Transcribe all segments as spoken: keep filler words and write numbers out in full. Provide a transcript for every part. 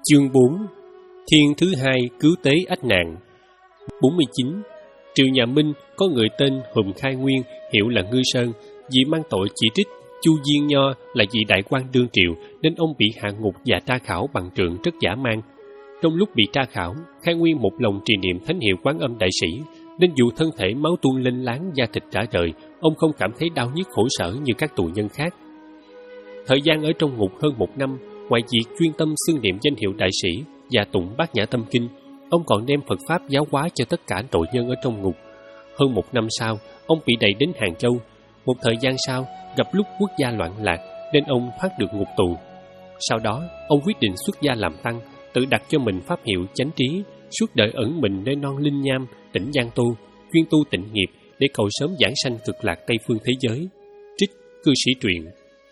Chương bốn. Thiên thứ hai cứu tế ách nạn. bốn mươi chín. Triều nhà Minh có người tên Hùng Khai Nguyên, hiệu là Ngư Sơn, vì mang tội chỉ trích Chu Diên Nho là vị đại quan đương triều nên ông bị hạ ngục và tra khảo bằng trượng rất dã man. Trong lúc bị tra khảo, Khai Nguyên một lòng trì niệm thánh hiệu Quán Âm Đại Sĩ, nên dù thân thể máu tuôn lên láng, da thịt rã rời, ông không cảm thấy đau nhức khổ sở như các tù nhân khác. Thời gian ở trong ngục hơn một năm, ngoài việc chuyên tâm xưng niệm danh hiệu đại sĩ và tụng Bát Nhã Tâm Kinh, ông còn đem Phật Pháp giáo hóa cho tất cả tội nhân ở trong ngục. Hơn một năm sau, ông bị đày đến Hàng Châu. Một thời gian sau, gặp lúc quốc gia loạn lạc, nên ông thoát được ngục tù. Sau đó, ông quyết định xuất gia làm tăng, tự đặt cho mình pháp hiệu Chánh Trí, suốt đời ẩn mình nơi non Linh Nham, tỉnh Giang Tô, chuyên tu tịnh nghiệp để cầu sớm giảng sanh cực lạc Tây phương thế giới. Trích Cư Sĩ Truyện.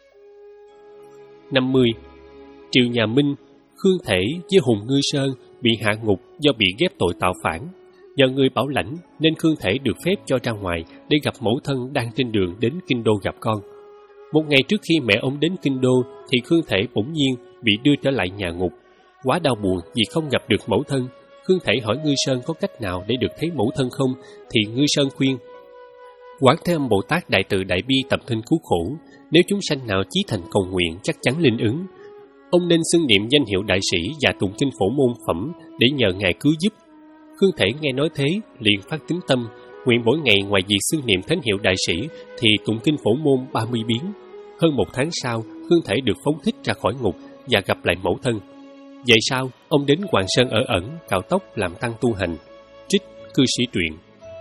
năm mươi. Triều nhà Minh, Khương Thể với Hùng Ngư Sơn bị hạ ngục do bị ghép tội tạo phản. Nhờ người bảo lãnh nên Khương Thể được phép cho ra ngoài để gặp mẫu thân đang trên đường đến Kinh Đô gặp con. Một ngày trước khi mẹ ông đến Kinh Đô thì Khương Thể bỗng nhiên bị đưa trở lại nhà ngục. Quá đau buồn vì không gặp được mẫu thân, Khương Thể hỏi Ngư Sơn có cách nào để được thấy mẫu thân không, thì Ngư Sơn khuyên: Quán Thế Âm Bồ Tát đại từ đại bi tập thinh cứu khổ, nếu chúng sanh nào chí thành cầu nguyện chắc chắn linh ứng. Ông nên xưng niệm danh hiệu đại sĩ và tụng kinh Phổ Môn phẩm để nhờ ngài cứu giúp. Khương Thể nghe nói thế liền phát tín tâm, nguyện mỗi ngày ngoài việc xưng niệm thánh hiệu đại sĩ thì tụng kinh Phổ Môn ba mươi biến. Hơn một tháng sau, Khương Thể được phóng thích ra khỏi ngục và gặp lại mẫu thân. Vậy sau, ông đến Hoàng Sơn ở ẩn, cạo tóc làm tăng tu hành. Trích Cư Sĩ Truyện.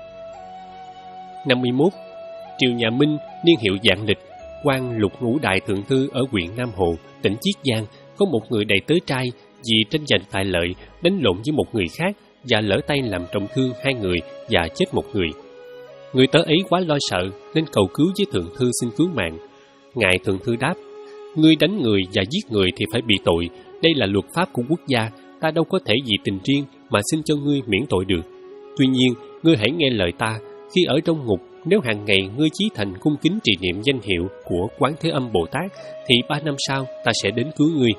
năm mươi mốt. Triều nhà Minh, niên hiệu Vạn Lịch, quan Lục Ngũ Đại Thượng Thư ở huyện Nam Hồ, tỉnh Chiết Giang, có một người đầy tớ trai vì tranh giành tài lợi đánh lộn với một người khác và lỡ tay làm trọng thương hai người và chết một người. Người tớ ấy quá lo sợ nên cầu cứu với Thượng Thư xin cứu mạng. Ngài Thượng Thư đáp: Ngươi đánh người và giết người thì phải bị tội, đây là luật pháp của quốc gia, ta đâu có thể vì tình riêng mà xin cho ngươi miễn tội được. Tuy nhiên, ngươi hãy nghe lời ta, khi ở trong ngục, nếu hàng ngày ngươi chí thành cung kính trì niệm danh hiệu của Quán Thế Âm Bồ Tát, thì ba năm sau ta sẽ đến cứu ngươi.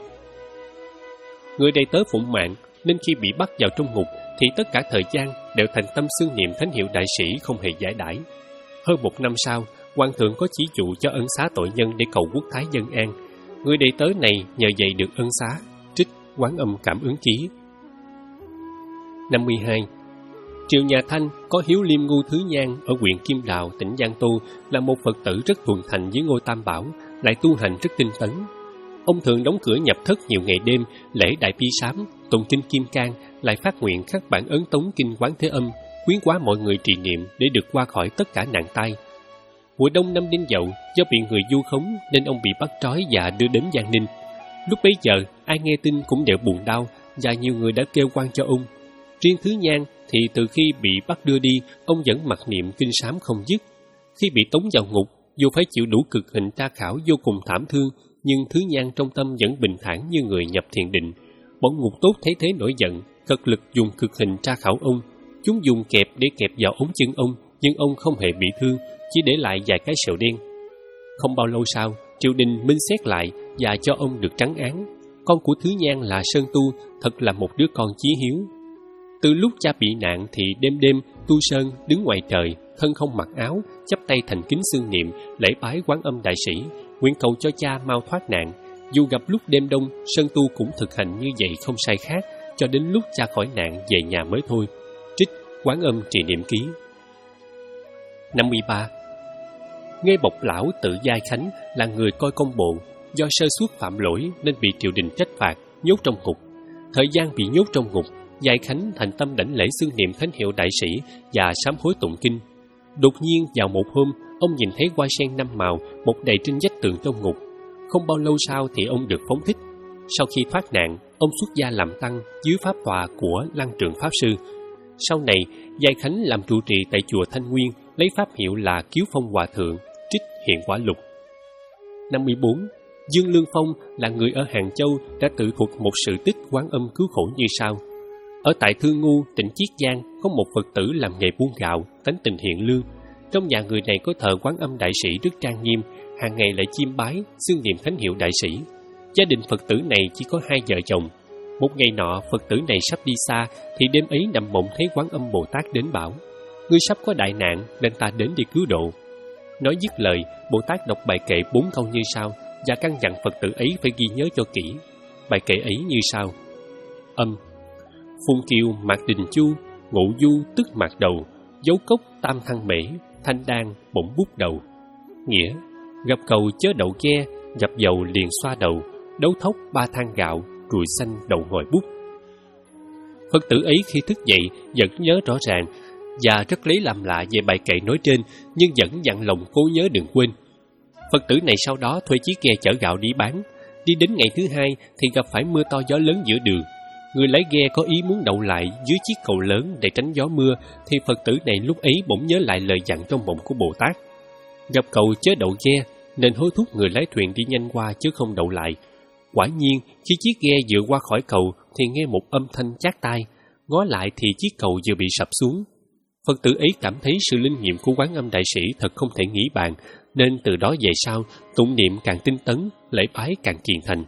Người đầy tớ phụng mạng, nên khi bị bắt vào trong ngục, thì tất cả thời gian đều thành tâm xưng niệm thánh hiệu đại sĩ không hề giải đãi. Hơn một năm sau, Hoàng thượng có chỉ dụ cho ân xá tội nhân để cầu quốc thái dân an. Người đầy tớ này nhờ vậy được ân xá. Trích Quán Âm Cảm Ứng Ký. năm mươi hai. Triều nhà Thanh có Hiếu Liêm Ngu Thứ Nhan ở huyện Kim Đào, tỉnh Giang Tô, là một Phật tử rất thuần thành với Ngôi Tam Bảo, lại tu hành rất tinh tấn. Ông thường đóng cửa nhập thất nhiều ngày đêm, lễ Đại Bi Sám, tụng kinh Kim Cang, lại phát nguyện khắc bản ấn tống kinh Quán Thế Âm, khuyến hóa mọi người trì niệm để được qua khỏi tất cả nạn tai. Mùa đông năm Đinh Dậu, do bị người vu khống nên ông bị bắt trói và đưa đến Giang Ninh. Lúc bấy giờ, ai nghe tin cũng đều buồn đau và nhiều người đã kêu oan cho ông. Riêng Thứ Nhan thì từ khi bị bắt đưa đi, ông vẫn mặc niệm kinh sám không dứt. Khi bị tống vào ngục, dù phải chịu đủ cực hình tra khảo vô cùng thảm thương, nhưng Thứ Nhan trong tâm vẫn bình thản như người nhập thiền định. Bọn ngục tốt thấy thế nổi giận, cật lực dùng cực hình tra khảo ông. Chúng dùng kẹp để kẹp vào ống chân ông, nhưng ông không hề bị thương, chỉ để lại vài cái sẹo đen. Không bao lâu sau, triều đình minh xét lại và cho ông được trắng án. Con của Thứ Nhan là Sơn Tu, thật là một đứa con chí hiếu. Từ lúc cha bị nạn thì đêm đêm Tu Sơn đứng ngoài trời, thân không mặc áo, chắp tay thành kính xưng niệm lễ bái Quán Âm Đại Sĩ, nguyện cầu cho cha mau thoát nạn. Dù gặp lúc đêm đông, Sơn Tu cũng thực hành như vậy không sai khác, cho đến lúc cha khỏi nạn về nhà mới thôi. Trích Quán Âm Trì Niệm Ký. năm mươi ba. Nghe Bộc Lão Tự Giai Khánh là người coi công bộ, do sơ suất phạm lỗi nên bị triều đình trách phạt, nhốt trong ngục. Thời gian bị nhốt trong ngục, Giai Khánh thành tâm đảnh lễ xưng niệm thánh hiệu đại sĩ và sám hối tụng kinh. Đột nhiên vào một hôm, ông nhìn thấy hoa sen năm màu mọc đầy trên vách tường trong ngục. Không bao lâu sau thì ông được phóng thích. Sau khi thoát nạn, ông xuất gia làm tăng dưới pháp tọa của Lăng Trường Pháp Sư. Sau này, Giai Khánh làm trụ trì tại chùa Thanh Nguyên, lấy pháp hiệu là Kiếu Phong Hòa Thượng. Trích Hiện Quả Lục. năm mươi bốn. Dương Lương Phong là người ở Hàng Châu đã tự thuật một sự tích Quán Âm cứu khổ như sau. Ở tại Thương Ngu, tỉnh Chiết Giang, có một Phật tử làm nghề buôn gạo, tánh tình hiền lương. Trong nhà người này có thờ Quán Âm Đại Sĩ rất trang nghiêm, hàng ngày lại chiêm bái, xưng niệm thánh hiệu đại sĩ. Gia đình Phật tử này chỉ có hai vợ chồng. Một ngày nọ, Phật tử này sắp đi xa, thì đêm ấy nằm mộng thấy Quán Âm Bồ Tát đến bảo: "Ngươi sắp có đại nạn, nên ta đến để cứu độ." Nói dứt lời, Bồ Tát đọc bài kệ bốn câu như sau, và căn dặn Phật tử ấy phải ghi nhớ cho kỹ. Bài kệ ấy như sau: Âm: Phun kiều mạc đình chu, ngũ du tức mạc đầu, dấu cốc tam thăng mễ, thanh đan bổng bút đầu. Nghĩa: gặp cầu chớ đậu ghe, gặp dầu liền xoa đầu, đấu thóc ba thang gạo, ruồi xanh đậu ngòi bút. Phật tử ấy khi thức dậy vẫn nhớ rõ ràng và rất lấy làm lạ về bài kệ nói trên, nhưng vẫn dặn lòng cố nhớ đừng quên. Phật tử này sau đó thuê chiếc ghe chở gạo đi bán. Đi đến ngày thứ hai thì gặp phải mưa to gió lớn giữa đường. Người lái ghe có ý muốn đậu lại dưới chiếc cầu lớn để tránh gió mưa, thì Phật tử này lúc ấy bỗng nhớ lại lời dặn trong mộng của Bồ Tát: gặp cầu chớ đậu ghe, nên hối thúc người lái thuyền đi nhanh qua chứ không đậu lại. Quả nhiên, khi chiếc ghe vừa qua khỏi cầu thì nghe một âm thanh chát tai, ngó lại thì chiếc cầu vừa bị sập xuống. Phật tử ấy cảm thấy sự linh nghiệm của Quán Âm Đại Sĩ thật không thể nghĩ bàn, nên từ đó về sau, tụng niệm càng tinh tấn, lễ bái càng kiền thành.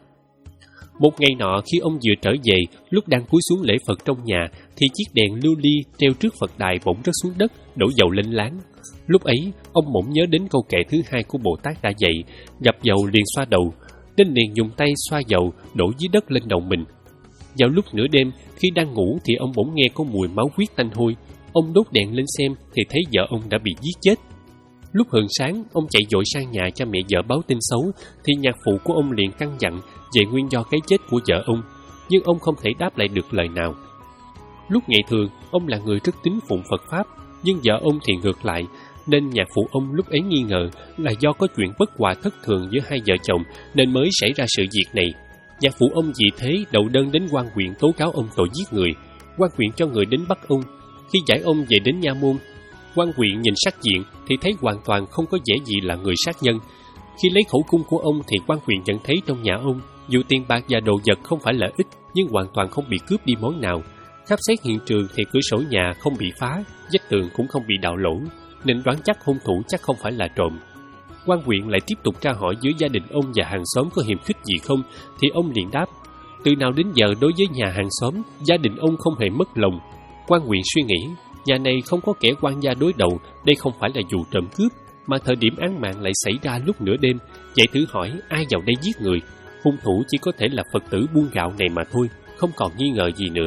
Một ngày nọ khi ông vừa trở về, lúc đang cúi xuống lễ Phật trong nhà, thì chiếc đèn lưu ly treo trước Phật đài bỗng rớt xuống đất, đổ dầu lên láng. Lúc ấy, ông bỗng nhớ đến câu kệ thứ hai của Bồ Tát đã dạy: gặp dầu liền xoa đầu, nên liền dùng tay xoa dầu đổ dưới đất lên đầu mình. Vào lúc nửa đêm, khi đang ngủ thì ông bỗng nghe có mùi máu huyết tanh hôi. Ông đốt đèn lên xem thì thấy vợ ông đã bị giết chết. Lúc hừng sáng, ông chạy vội sang nhà cho mẹ vợ báo tin xấu, thì nhạc phụ của ông liền căn dặn về nguyên do cái chết của vợ ông, nhưng ông không thể đáp lại được lời nào. Lúc ngày thường, ông là người rất tín phụng Phật Pháp, nhưng vợ ông thì ngược lại, nên nhạc phụ ông lúc ấy nghi ngờ là do có chuyện bất hòa thất thường giữa hai vợ chồng nên mới xảy ra sự việc này. Nhạc phụ ông vì thế đậu đơn đến quan huyện tố cáo ông tội giết người. Quan huyện cho người đến bắt ông. Khi giải ông về đến nha môn, quan huyện nhìn sắc diện thì thấy hoàn toàn không có vẻ gì là người sát nhân. Khi lấy khẩu cung của ông thì quan huyện nhận thấy trong nhà ông, dù tiền bạc và đồ vật không phải là ít, nhưng hoàn toàn không bị cướp đi món nào. Khám xét hiện trường thì cửa sổ nhà không bị phá, vách tường cũng không bị đào lỗ, nên đoán chắc hung thủ chắc không phải là trộm. Quan huyện lại tiếp tục tra hỏi giữa gia đình ông và hàng xóm có hiềm khích gì không, thì ông liền đáp: từ nào đến giờ đối với nhà hàng xóm, gia đình ông không hề mất lòng. Quan huyện suy nghĩ, nhà này không có kẻ quan gia đối đầu, đây không phải là vụ trộm cướp, mà thời điểm án mạng lại xảy ra lúc nửa đêm. Vậy thử hỏi ai vào đây giết người? Hung thủ chỉ có thể là Phật tử buôn gạo này mà thôi, không còn nghi ngờ gì nữa.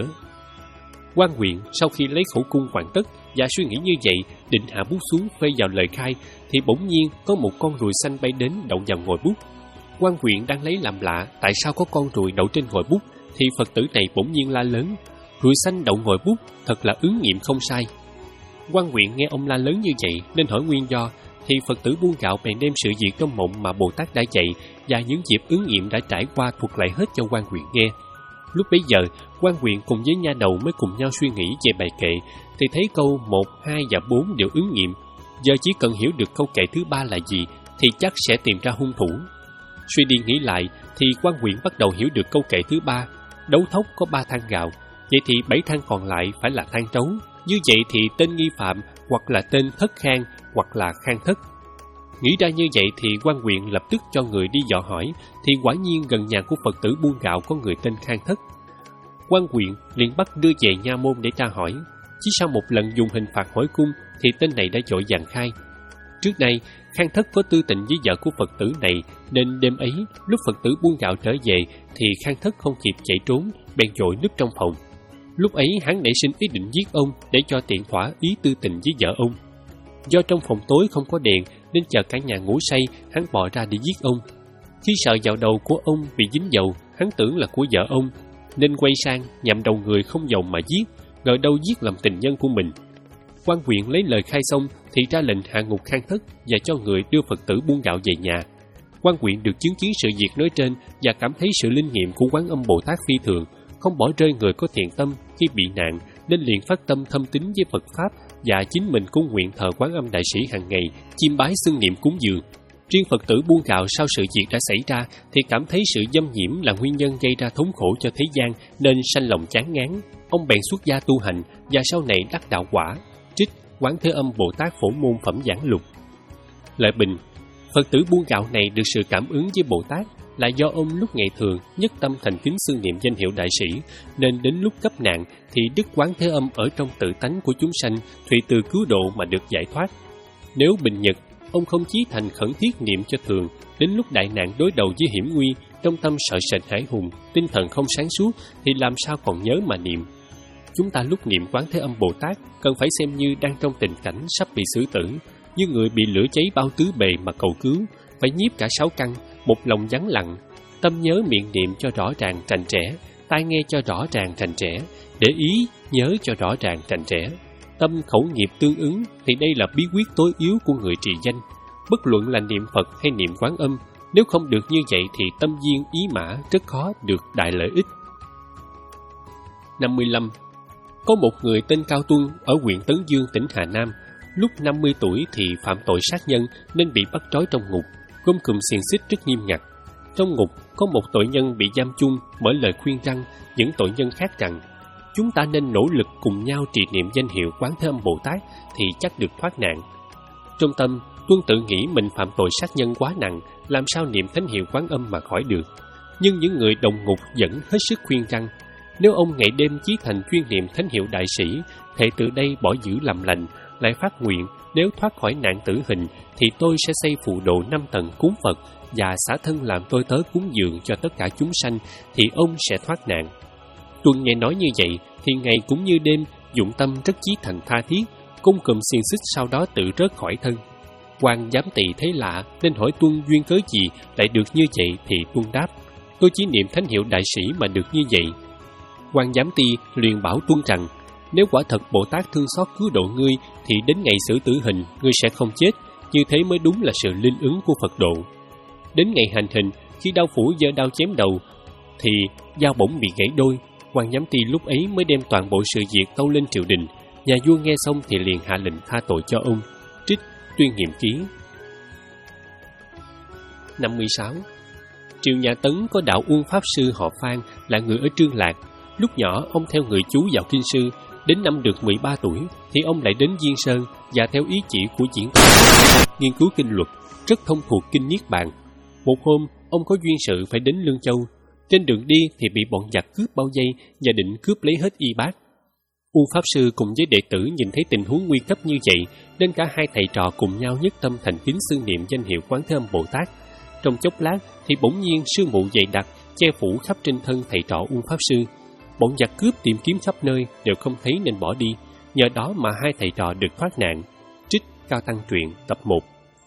Quan huyện sau khi lấy khẩu cung hoàn tất và suy nghĩ như vậy, định hạ bút xuống phê vào lời khai, thì bỗng nhiên có một con ruồi xanh bay đến đậu vào ngòi bút. Quan huyện đang lấy làm lạ tại sao có con ruồi đậu trên ngòi bút, thì Phật tử này bỗng nhiên la lớn: ruồi xanh đậu ngòi bút, thật là ứng nghiệm không sai. Quan huyện nghe ông la lớn như vậy nên hỏi nguyên do, thì Phật tử buôn gạo bèn đem sự việc trong mộng mà Bồ Tát đã dạy và những dịp ứng nghiệm đã trải qua thuật lại hết cho quan huyện nghe. Lúc bấy giờ, quan huyện cùng với nha đầu mới cùng nhau suy nghĩ về bài kệ, thì thấy câu một, hai và bốn đều ứng nghiệm. Giờ chỉ cần hiểu được câu kệ thứ ba là gì thì chắc sẽ tìm ra hung thủ. Suy đi nghĩ lại thì quan huyện bắt đầu hiểu được câu kệ thứ ba: đấu thóc có ba thang gạo, vậy thì bảy thang còn lại phải là thang trấu. Như vậy thì tên nghi phạm hoặc là tên Thất Khang hoặc là Khang Thất. Nghĩ ra như vậy thì quan huyện lập tức cho người đi dò hỏi, thì quả nhiên gần nhà của Phật tử buôn gạo có người tên Khang Thất. Quan huyện liền bắt đưa về nha môn để tra hỏi. Chỉ sau một lần dùng hình phạt hỏi cung thì tên này đã vội vàng khai. Trước đây, Khang Thất có tư tình với vợ của Phật tử này, nên đêm ấy lúc Phật tử buôn gạo trở về thì Khang Thất không kịp chạy trốn, bèn vội núp trong phòng. Lúc ấy hắn nảy sinh ý định giết ông để cho tiện thỏa ý tư tình với vợ ông. Do trong phòng tối không có đèn nên chờ cả nhà ngủ say, hắn bò ra để giết ông. Khi sợ vào đầu của ông bị dính dầu, hắn tưởng là của vợ ông, nên quay sang nhằm đầu người không dầu mà giết, ngờ đâu giết làm tình nhân của mình. Quan huyện lấy lời khai xong thì ra lệnh hạ ngục Khang Thất và cho người đưa Phật tử buôn gạo về nhà. Quan huyện được chứng kiến sự việc nói trên và cảm thấy sự linh nghiệm của Quán Âm Bồ Tát phi thường, không bỏ rơi người có thiện tâm khi bị nạn, nên liền phát tâm thâm tín với Phật Pháp và chính mình cũng nguyện thờ Quán Âm Đại Sĩ hàng ngày, chiêm bái xưng niệm cúng dường. Riêng Phật tử buôn gạo sau sự việc đã xảy ra thì cảm thấy sự dâm nhiễm là nguyên nhân gây ra thống khổ cho thế gian nên sanh lòng chán ngán. Ông bèn xuất gia tu hành và sau này đắc đạo quả. Trích Quán Thế Âm Bồ Tát Phổ Môn Phẩm Giảng Lục. Lợi bình: Phật tử buôn gạo này được sự cảm ứng với Bồ Tát, là do ông lúc ngày thường nhất tâm thành kính xưng niệm danh hiệu đại sĩ, nên đến lúc cấp nạn thì Đức Quán Thế Âm ở trong tự tánh của chúng sanh thủy từ cứu độ mà được giải thoát. Nếu bình nhật, ông không chí thành khẩn thiết niệm cho thường, đến lúc đại nạn đối đầu với hiểm nguy, trong tâm sợ sệt hãi hùng, tinh thần không sáng suốt, thì làm sao còn nhớ mà niệm. Chúng ta lúc niệm Quán Thế Âm Bồ Tát cần phải xem như đang trong tình cảnh sắp bị xử tử, như người bị lửa cháy bao tứ bề mà cầu cứu, phải nhiếp cả sáu căn, một lòng vắng lặng, tâm nhớ miệng niệm cho rõ ràng rành rẽ, tai nghe cho rõ ràng rành rẽ, để ý nhớ cho rõ ràng rành rẽ. Tâm khẩu nghiệp tương ứng thì đây là bí quyết tối yếu của người trì danh. Bất luận là niệm Phật hay niệm Quán Âm, nếu không được như vậy thì tâm duyên ý mã rất khó được đại lợi ích. năm mươi lăm. Có một người tên Cao Tuân ở huyện Tấn Dương, tỉnh Hà Nam. Lúc năm mươi tuổi thì phạm tội sát nhân nên bị bắt trói trong ngục, gông cùm xiềng xích rất nghiêm ngặt. Trong ngục có một tội nhân bị giam chung mở lời khuyên răng những tội nhân khác rằng chúng ta nên nỗ lực cùng nhau trì niệm danh hiệu Quán Thế Âm Bồ Tát thì chắc được thoát nạn. Trong tâm, Tuân tự nghĩ mình phạm tội sát nhân quá nặng, làm sao niệm thánh hiệu Quán Âm mà khỏi được. Nhưng những người đồng ngục vẫn hết sức khuyên răng, nếu ông ngày đêm chí thành chuyên niệm thánh hiệu đại sĩ, thệ từ đây bỏ giữ làm lành, lại phát nguyện nếu thoát khỏi nạn tử hình thì tôi sẽ xây phù độ năm tầng cúng Phật và xả thân làm tôi tớ cúng dường cho tất cả chúng sanh, thì ông sẽ thoát nạn. Tuân nghe nói như vậy thì ngày cũng như đêm, dụng tâm rất chí thành tha thiết, cung cùm xiềng xích sau đó tự rớt khỏi thân. Quan giám tỳ thấy lạ nên hỏi Tuân duyên cớ gì lại được như vậy, thì Tuân đáp: tôi chỉ niệm thánh hiệu đại sĩ mà được như vậy. Quan giám tỳ liền bảo Tuân rằng nếu quả thật Bồ Tát thương xót cứu độ ngươi thì đến ngày xử tử hình ngươi sẽ không chết, như thế mới đúng là sự linh ứng của Phật độ. Đến ngày hành hình, khi đao phủ giơ đao chém đầu thì dao bỗng bị gãy đôi. Quan giám tỳ lúc ấy mới đem toàn bộ sự việc tâu lên triều đình. Nhà vua nghe xong thì liền hạ lệnh tha tội cho ông. Trích Tuyên Nghiệm Ký. năm mươi sáu. Triều nhà Tấn có đạo Uông Pháp Sư họ Phan là người ở Trương Lạc. Lúc nhỏ ông theo người chú vào kinh sư, đến năm được mười ba tuổi thì ông lại đến Diên Sơn và theo ý chỉ của Diễn Tông nghiên cứu kinh luật, rất thông thuộc kinh Niết Bàn. Một hôm, ông có duyên sự phải đến Lương Châu. Trên đường đi thì bị bọn giặc cướp bao vây và định cướp lấy hết y bát. Uông Pháp Sư cùng với đệ tử nhìn thấy tình huống nguy cấp như vậy, nên cả hai thầy trò cùng nhau nhất tâm thành kính xưng niệm danh hiệu Quán Thế Âm Bồ Tát. Trong chốc lát thì bỗng nhiên sương mù dày đặc che phủ khắp trên thân thầy trò Uông Pháp Sư. Bọn giặc cướp tìm kiếm khắp nơi đều không thấy nên bỏ đi, nhờ đó mà hai thầy trò được thoát nạn. Trích Cao Tăng Truyện tập một.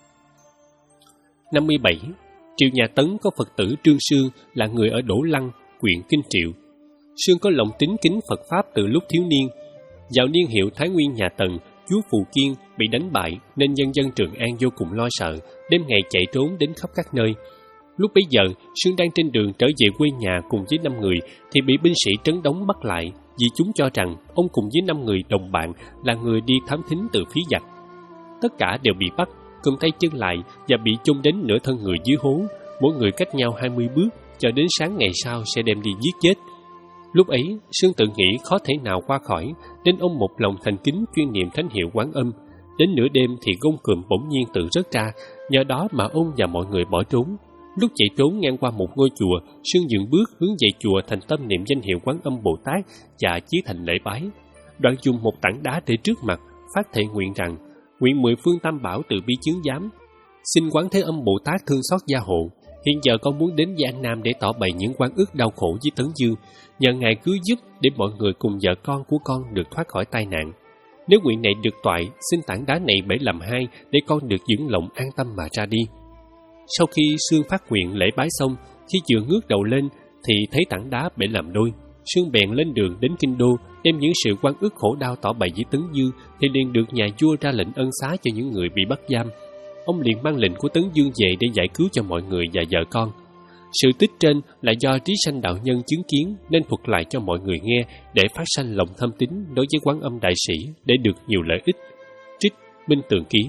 năm mươi bảy. Triều nhà Tấn có Phật tử Trương Sương là người ở Đỗ Lăng, huyện Kinh Triệu. Sương có lòng tín kính Phật Pháp từ lúc thiếu niên. Vào niên hiệu Thái Nguyên nhà Tần, chúa Phù Kiên bị đánh bại nên nhân dân Trường An vô cùng lo sợ, đêm ngày chạy trốn đến khắp các nơi. Lúc bấy giờ, Sương đang trên đường trở về quê nhà cùng với năm người thì bị binh sĩ trấn Đóng bắt lại, vì chúng cho rằng ông cùng với năm người đồng bạn là người đi thám thính từ phía giặc. Tất cả đều bị bắt, cụm tay chân lại và bị chôn đến nửa thân người dưới hố, mỗi người cách nhau hai mươi bước, cho đến sáng ngày sau sẽ đem đi giết chết. Lúc ấy, Sương tự nghĩ khó thể nào qua khỏi, nên ông một lòng thành kính chuyên niệm thánh hiệu Quán Âm. Đến nửa đêm thì gông cụm bỗng nhiên tự rớt ra, nhờ đó mà ông và mọi người bỏ trốn. Lúc chạy trốn ngang qua một ngôi chùa, Sương dừng bước hướng về chùa thành tâm niệm danh hiệu Quán Âm Bồ Tát và chí thành lễ bái. Đoạn dùng một tảng đá để trước mặt, phát thệ nguyện rằng: nguyện mười phương tam bảo từ bi chứng giám, xin Quán Thế Âm Bồ Tát thương xót gia hộ. Hiện giờ con muốn đến Giang Nam để tỏ bày những oan ức đau khổ với Tấn Dương, nhờ Ngài cứu giúp để mọi người cùng vợ con của con được thoát khỏi tai nạn. Nếu nguyện này được toại, xin tảng đá này bể làm hai để con được vững lòng an tâm mà ra đi. Sau khi Sương phát nguyện lễ bái xong, khi vừa ngước đầu lên thì thấy tảng đá bể làm đôi. Sương bèn lên đường đến Kinh Đô, đem những sự oan ức khổ đau tỏ bày với Tấn Dương, thì liền được nhà vua ra lệnh ân xá cho những người bị bắt giam. Ông liền mang lệnh của Tấn Dương về để giải cứu cho mọi người và vợ con. Sự tích trên là do Trí Sanh đạo nhân chứng kiến nên thuật lại cho mọi người nghe để phát sanh lòng thâm tín đối với Quán Âm đại sĩ để được nhiều lợi ích. Trích Minh Tường Ký.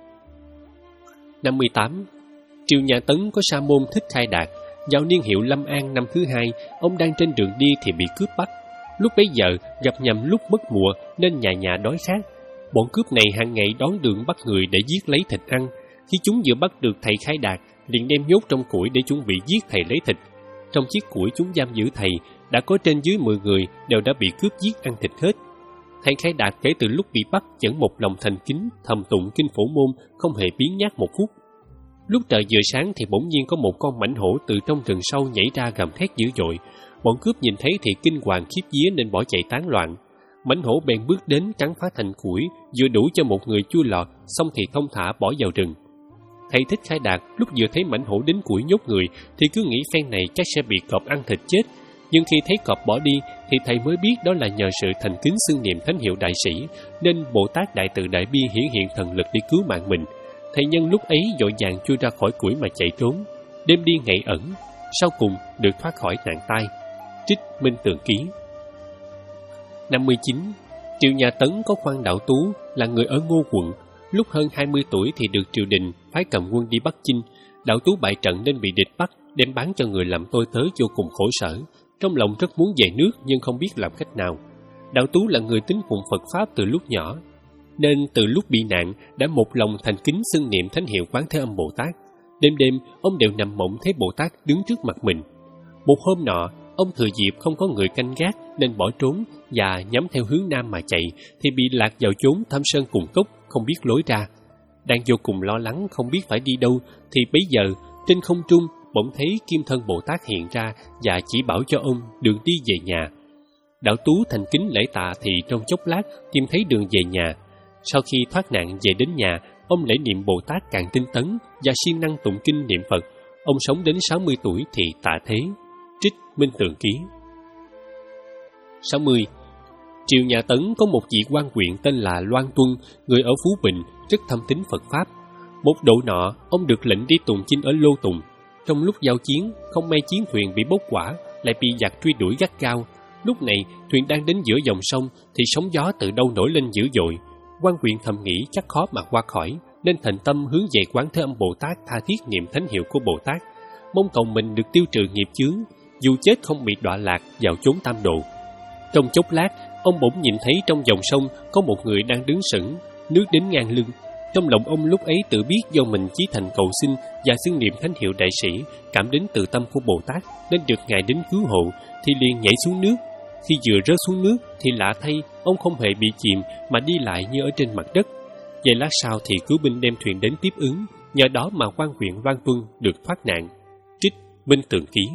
năm mươi tám. Triều nhà Tấn có sa môn Thích Khai Đạt. Vào niên hiệu Lâm An năm thứ hai, ông đang trên đường đi thì bị cướp bắt. Lúc bấy giờ gặp nhầm lúc mất mùa nên nhà nhà đói khát. Bọn cướp này hàng ngày đón đường bắt người để giết lấy thịt ăn. Khi chúng vừa bắt được thầy Khai Đạt liền đem nhốt trong củi để chuẩn bị giết thầy lấy thịt. Trong chiếc củi chúng giam giữ thầy, đã có trên dưới mười người đều đã bị cướp giết ăn thịt hết. Thầy Khai Đạt kể từ lúc bị bắt vẫn một lòng thành kính thầm tụng kinh Phổ Môn, không hề biếng nhác một phút. Lúc trời vừa sáng thì bỗng nhiên có một con mãnh hổ từ trong rừng sâu nhảy ra gầm thét dữ dội. Bọn cướp nhìn thấy thì kinh hoàng khiếp vía nên bỏ chạy tán loạn. Mãnh hổ bèn bước đến cắn phá thành củi, vừa đủ cho một người chui lọt, xong thì thông thả bỏ vào rừng. Thầy Thích Khai Đạt lúc vừa thấy mãnh hổ đến củi nhốt người thì cứ nghĩ phen này chắc sẽ bị cọp ăn thịt chết. Nhưng khi thấy cọp bỏ đi thì thầy mới biết đó là nhờ sự thành kính xưng niệm thánh hiệu đại sĩ nên Bồ Tát Đại Từ Đại Bi hiển hiện thần lực để cứu mạng mình. Thầy nhân lúc ấy vội vàng chui ra khỏi củi mà chạy trốn, đêm đi ngày ẩn, sau cùng được thoát khỏi nạn tai. Trích Minh Tường Ký. Năm mươi chín. Triều nhà Tấn có Khoan Đạo Tú là người ở Ngô quận. Lúc hơn hai mươi tuổi thì được triều đình phái cầm quân đi Bắc Chinh. Đạo Tú bại trận nên bị địch bắt, đem bán cho người làm tôi tớ vô cùng khổ sở. Trong lòng rất muốn về nước nhưng không biết làm cách nào. Đạo Tú là người tín phụng Phật Pháp từ lúc nhỏ, nên từ lúc bị nạn đã một lòng thành kính xưng niệm thánh hiệu Quán Thế Âm Bồ Tát. Đêm đêm ông đều nằm mộng thấy Bồ Tát đứng trước mặt mình. Một hôm nọ, ông thừa dịp không có người canh gác nên bỏ trốn và nhắm theo hướng nam mà chạy thì bị lạc vào chốn thâm sơn cùng cốc, không biết lối ra. Đang vô cùng lo lắng không biết phải đi đâu thì bấy giờ trên không trung bỗng thấy Kim Thân Bồ Tát hiện ra và chỉ bảo cho ông đường đi về nhà. Đạo Tú thành kính lễ tạ thì trong chốc lát tìm thấy đường về nhà. Sau khi thoát nạn về đến nhà, ông lễ niệm Bồ Tát càng tinh tấn và siêng năng tụng kinh niệm Phật. Ông sống đến sáu mươi tuổi thì tạ thế. Trích Minh Tường Ký. sáu mươi. Triều nhà Tấn có một vị quan huyện tên là Loan Tuân, người ở Phú Bình, rất thâm tín Phật Pháp. Một độ nọ, ông được lệnh đi tùng chinh ở Lô Tùng. Trong lúc giao chiến, không may chiến thuyền bị bốc hỏa, lại bị giặc truy đuổi gắt gao. Lúc này, thuyền đang đến giữa dòng sông, thì sóng gió từ đâu nổi lên dữ dội. Quan huyện thầm nghĩ chắc khó mà qua khỏi, nên thành tâm hướng về Quán Thế Âm Bồ Tát tha thiết niệm thánh hiệu của Bồ Tát, mong cầu mình được tiêu trừ nghiệp chướng, dù chết không bị đọa lạc vào chốn tam độ. Trong chốc lát, ông bỗng nhìn thấy trong dòng sông có một người đang đứng sững, nước đến ngang lưng. Trong lòng ông lúc ấy tự biết do mình chí thành cầu xin và xưng niệm thánh hiệu đại sĩ, cảm đến từ tâm của Bồ Tát nên được Ngài đến cứu hộ, thì liền nhảy xuống nước. Khi vừa rớt xuống nước thì lạ thay, ông không hề bị chìm mà đi lại như ở trên mặt đất. Vài lát sau thì cứu binh đem thuyền đến tiếp ứng, nhờ đó mà quan huyện Loan Tuân được thoát nạn. Trích Minh Tường Ký.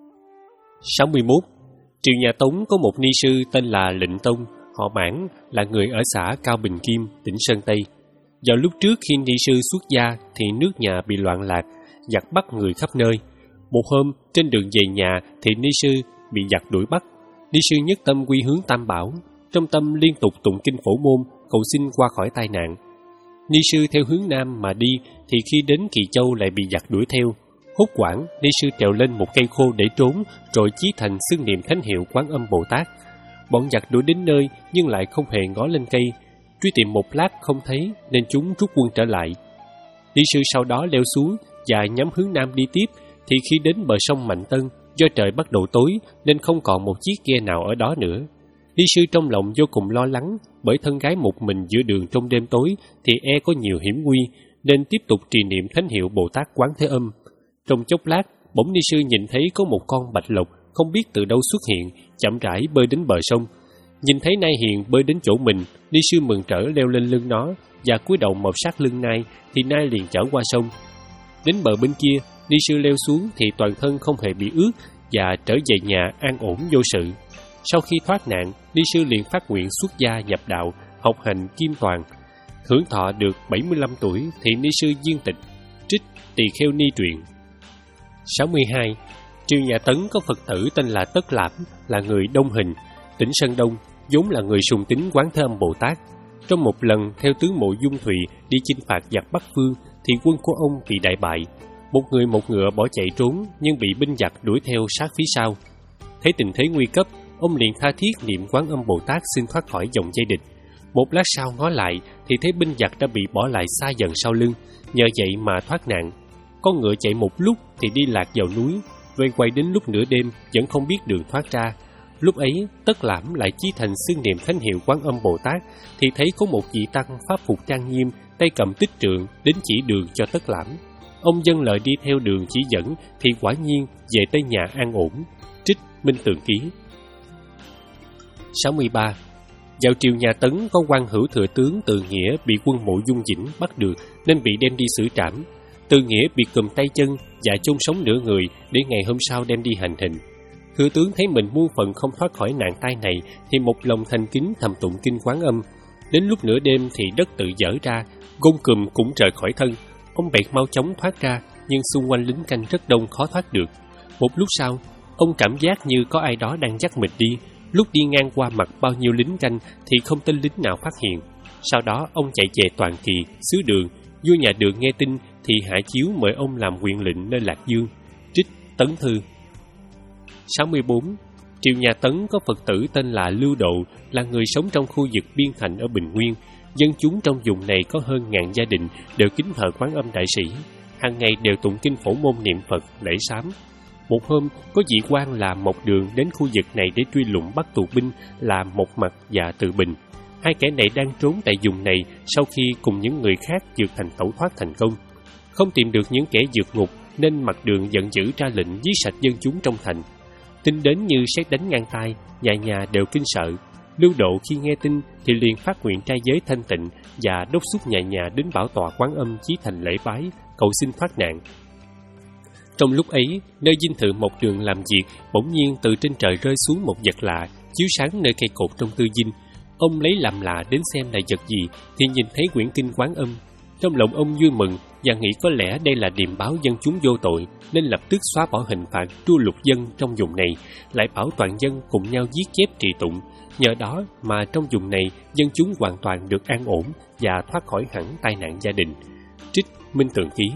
sáu mươi mốt. Triều nhà Tống có một ni sư tên là Lệnh Tông, họ Mãn, là người ở xã Cao Bình Kim, tỉnh Sơn Tây. Vào lúc trước khi ni sư xuất gia thì nước nhà bị loạn lạc, giặc bắt người khắp nơi. Một hôm, trên đường về nhà thì ni sư bị giặc đuổi bắt. Ni sư nhất tâm quy hướng Tam Bảo, trong tâm liên tục tụng kinh Phổ Môn, cầu xin qua khỏi tai nạn. Ni sư theo hướng nam mà đi thì khi đến Kỳ Châu lại bị giặc đuổi theo. Hốt hoảng, ni sư trèo lên một cây khô để trốn, rồi chí thành xưng niệm thánh hiệu Quán Âm Bồ Tát. Bọn giặc đuổi đến nơi nhưng lại không hề ngó lên cây. Truy tìm một lát không thấy nên chúng rút quân trở lại. Ni sư sau đó leo xuống và nhắm hướng nam đi tiếp, thì khi đến bờ sông Mạnh Tân, do trời bắt đầu tối nên không còn một chiếc ghe nào ở đó nữa. Ni sư trong lòng vô cùng lo lắng, bởi thân gái một mình giữa đường trong đêm tối thì e có nhiều hiểm nguy, nên tiếp tục trì niệm thánh hiệu Bồ Tát Quán Thế Âm. Trong chốc lát, bỗng ni sư nhìn thấy có một con bạch lộc không biết từ đâu xuất hiện, chậm rãi bơi đến bờ sông. Nhìn thấy nai hiền bơi đến chỗ mình, ni sư mừng rỡ leo lên lưng nó và cúi đầu mọp sát lưng nai, thì nai liền chở qua sông. Đến bờ bên kia, ni sư leo xuống thì toàn thân không hề bị ướt và trở về nhà an ổn vô sự. Sau khi thoát nạn, ni sư liền phát nguyện xuất gia nhập đạo, học hành kim toàn. Hưởng thọ được bảy mươi lăm tuổi thì ni sư viên tịch. Trích Tỳ Kheo Ni truyện. sáu mươi hai. Triều nhà Tấn có Phật tử tên là Tất Lạp, là người Đông Hình, tỉnh Sơn Đông, vốn là người sùng tín Quán Thế Âm Bồ Tát. Trong một lần theo tướng Mộ Dung Thùy đi chinh phạt giặc Bắc Phương thì quân của ông bị đại bại. Một người một ngựa bỏ chạy trốn nhưng bị binh giặc đuổi theo sát phía sau. Thấy tình thế nguy cấp, ông liền tha thiết niệm Quán Âm Bồ Tát xin thoát khỏi dòng dây địch. Một lát sau ngó lại thì thấy binh giặc đã bị bỏ lại xa dần sau lưng, nhờ vậy mà thoát nạn. Con ngựa chạy một lúc thì đi lạc vào núi, về quay đến lúc nửa đêm vẫn không biết đường thoát ra. Lúc ấy Tất Lãm lại chí thành xưng niệm thánh hiệu Quán Âm Bồ Tát thì thấy có một vị tăng pháp phục trang nghiêm, tay cầm tích trượng đến chỉ đường cho Tất Lãm. Ông vâng lời đi theo đường chỉ dẫn thì quả nhiên về tới nhà an ổn. Trích Minh Tường Ký. sáu mươi ba. Vào triều nhà Tấn, có quan hữu thừa tướng Từ Nghĩa bị quân Mộ Dung Dĩnh bắt được nên bị đem đi xử trảm. Từ Nghĩa bị cùm tay chân và chôn sống nửa người để ngày hôm sau đem đi hành hình. Thừa tướng thấy mình muôn phần không thoát khỏi nạn tai này thì một lòng thành kính thầm tụng kinh Quán Âm. Đến lúc nửa đêm thì đất tự dở ra, gông cùm cũng rời khỏi thân. Ông bèn mau chóng thoát ra, nhưng xung quanh lính canh rất đông, khó thoát được. Một lúc sau, ông cảm giác như có ai đó đang dắt mình đi. Lúc đi ngang qua mặt bao nhiêu lính canh thì không tên lính nào phát hiện. Sau đó ông chạy về Toàn Kỳ, xứ Đường. Vua nhà Đường nghe tin thì hạ chiếu mời ông làm huyện lệnh nơi Lạc Dương. Trích Tấn Thư. sáu mươi bốn. Triều nhà Tấn có Phật tử tên là Lưu Độ, là người sống trong khu vực biên thành ở Bình Nguyên. Dân chúng trong vùng này có hơn ngàn gia đình đều kính thờ Quán Âm Đại Sĩ, hàng ngày đều tụng kinh phổ môn niệm Phật, lễ sám. Một hôm, có vị quan là Mộc Đường đến khu vực này để truy lùng bắt tù binh là Mộc Mặt và Từ Bình. Hai kẻ này đang trốn tại vùng này sau khi cùng những người khác vượt thành tẩu thoát thành công. Không tìm được những kẻ vượt ngục nên Mặt Đường giận dữ ra lệnh giết sạch dân chúng trong thành. Tin đến như sét đánh ngang tai, nhà nhà đều kinh sợ. Lưu Độ khi nghe tin thì liền phát nguyện trai giới thanh tịnh và đốc thúc nhà nhà đến bảo tọa Quán Âm chí thành lễ bái, cầu xin thoát nạn. Trong lúc ấy, nơi dinh thự Mộc Đường làm việc, bỗng nhiên từ trên trời rơi xuống một vật lạ, chiếu sáng nơi cây cột trong tư dinh. Ông lấy làm lạ đến xem là vật gì thì nhìn thấy quyển kinh Quán Âm. Trong lòng ông vui mừng và nghĩ có lẽ đây là điềm báo dân chúng vô tội, nên lập tức xóa bỏ hình phạt tru lục dân trong vùng này, lại bảo toàn dân cùng nhau viết chép trì tụng. Nhờ đó mà trong vùng này dân chúng hoàn toàn được an ổn và thoát khỏi hẳn tai nạn gia đình. Trích Minh Tường Ký.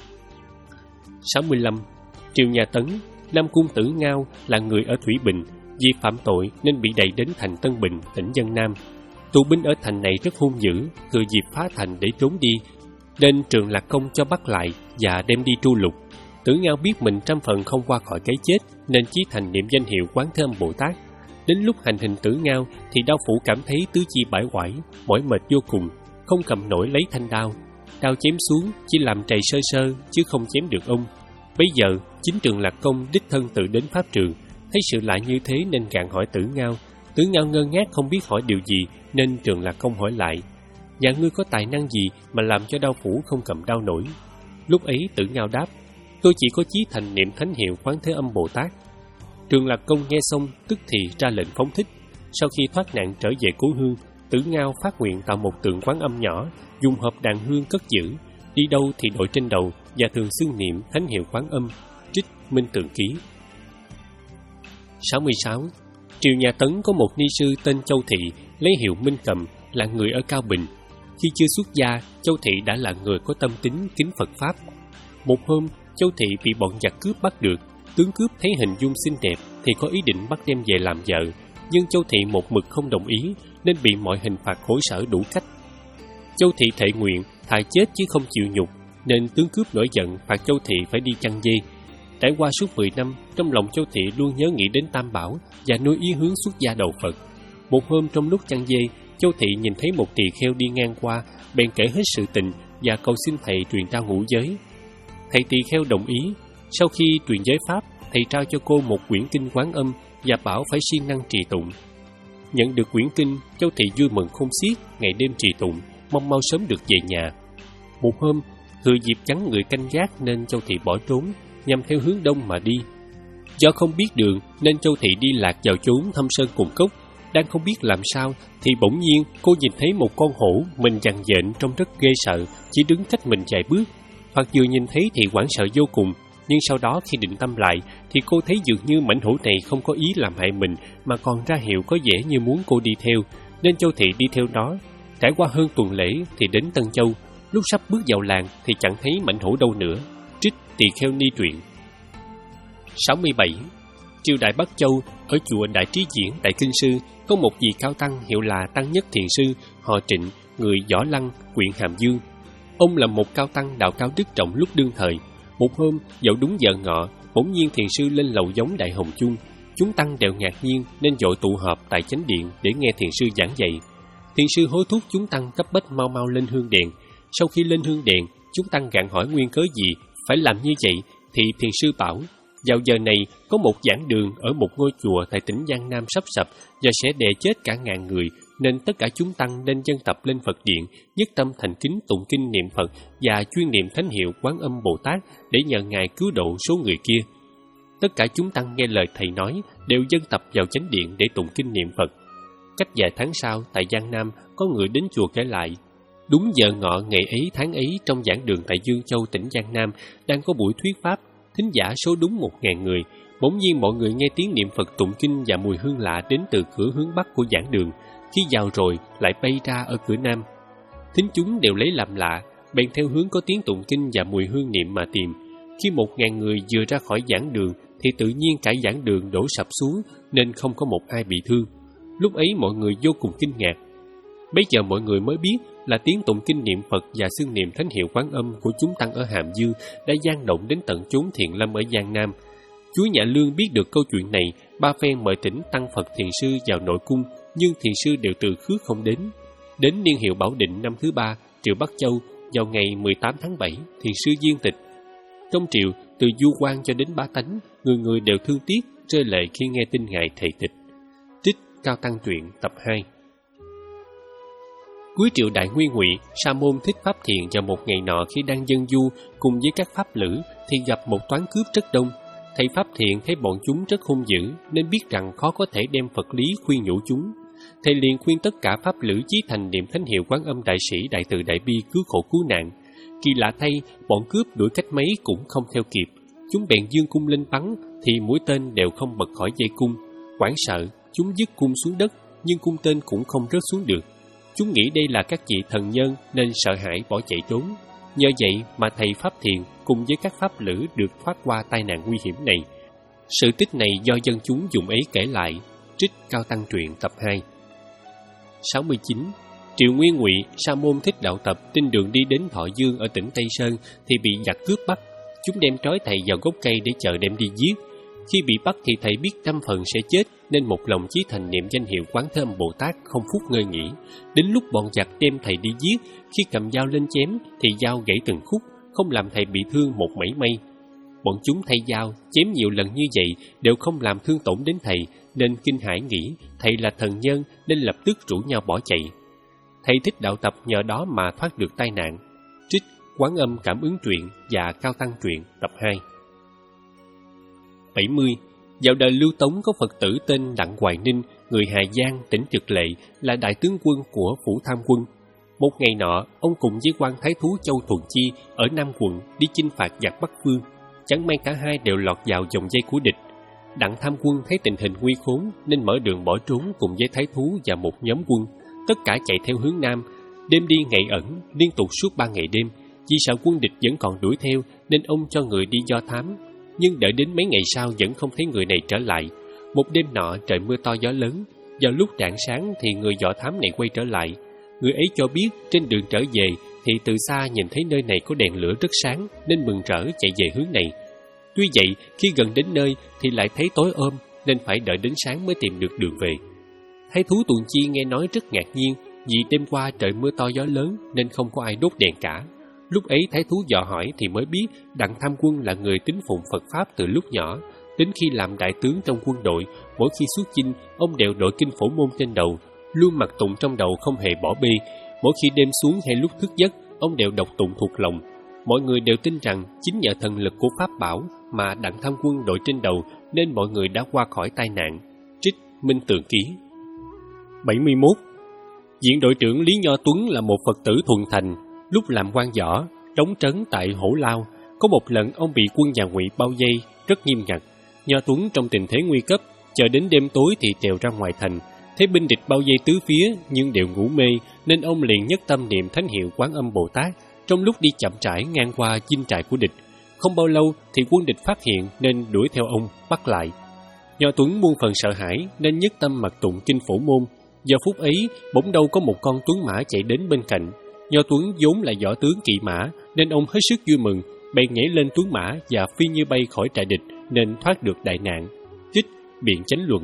sáu mươi lăm. Triều nhà Tấn, Nam Cung Tử Ngao là người ở Thủy Bình, vì phạm tội nên bị đày đến thành Tân Bình, tỉnh Vân Nam. Tù binh ở thành này rất hung dữ, thừa dịp phá thành để trốn đi, nên Trường Lạc Công cho bắt lại và đem đi tru lục. Tử Ngao biết mình trăm phần không qua khỏi cái chết nên chí thành niệm danh hiệu Quán Thế Âm Bồ Tát. Đến lúc hành hình Tử Ngao thì đao phủ cảm thấy tứ chi bãi quải, mỏi mệt vô cùng, không cầm nổi lấy thanh đao. Đao chém xuống chỉ làm trầy sơ sơ chứ không chém được ông. Bấy giờ chính Trường Lạc Công đích thân tự đến pháp trường, thấy sự lạ như thế nên gạn hỏi Tử Ngao. Tử Ngao ngơ ngác không biết hỏi điều gì nên Trường Lạc Công hỏi lại: "Dạ ngươi có tài năng gì mà làm cho đao phủ không cầm đao nổi?" Lúc ấy Tử Ngao đáp: "Tôi chỉ có chí thành niệm thánh hiệu Quán Thế Âm Bồ Tát." Trường Lạc Công nghe xong tức thì ra lệnh phóng thích. Sau khi thoát nạn trở về cố hương, Tử Ngao phát nguyện tạo một tượng Quán Âm nhỏ, dùng hộp đàn hương cất giữ, đi đâu thì đội trên đầu và thường xưng niệm thánh hiệu Quán Âm. Trích Minh Tường Ký. sáu mươi sáu. Triều nhà Tấn có một ni sư tên Châu Thị, lấy hiệu Minh Cầm, là người ở Cao Bình. Khi chưa xuất gia, Châu Thị đã là người có tâm tín kính Phật Pháp. Một hôm, Châu Thị bị bọn giặc cướp bắt được. Tướng cướp thấy hình dung xinh đẹp thì có ý định bắt đem về làm vợ, nhưng Châu Thị một mực không đồng ý nên bị mọi hình phạt khổ sở đủ cách. Châu Thị thệ nguyện thà chết chứ không chịu nhục, nên tướng cướp nổi giận phạt Châu Thị phải đi chăn dê. Trải qua suốt mười năm, trong lòng Châu Thị luôn nhớ nghĩ đến Tam Bảo và nuôi ý hướng xuất gia đầu Phật. Một hôm trong lúc chăn dê, Châu Thị nhìn thấy một tỳ kheo đi ngang qua, bèn kể hết sự tình và cầu xin thầy truyền trao ngũ giới. Thầy tỳ kheo đồng ý. Sau khi truyền giới pháp, thầy trao cho cô một quyển kinh Quán Âm và bảo phải siêng năng trì tụng. Nhận được quyển kinh, Châu Thị vui mừng khôn xiết, ngày đêm trì tụng, mong mau sớm được về nhà. Một hôm, thừa dịp vắng người canh gác nên Châu Thị bỏ trốn, nhằm theo hướng đông mà đi. Do không biết đường nên Châu Thị đi lạc vào chốn thâm sơn cùng cốc. Đang không biết làm sao thì bỗng nhiên cô nhìn thấy một con hổ mình dằn dện trông rất ghê sợ, chỉ đứng cách mình vài bước. Hoặc vừa nhìn thấy thì hoảng sợ vô cùng, nhưng sau đó khi định tâm lại thì cô thấy dường như mảnh hổ này không có ý làm hại mình mà còn ra hiệu có vẻ như muốn cô đi theo, nên Châu Thị đi theo nó. Trải qua hơn tuần lễ thì đến Tân Châu. Lúc sắp bước vào làng thì chẳng thấy mảnh hổ đâu nữa. Trích Tỳ Kheo Ni truyện. sáu mươi bảy. Triều đại Bắc Châu, ở chùa Đại Trí Diễn, Đại Kinh Sư, có một vị cao tăng hiệu là Tăng Nhất Thiền Sư, họ Trịnh, người Võ Lăng, huyện Hàm Dương. Ông là một cao tăng đạo cao đức trọng lúc đương thời. Một hôm, dạo đúng giờ ngọ, bỗng nhiên thiền sư lên lầu giống Đại Hồng Chung. Chúng tăng đều ngạc nhiên nên vội tụ họp tại chánh điện để nghe thiền sư giảng dạy. Thiền sư hối thúc chúng tăng cấp bách mau mau lên hương đèn. Sau khi lên hương đèn, chúng tăng gạn hỏi nguyên cớ gì Phải làm như vậy thì thiền sư bảo, vào giờ này có một giảng đường ở một ngôi chùa tại tỉnh Giang Nam sắp sập và sẽ đè chết cả ngàn người, nên tất cả chúng tăng nên dân tập lên Phật điện, nhất tâm thành kính tụng kinh niệm Phật và chuyên niệm thánh hiệu Quán Âm Bồ Tát để nhờ Ngài cứu độ số người kia. Tất cả chúng tăng nghe lời thầy nói, đều dân tập vào chánh điện để tụng kinh niệm Phật. Cách vài tháng sau, tại Giang Nam, có người đến chùa kể lại, đúng giờ ngọ ngày ấy tháng ấy, trong giảng đường tại Dương Châu tỉnh Giang Nam đang có buổi thuyết pháp, thính giả số đúng một ngàn người. Bỗng nhiên mọi người nghe tiếng niệm Phật tụng kinh và mùi hương lạ đến từ cửa hướng bắc của giảng đường. Khi vào rồi lại bay ra ở cửa nam. Thính chúng đều lấy làm lạ, bèn theo hướng có tiếng tụng kinh và mùi hương niệm mà tìm. Khi một ngàn người vừa ra khỏi giảng đường thì tự nhiên cả giảng đường đổ sập xuống, nên không có một ai bị thương. Lúc ấy mọi người vô cùng kinh ngạc. Bấy giờ mọi người mới biết là tiếng tụng kinh niệm Phật và xưng niệm thánh hiệu Quán Âm của chúng tăng ở Hàm Dư đã vang động đến tận chốn Thiện Lâm ở Giang Nam. Chúa Nhà Lương biết được câu chuyện này, ba phen mời thỉnh tăng Phật thiền sư vào nội cung, nhưng thiền sư đều từ khước không đến. Đến niên hiệu Bảo Định năm thứ ba, triều Bắc Châu, vào ngày mười tám tháng bảy, thiền sư viên tịch. Trong triều, từ du quan cho đến bá tánh, người người đều thương tiếc, rơi lệ khi nghe tin ngài thầy tịch. Trích Cao Tăng Truyện tập hai. Cuối triều Đại Nguyên Ngụy, Sa môn Thích Pháp Thiền vào một ngày nọ khi đang dân du cùng với các pháp lữ thì gặp một toán cướp rất đông. Thầy Pháp Thiện thấy bọn chúng rất hung dữ nên biết rằng khó có thể đem Phật lý khuyên nhủ chúng. Thầy liền khuyên tất cả pháp lữ chí thành niệm thánh hiệu Quán Âm Đại Sĩ Đại Từ Đại Bi cứu khổ cứu nạn. Kỳ lạ thay, bọn cướp đuổi cách mấy cũng không theo kịp. Chúng bèn giương cung lên bắn thì mũi tên đều không bật khỏi dây cung. Hoảng sợ, chúng dứt cung xuống đất nhưng cung tên cũng không rớt xuống được. Chúng nghĩ đây là các vị thần nhân nên sợ hãi bỏ chạy trốn. Nhờ vậy mà thầy Pháp Thiền cùng với các pháp lữ được thoát qua tai nạn nguy hiểm này. Sự tích này do dân chúng dùng ấy kể lại. Trích Cao Tăng Truyện tập hai. sáu mươi chín. Triều Nguyên Ngụy, Sa môn Thích Đạo Tập trên đường đi đến Thọ Dương ở tỉnh Tây Sơn thì bị giặc cướp bắt. Chúng đem trói thầy vào gốc cây để chờ đem đi giết. Khi bị bắt thì thầy biết trăm phần sẽ chết nên một lòng chí thành niệm danh hiệu Quán Thế Âm Bồ Tát không phút ngơi nghỉ. Đến lúc bọn giặc đem thầy đi giết, khi cầm dao lên chém thì dao gãy từng khúc, không làm thầy bị thương một mảy may. Bọn chúng thay dao chém nhiều lần như vậy đều không làm thương tổn đến thầy, nên kinh hãi nghĩ thầy là thần nhân nên lập tức rủ nhau bỏ chạy. Thầy Thích Đạo Tập nhờ đó mà thoát được tai nạn. Trích Quán Âm Cảm Ứng Truyện và Cao Tăng Truyện tập hai. bảy mươi. Vào đời Lưu Tống có Phật tử tên Đặng Hoài Ninh, người Hà Giang, tỉnh Trực Lệ, là đại tướng quân của Phủ Tham Quân. Một ngày nọ, ông cùng với quan thái thú Châu Thuần Chi ở Nam quận đi chinh phạt giặc Bắc Phương. Chẳng may cả hai đều lọt vào vòng dây của địch. Đặng Tham Quân thấy tình hình nguy khốn nên mở đường bỏ trốn cùng với thái thú và một nhóm quân. Tất cả chạy theo hướng Nam, đêm đi ngày ẩn, liên tục suốt ba ngày đêm. Vì sợ quân địch vẫn còn đuổi theo nên ông cho người đi do thám. Nhưng đợi đến mấy ngày sau vẫn không thấy người này trở lại. Một đêm nọ trời mưa to gió lớn. Vào lúc rạng sáng thì người dò thám này quay trở lại. Người ấy cho biết trên đường trở về thì từ xa nhìn thấy nơi này có đèn lửa rất sáng nên mừng rỡ chạy về hướng này. Tuy vậy khi gần đến nơi thì lại thấy tối ôm nên phải đợi đến sáng mới tìm được đường về. Thái thú Tuần Chi nghe nói rất ngạc nhiên vì đêm qua trời mưa to gió lớn nên không có ai đốt đèn cả. Lúc ấy thái thú dò hỏi thì mới biết Đặng Tham Quân là người tín phụng Phật Pháp từ lúc nhỏ. Đến khi làm đại tướng trong quân đội, mỗi khi xuất chinh, ông đều đội kinh phổ môn trên đầu, luôn mặc tụng trong đầu không hề bỏ bê. Mỗi khi đêm xuống hay lúc thức giấc, ông đều đọc tụng thuộc lòng. Mọi người đều tin rằng chính nhờ thần lực của Pháp Bảo mà Đặng Tham Quân đội trên đầu nên mọi người đã qua khỏi tai nạn. Trích Minh Tường Ký. bảy mươi mốt. Diện đội trưởng Lý Nho Tuấn là một Phật tử thuần thành. Lúc làm quan võ, trống trấn tại Hổ Lao, có một lần ông bị quân nhà Ngụy bao vây rất nghiêm ngặt. Nho Tuấn trong tình thế nguy cấp, chờ đến đêm tối thì trèo ra ngoài thành. Thấy binh địch bao vây tứ phía nhưng đều ngủ mê, nên ông liền nhất tâm niệm thánh hiệu Quán Âm Bồ Tát. Trong lúc đi chậm rãi ngang qua dinh trại của địch, không bao lâu thì quân địch phát hiện nên đuổi theo ông bắt lại. Nho Tuấn muôn phần sợ hãi nên nhất tâm mặc tụng kinh Phổ Môn. Giờ phút ấy bỗng đâu có một con tuấn mã chạy đến bên cạnh. Nho Tuấn vốn là võ tướng kỵ mã nên ông hết sức vui mừng, bèn nhảy lên tuấn mã và phi như bay khỏi trại địch nên thoát được đại nạn. Trích Biện Chánh Luận.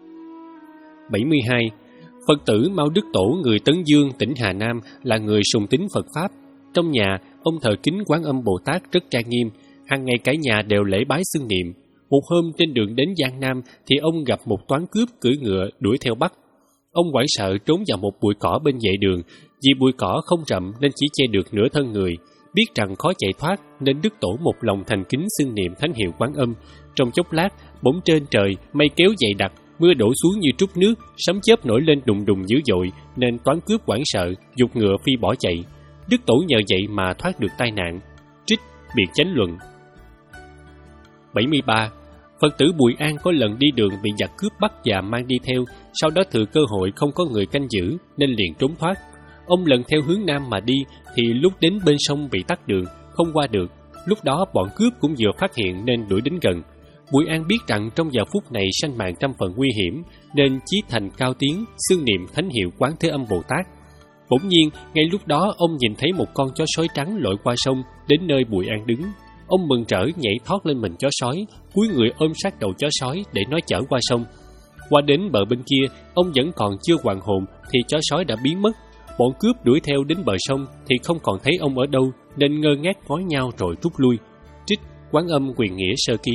bảy mươi hai. Phật tử Mao Đức Tổ người Tấn Dương, tỉnh Hà Nam là người sùng tín Phật Pháp. Trong nhà, ông thờ kính Quán Âm Bồ Tát rất trang nghiêm. Hàng ngày cả nhà đều lễ bái xưng niệm. Một hôm trên đường đến Giang Nam thì ông gặp một toán cướp cưỡi ngựa đuổi theo bắt. Ông hoảng sợ trốn vào một bụi cỏ bên vệ đường. Vì bụi cỏ không rậm nên chỉ che được nửa thân người. Biết rằng khó chạy thoát nên Đức Tổ một lòng thành kính xưng niệm thánh hiệu Quán Âm. Trong chốc lát, bỗng trên trời mây kéo dày đặc, mưa đổ xuống như trút nước, sấm chớp nổi lên đùng đùng dữ dội, nên toán cướp hoảng sợ, giục ngựa phi bỏ chạy. Đức Tổ nhờ vậy mà thoát được tai nạn. Trích Biệt Chánh Luận. bảy mươi ba. Phật tử Bùi An có lần đi đường bị giặc cướp bắt và mang đi theo, sau đó thừa cơ hội không có người canh giữ nên liền trốn thoát. Ông lần theo hướng nam mà đi thì lúc đến bên sông bị tắc đường, không qua được. Lúc đó bọn cướp cũng vừa phát hiện nên đuổi đến gần. Bùi An biết rằng trong giờ phút này sanh mạng trăm phần nguy hiểm nên chí thành cao tiếng xưng niệm thánh hiệu Quán Thế Âm Bồ Tát. Bỗng nhiên ngay lúc đó ông nhìn thấy một con chó sói trắng lội qua sông đến nơi Bùi An đứng. Ông mừng rỡ nhảy thoát lên mình chó sói, cúi người ôm sát đầu chó sói để nó chở qua sông. Qua đến bờ bên kia, ông vẫn còn chưa hoàn hồn thì chó sói đã biến mất. Bọn cướp đuổi theo đến bờ sông thì không còn thấy ông ở đâu nên ngơ ngác ngó nhau rồi rút lui. Trích Quán Âm Quyền Nghĩa Sơ Ký.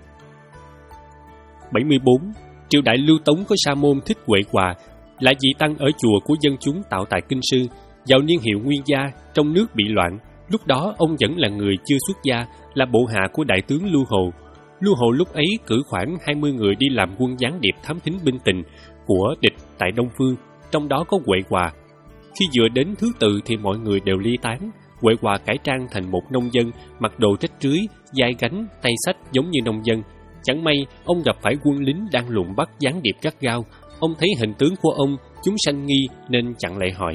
bảy mươi bốn. Triều đại Lưu Tống có sa môn Thích Huệ Hòa, là vị tăng ở chùa của dân chúng tạo tại kinh sư. Vào niên hiệu Nguyên Gia, trong nước bị loạn. Lúc đó ông vẫn là người chưa xuất gia, là bộ hạ của đại tướng Lưu Hồ. Lưu Hồ lúc ấy cử khoảng hai mươi người đi làm quân gián điệp thám thính binh tình của địch tại Đông Phương, trong đó có Huệ Hòa. Khi vừa đến thứ tự thì mọi người đều ly tán. Huệ Hòa cải trang thành một nông dân, mặc đồ rách rưới, vai gánh, tay xách giống như nông dân. Chẳng may ông gặp phải quân lính đang lùng bắt gián điệp gắt gao. Ông thấy hình tướng của ông, chúng sanh nghi nên chặn lại hỏi.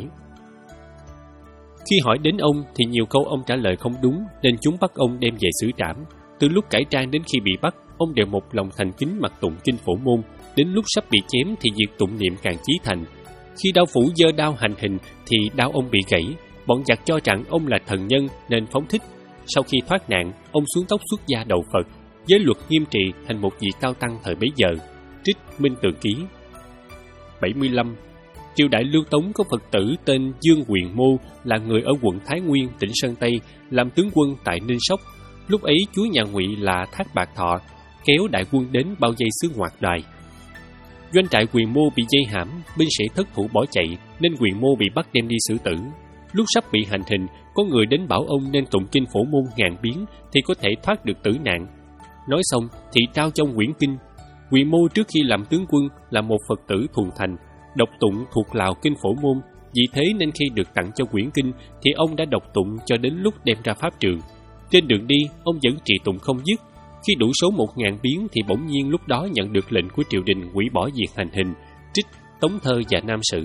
Khi hỏi đến ông thì nhiều câu ông trả lời không đúng nên chúng bắt ông đem về xử trảm. Từ lúc cải trang đến khi bị bắt, ông đều một lòng thành kính mặc tụng kinh Phổ Môn. Đến lúc sắp bị chém thì việc tụng niệm càng chí thành. Khi đao phủ giơ đao hành hình thì đao ông bị gãy. Bọn giặc cho rằng ông là thần nhân nên phóng thích. Sau khi thoát nạn, ông xuống tóc xuất gia đầu Phật, giới luật nghiêm trị thành một vị cao tăng thời bấy giờ. Trích Minh Tường Ký. bảy mươi lăm. Triều đại Lưu Tống có Phật tử tên Dương Quyền Mô, là người ở quận Thái Nguyên, tỉnh Sơn Tây, làm tướng quân tại Ninh Sóc. Lúc ấy chúa nhà Ngụy là Thác Bạt Thọ kéo đại quân đến bao vây xứ Ngoạc Đài. Doanh trại Quyền Mô bị dây hãm, binh sĩ thất thủ bỏ chạy nên Quyền Mô bị bắt đem đi xử tử. Lúc sắp bị hành hình, có người đến bảo ông nên tụng kinh Phổ Môn ngàn biến thì có thể thoát được tử nạn. Nói xong thì trao cho quyển kinh. Quyền Mô trước khi làm tướng quân là một Phật tử thuần thành, đọc tụng thuộc lào kinh Phổ Môn. Vì thế nên khi được tặng cho quyển kinh thì ông đã đọc tụng cho đến lúc đem ra pháp trường. Trên đường đi, ông vẫn trì tụng không dứt. Khi đủ số một ngàn biến thì bỗng nhiên lúc đó nhận được lệnh của triều đình hủy bỏ việc hành hình. Trích Tống Thơ và Nam Sử.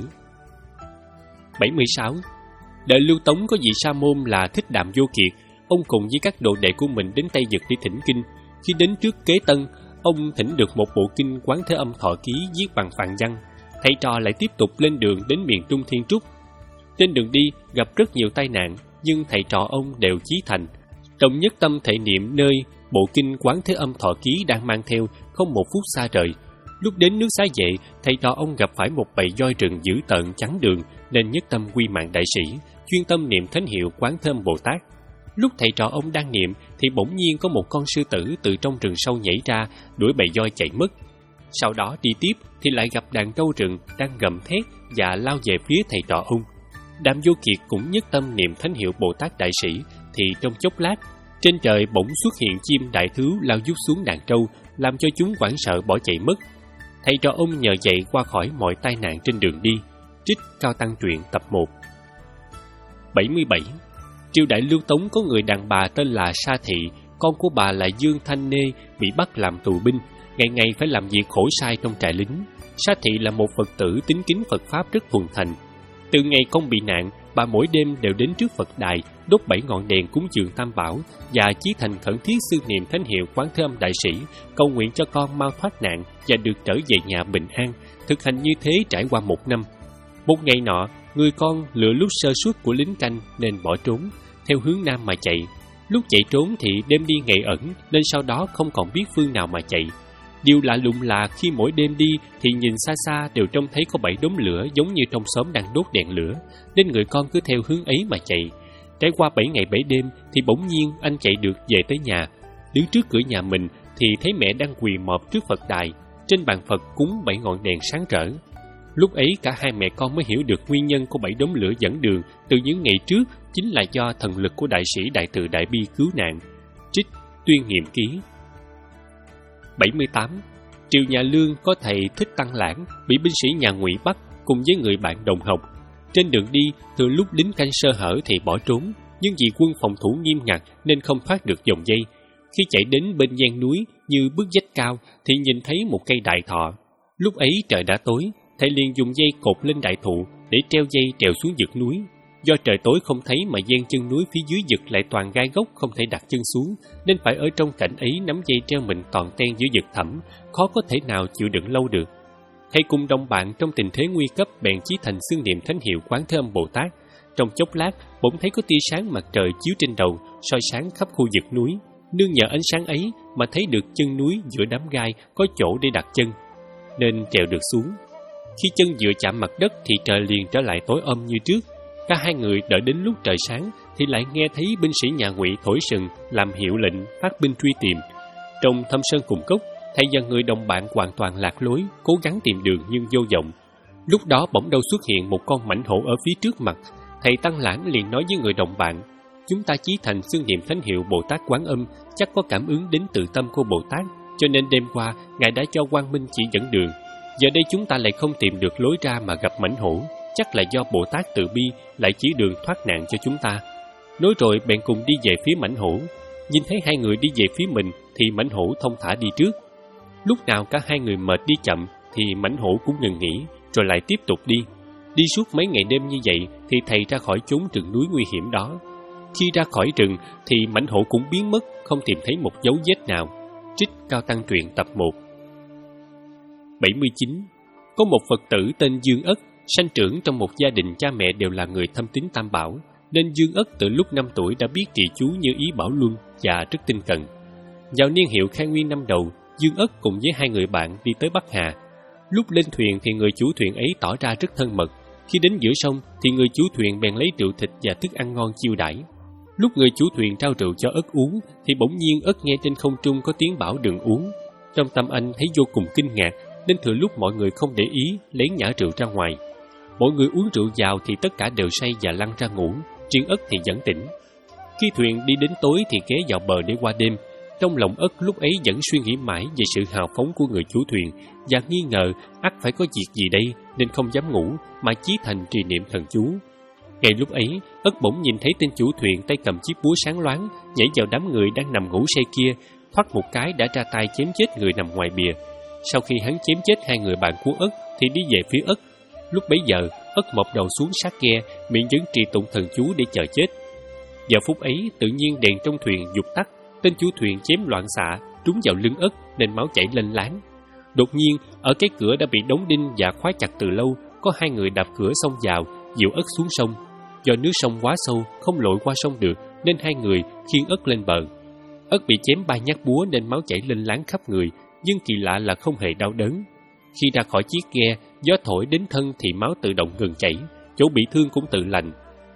bảy mươi sáu. Đời Lưu Tống có vị sa môn là Thích Đạm Vô Kiệt. Ông cùng với các đồ đệ của mình đến Tây Vực để thỉnh kinh. Khi đến trước Kế Tân, ông thỉnh được một bộ kinh Quán Thế Âm Thọ Ký viết bằng phàn văn. Thầy trò lại tiếp tục lên đường đến miền Trung Thiên Trúc. Trên đường đi gặp rất nhiều tai nạn, nhưng thầy trò ông đều chí thành. Trong nhất tâm thể niệm nơi bộ kinh Quán Thế Âm Thọ Ký đang mang theo, không một phút xa rời. Lúc đến nước Xá Vệ, thầy trò ông gặp phải một bầy voi rừng dữ tợn chắn đường, nên nhất tâm quy mạng đại sĩ, chuyên tâm niệm thánh hiệu Quán Thế Âm Bồ Tát. Lúc thầy trò ông đang niệm thì bỗng nhiên có một con sư tử từ trong rừng sâu nhảy ra, đuổi bầy voi chạy mất. Sau đó đi tiếp thì lại gặp đàn trâu rừng đang gầm thét và lao về phía thầy trò ông. Đạm Vô Kiệt cũng nhất tâm niệm thánh hiệu Bồ Tát đại sĩ thì trong chốc lát trên trời bỗng xuất hiện chim đại thú lao vút xuống đàn trâu, làm cho chúng hoảng sợ bỏ chạy mất. Thầy trò ông nhờ vậy qua khỏi mọi tai nạn trên đường đi. Trích Cao Tăng Truyện tập một. bảy mươi bảy. Triều đại Lưu Tống có người đàn bà tên là Sa Thị, con của bà là Dương Thanh Nê, bị bắt làm tù binh, ngày ngày phải làm việc khổ sai trong trại lính. Sa Thị là một Phật tử tín kính Phật Pháp rất thuần thành. Từ ngày con bị nạn, bà mỗi đêm đều đến trước Phật đài, đốt bảy ngọn đèn cúng dường Tam Bảo và chí thành khẩn thiết sư niệm thánh hiệu Quán Thế Âm đại sĩ, cầu nguyện cho con mau thoát nạn và được trở về nhà bình an. Thực hành như thế trải qua một năm. Một ngày nọ, người con lựa lúc sơ suất của lính canh nên bỏ trốn, theo hướng nam mà chạy. Lúc chạy trốn thì đêm đi ngày ẩn, nên sau đó không còn biết phương nào mà chạy. Điều lạ lùng là khi mỗi đêm đi thì nhìn xa xa đều trông thấy có bảy đốm lửa giống như trong xóm đang đốt đèn lửa, nên người con cứ theo hướng ấy mà chạy. Trải qua bảy ngày bảy đêm thì bỗng nhiên anh chạy được về tới nhà. đứng trước cửa nhà mình thì thấy mẹ đang quỳ mọp trước Phật đài, trên bàn Phật cúng bảy ngọn đèn sáng rỡ. Lúc ấy cả hai mẹ con mới hiểu được nguyên nhân của bảy đốm lửa dẫn đường từ những ngày trước chính là do thần lực của đại sĩ Đại Từ Đại Bi cứu nạn. Trích Tuyên Nghiệm Ký. bảy mươi tám. Triều nhà Lương có thầy Thích Tăng Lãng bị binh sĩ nhà Ngụy bắt cùng với người bạn đồng học. Trên đường đi, từ lúc lính canh sơ hở thì bỏ trốn, nhưng vì quân phòng thủ nghiêm ngặt nên không thoát được vòng dây. Khi chạy đến bên gian núi như bước vách cao thì nhìn thấy một cây đại thọ. Lúc ấy trời đã tối, thầy liền dùng dây cột lên đại thụ để treo dây trèo xuống vực núi. Do trời tối không thấy mà gian chân núi phía dưới vực lại toàn gai gốc không thể đặt chân xuống, nên phải ở trong cảnh ấy nắm dây treo mình toàn ten giữa vực thẳm, khó có thể nào chịu đựng lâu được. Thầy cùng đồng bạn trong tình thế nguy cấp bèn chí thành xưng niệm thánh hiệu Quán Thế Âm Bồ Tát. Trong chốc lát, bỗng thấy có tia sáng mặt trời chiếu trên đầu, soi sáng khắp khu vực núi. Nương nhờ ánh sáng ấy mà thấy được chân núi giữa đám gai có chỗ để đặt chân, nên trèo được xuống. Khi chân vừa chạm mặt đất thì trời liền trở lại tối âm như trước. Cả hai người đợi đến lúc trời sáng thì lại nghe thấy binh sĩ nhà Ngụy thổi sừng làm hiệu lệnh phát binh truy tìm. Trong thâm sơn cùng cốc, thầy và người đồng bạn hoàn toàn lạc lối, cố gắng tìm đường nhưng vô vọng. Lúc đó bỗng đâu xuất hiện một con mãnh hổ ở phía trước mặt. Thầy Tăng Lãng liền nói với người đồng bạn: chúng ta chí thành xưng niệm thánh hiệu Bồ Tát Quán Âm, chắc có cảm ứng đến tự tâm của Bồ Tát, cho nên đêm qua Ngài đã cho Quang Minh chỉ dẫn đường. Giờ đây chúng ta lại không tìm được lối ra mà gặp mãnh hổ, chắc là do Bồ Tát từ bi lại chỉ đường thoát nạn cho chúng ta. Nói rồi bèn cùng đi về phía mãnh hổ. Nhìn thấy hai người đi về phía mình thì mãnh hổ thông thả đi trước. Lúc nào cả hai người mệt đi chậm thì mãnh hổ cũng ngừng nghỉ, rồi lại tiếp tục đi. Đi suốt mấy ngày đêm như vậy thì thầy ra khỏi chốn rừng núi nguy hiểm đó. Khi ra khỏi rừng thì mãnh hổ cũng biến mất, không tìm thấy một dấu vết nào. Trích Cao Tăng Truyện tập một. bảy mươi chín. Có một Phật tử tên Dương Ất, sanh trưởng trong một gia đình cha mẹ đều là người thâm tín Tam Bảo, nên Dương Ất từ lúc năm tuổi đã biết trì chú như ý Bảo Luân và rất tinh cần. Vào niên hiệu Khai Nguyên năm đầu, Dương Ất cùng với hai người bạn đi tới Bắc Hà. Lúc lên thuyền thì người chủ thuyền ấy tỏ ra rất thân mật. Khi đến giữa sông thì người chủ thuyền bèn lấy rượu thịt và thức ăn ngon chiêu đãi. Lúc người chủ thuyền trao rượu cho Ất uống thì bỗng nhiên Ất nghe trên không trung có tiếng bảo đừng uống. Trong tâm anh thấy vô cùng kinh ngạc, nên thừa lúc mọi người không để ý lấy nhả rượu ra ngoài. Mọi người uống rượu vào thì tất cả đều say và lăn ra ngủ, riêng Ất thì vẫn tỉnh. Khi thuyền đi đến tối thì ghé vào bờ để qua đêm. Trong lòng Ất lúc ấy vẫn suy nghĩ mãi về sự hào phóng của người chủ thuyền và nghi ngờ ắt phải có việc gì đây, nên không dám ngủ mà chí thành trì niệm thần chú. Ngay lúc ấy, Ất bỗng nhìn thấy tên chủ thuyền tay cầm chiếc búa sáng loáng nhảy vào đám người đang nằm ngủ say kia, thoát một cái đã ra tay chém chết người nằm ngoài bìa. Sau khi hắn chém chết hai người bạn của Ất thì đi về phía Ất. Lúc bấy giờ, Ất mọc đầu xuống sát ghe, miệng vẫn trì tụng thần chú để chờ chết. Giờ phút ấy, tự nhiên đèn trong thuyền vụt tắt, tên chủ thuyền chém loạn xạ trúng vào lưng Ất nên máu chảy lênh láng. Đột nhiên, ở cái cửa đã bị đóng đinh và khóa chặt từ lâu, có hai người đạp cửa xông vào, dìu Ất xuống sông. Do nước sông quá sâu, không lội qua sông được, nên hai người khiêng Ất lên bờ. Ất bị chém ba nhát búa nên máu chảy lênh láng khắp người, nhưng kỳ lạ là không hề đau đớn. Khi ra khỏi chiếc ghe, gió thổi đến thân thì máu tự động ngừng chảy, chỗ bị thương cũng tự lành.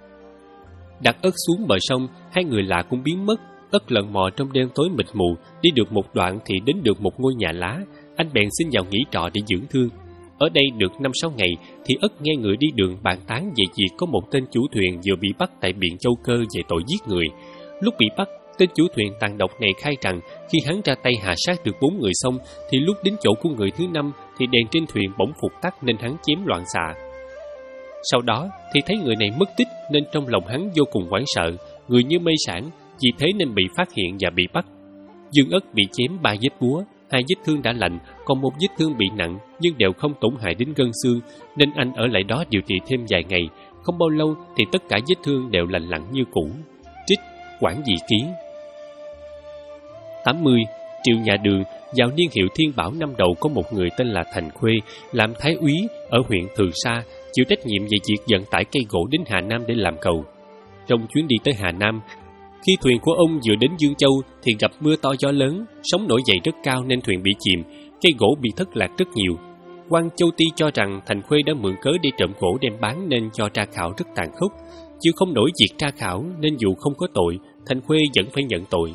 Đặt Ất xuống bờ sông, hai người lạ cũng biến mất. Ất lợn mò trong đêm tối mịt mù, đi được một đoạn thì đến được một ngôi nhà lá. Anh bèn xin vào nghỉ trọ để dưỡng thương. Ở đây được năm sáu ngày thì Ất nghe người đi đường bàn tán về việc có một tên chủ thuyền vừa bị bắt tại biển Châu Cơ về tội giết người. Lúc bị bắt, tên chủ thuyền tàn độc này khai rằng khi hắn ra tay hạ sát được bốn người xong thì lúc đến chỗ của người thứ năm thì đèn trên thuyền bỗng phục tắt nên hắn chém loạn xạ. Sau đó thì thấy người này mất tích nên trong lòng hắn vô cùng hoảng sợ, người như mê sản, vì thế nên bị phát hiện và bị bắt. Dương Ất bị chém ba vết búa, hai vết thương đã lành, còn một vết thương bị nặng nhưng đều không tổn hại đến gân xương, nên anh ở lại đó điều trị thêm vài ngày. Không bao lâu thì tất cả vết thương đều lành lặn như cũ. Trích Quảng Dị Ký. tám mươi. Triệu nhà Đường. Vào niên hiệu Thiên Bảo năm đầu có một người tên là Thành Khuê, làm thái úy ở huyện Thường Sa, chịu trách nhiệm về việc vận tải cây gỗ đến Hà Nam để làm cầu. Trong chuyến đi tới Hà Nam, khi thuyền của ông vừa đến Dương Châu thì gặp mưa to gió lớn, sóng nổi dậy rất cao nên thuyền bị chìm, cây gỗ bị thất lạc rất nhiều. Quan Châu Ti cho rằng Thành Khuê đã mượn cớ để trộm gỗ đem bán nên cho tra khảo rất tàn khốc. Chịu không nổi việc tra khảo nên dù không có tội, Thành Khuê vẫn phải nhận tội.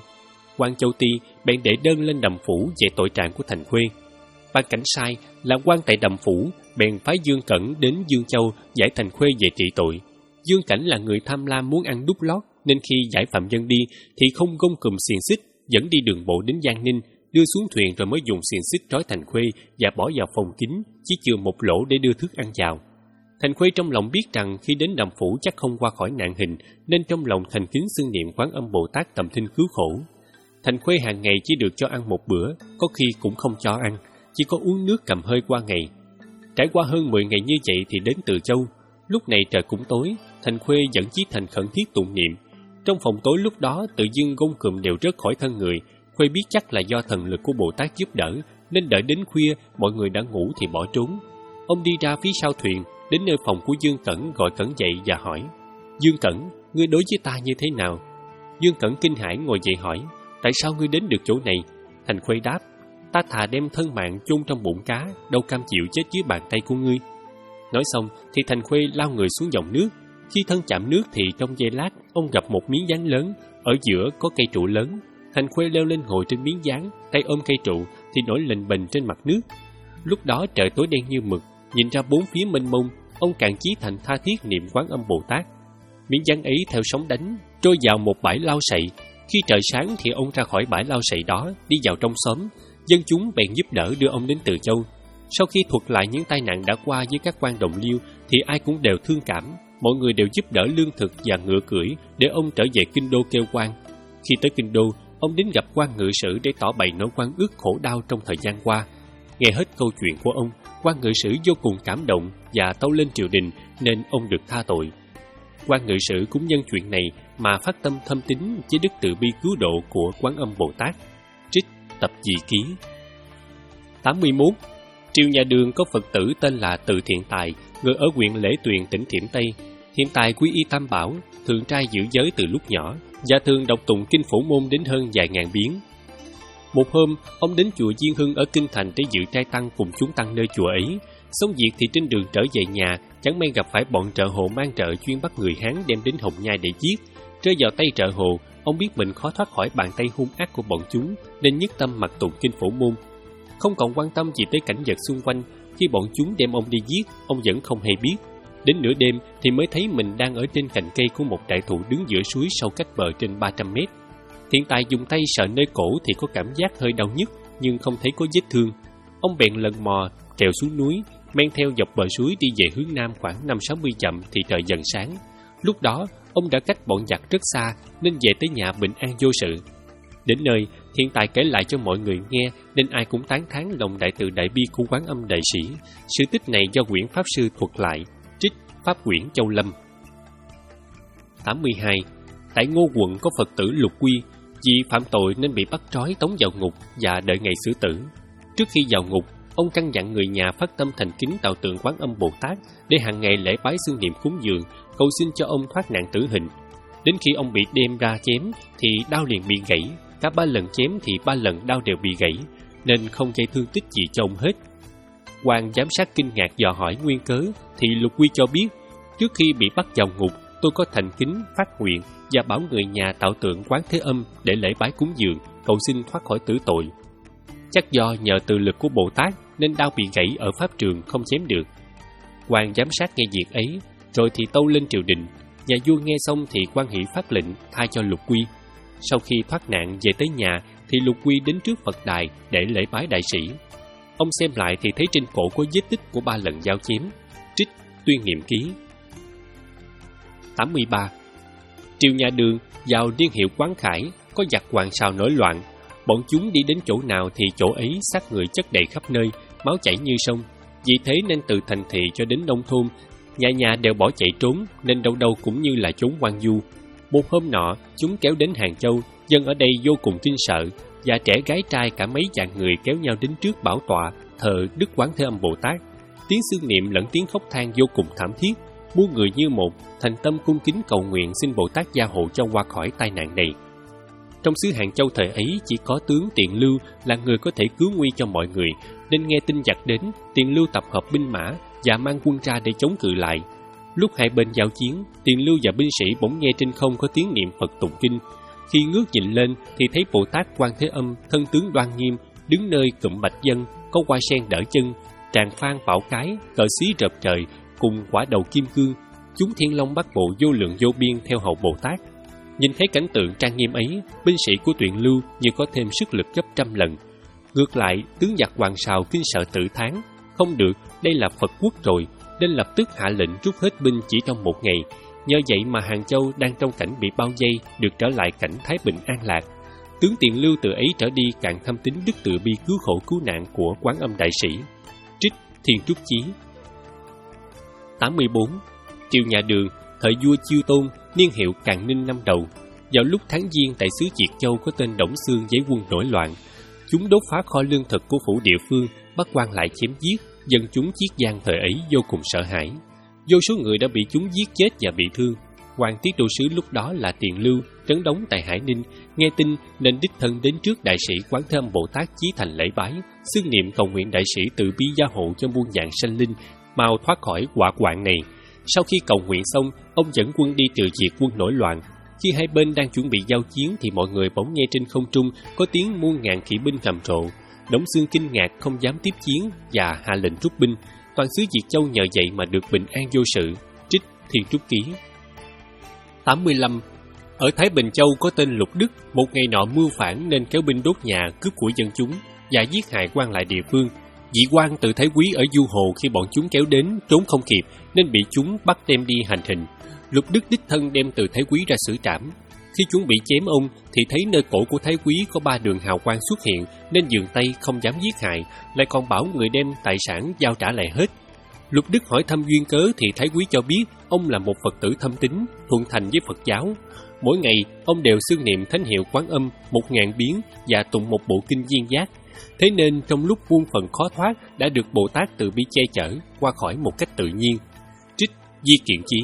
Quan Châu Ti bèn đệ đơn lên Đầm Phủ về tội trạng của Thành Khuê. Ban cảnh sai là quan tại Đầm Phủ bèn phái Dương Cẩn đến Dương Châu giải Thành Khuê về trị tội. Dương Cảnh là người tham lam muốn ăn đút lót, nên khi giải phạm nhân đi thì không gông cùm xiềng xích, dẫn đi đường bộ đến Giang Ninh, đưa xuống thuyền rồi mới dùng xiềng xích trói Thành Khuê và bỏ vào phòng kín, chỉ chừa một lỗ để đưa thức ăn vào. Thành Khuê trong lòng biết rằng khi đến Đầm Phủ chắc không qua khỏi nạn hình, nên trong lòng thành kính xưng niệm Quán Âm Bồ Tát tầm thinh cứu khổ. Thành Khuê hàng ngày chỉ được cho ăn một bữa, có khi cũng không cho ăn, chỉ có uống nước cầm hơi qua ngày. Trải qua hơn mười ngày như vậy thì đến Từ Châu. Lúc này trời cũng tối, Thành Khuê dẫn Chí Thành khẩn thiết tụng niệm. Trong phòng tối lúc đó tự dưng gông cùm đều rớt khỏi thân người. Khuê biết chắc là do thần lực của Bồ Tát giúp đỡ, nên đợi đến khuya mọi người đã ngủ thì bỏ trốn. Ông đi ra phía sau thuyền, đến nơi phòng của Dương Cẩn gọi Cẩn dậy và hỏi: Dương Cẩn, ngươi đối với ta như thế nào? Dương Cẩn kinh hãi ngồi dậy hỏi: tại sao ngươi đến được chỗ này? Thành Khuê đáp: ta thà đem thân mạng chôn trong bụng cá, đâu cam chịu chết dưới bàn tay của ngươi. Nói xong thì Thành Khuê lao người xuống dòng nước. Khi thân chạm nước thì trong giây lát ông gặp một miếng dán lớn, ở giữa có cây trụ lớn. Thành Khuê leo lên ngồi trên miếng dán, tay ôm cây trụ thì nổi lềnh bềnh trên mặt nước. Lúc đó trời tối đen như mực, nhìn ra bốn phía mênh mông, ông càng Chí Thành tha thiết niệm Quán Âm Bồ Tát. Miếng dán ấy theo sóng đánh trôi vào một bãi lau sậy. Khi trời sáng thì ông ra khỏi bãi lau sậy đó, đi vào trong xóm. Dân chúng bèn giúp đỡ đưa ông đến Từ Châu. Sau khi thuật lại những tai nạn đã qua với các quan đồng liêu thì ai cũng đều thương cảm. Mọi người đều giúp đỡ lương thực và ngựa cưỡi để ông trở về Kinh Đô kêu quan. Khi tới Kinh Đô, ông đến gặp quan ngự sử để tỏ bày nỗi oan ức khổ đau trong thời gian qua. Nghe hết câu chuyện của ông, quan ngự sử vô cùng cảm động và tâu lên triều đình, nên ông được tha tội. Quan ngự sử cũng nhân chuyện này mà phát tâm thâm tín với đức từ bi cứu độ của Quán Âm Bồ Tát. Trích tập dị ký. tám mươi mốt. Triều nhà Đường có Phật tử tên là Từ Thiện Tài, người ở huyện Lễ Tuyền, tỉnh Thiểm Tây. Thiện Tài quy y Tam Bảo, thường trai giữ giới từ lúc nhỏ và thường đọc tụng kinh Phổ Môn đến hơn vài ngàn biến. Một hôm, ông đến chùa Diên Hưng ở Kinh Thành để dự trai tăng cùng chúng tăng nơi chùa ấy. Xong việc thì trên đường trở về nhà, chẳng may gặp phải bọn trợ hộ mang trợ chuyên bắt người Hán đem đến Hồng Nhai để giết. Rơi vào tay trợ hộ, ông biết mình khó thoát khỏi bàn tay hung ác của bọn chúng, nên nhất tâm mặc tụng kinh Phổ Môn. Không còn quan tâm gì tới cảnh vật xung quanh, khi bọn chúng đem ông đi giết, ông vẫn không hề biết. Đến nửa đêm thì mới thấy mình đang ở trên cành cây của một đại thụ đứng giữa suối sâu cách bờ trên ba trăm mét. Thiện Tài dùng tay sờ nơi cổ thì có cảm giác hơi đau nhức, nhưng không thấy có vết thương. Ông bèn lần mò trèo xuống núi, men theo dọc bờ suối đi về hướng nam khoảng năm sáu mươi dặm thì trời dần sáng. Lúc đó ông đã cách bọn giặc rất xa, nên về tới nhà bình an vô sự. Đến nơi, Thiện Tài kể lại cho mọi người nghe, nên ai cũng tán thán lòng đại từ đại bi của Quán Âm Đại Sĩ. Sự tích này do Quyển Pháp Sư thuật lại. Trích Pháp Quyển Châu Lâm. tám mươi hai. Tại Ngô Quận có Phật tử Lục Quy, vì phạm tội nên bị bắt trói tống vào ngục và đợi ngày xử tử. Trước khi vào ngục, ông căn dặn người nhà phát tâm thành kính tạo tượng Quán Âm Bồ Tát để hàng ngày lễ bái xương niệm cúng dường, cầu xin cho ông thoát nạn tử hình. Đến khi ông bị đem ra chém thì đao liền bị gãy, cả ba lần chém thì ba lần đao đều bị gãy, nên không gây thương tích gì cho ông hết. Quan giám sát kinh ngạc dò hỏi nguyên cớ thì Lục Quy cho biết: trước khi bị bắt vào ngục, tôi có thành kính phát nguyện và bảo người nhà tạo tượng Quán Thế Âm để lễ bái cúng dường, cầu xin thoát khỏi tử tội. Chắc do nhờ từ lực của Bồ Tát nên đao bị gãy ở pháp trường không chém được. Quan giám sát nghe việc ấy, rồi thì tâu lên triều đình. Nhà vua nghe xong thì quan hỷ phát lệnh tha cho Lục Quy. Sau khi thoát nạn về tới nhà thì Lục Quy đến trước Phật đài để lễ bái đại sĩ. Ông xem lại thì thấy trên cổ có vết tích của ba lần dao chém. Trích Tuyên Niệm Ký. tám mươi ba. Triều nhà Đường vào niên hiệu Quán Khải, có giặc Hoàng Sào nổi loạn. Bọn chúng đi đến chỗ nào thì chỗ ấy xác người chất đầy khắp nơi, máu chảy như sông. Vì thế nên từ thành thị cho đến nông thôn, nhà nhà đều bỏ chạy trốn, nên đâu đâu cũng như là chốn hoang vu. Một hôm nọ, chúng kéo đến Hàng Châu, dân ở đây vô cùng kinh sợ, và trẻ gái trai cả mấy vạn người kéo nhau đến trước bảo tọa thờ Đức Quán Thế Âm Bồ Tát. Tiếng xương niệm lẫn tiếng khóc than vô cùng thảm thiết, muôn người như một thành tâm cung kính cầu nguyện xin Bồ Tát gia hộ cho qua khỏi tai nạn này. Trong xứ Hàng Châu thời ấy chỉ có tướng Tiền Lưu là người có thể cứu nguy cho mọi người, nên nghe tin giặc đến, Tiền Lưu tập hợp binh mã và mang quân ra để chống cự lại. Lúc hai bên giao chiến, Tiền Lưu và binh sĩ bỗng nghe trên không có tiếng niệm Phật tụng kinh. Khi ngước nhìn lên thì thấy Bồ Tát Quan Thế Âm thân tướng đoan nghiêm, đứng nơi cụm bạch dân, có hoa sen đỡ chân, tràng phan bảo cái, cờ xí rợp trời, cùng quả đầu kim cương, chúng thiên long bát bộ vô lượng vô biên theo hậu Bồ Tát. Nhìn thấy cảnh tượng trang nghiêm ấy, binh sĩ của Tuyền Lưu như có thêm sức lực gấp trăm lần. Ngược lại, tướng giặc Hoàng Sào kinh sợ tự thán, không được, đây là Phật quốc rồi, nên lập tức hạ lệnh rút hết binh chỉ trong một ngày. Nhờ vậy mà Hàng Châu đang trong cảnh bị bao vây được trở lại cảnh thái bình an lạc. Tướng Tiền Lưu từ ấy trở đi càng thâm tín đức từ bi cứu khổ cứu nạn của Quán Âm Đại Sĩ. Trích Thiên Trúc Chí. tám mươi bốn. Triều nhà Đường, thời vua Chiêu Tôn, niên hiệu Càn Ninh năm đầu. Vào lúc tháng Giêng tại xứ Triệt Châu có tên Đổng Xương giấy quân nổi loạn. Chúng đốt phá kho lương thực của phủ địa phương, bắt quan lại chém giết, dân chúng Chiết Giang thời ấy vô cùng sợ hãi. Vô số người đã bị chúng giết chết và bị thương. Hoàng tiết độ sứ lúc đó là Tiền Lưu, trấn đóng tại Hải Ninh, nghe tin nên đích thân đến trước đại sĩ Quán Thế Âm Bồ Tát chí thành lễ bái, xưng niệm cầu nguyện đại sĩ từ bi gia hộ cho muôn vạn sanh linh mau thoát khỏi hỏa hoạn này. Sau khi cầu nguyện xong, ông dẫn quân đi trừ diệt quân nổi loạn. Khi hai bên đang chuẩn bị giao chiến thì mọi người bỗng nghe trên không trung có tiếng muôn ngàn kỵ binh rầm rộ. Đổng Xương kinh ngạc không dám tiếp chiến và hạ lệnh rút binh. Toàn xứ Diệt Châu nhờ vậy mà được bình an vô sự. Trích Thiên Trúc Ký. tám mươi lăm. Ở Thái Bình Châu có tên Lục Đức, một ngày nọ mưu phản nên kéo binh đốt nhà, cướp của dân chúng và giết hại quan lại địa phương. Vị quan từ Thái Quý ở Du Hồ khi bọn chúng kéo đến trốn không kịp nên bị chúng bắt đem đi hành hình. Lục Đức đích thân đem từ Thái Quý ra xử trảm. Khi chúng bị chém ông thì thấy nơi cổ của Thái Quý có ba đường hào quang xuất hiện nên dừng tay không dám giết hại, lại còn bảo người đem tài sản giao trả lại hết. Lục Đức hỏi thăm duyên cớ thì Thái Quý cho biết ông là một Phật tử thâm tín, thuận thành với Phật giáo. Mỗi ngày ông đều xưng niệm thánh hiệu Quán Âm một ngàn biến và tụng một bộ kinh Duyên Giác. Thế nên trong lúc muôn phần khó thoát đã được Bồ Tát từ bi che chở qua khỏi một cách tự nhiên. Trích Di Kiện Chí.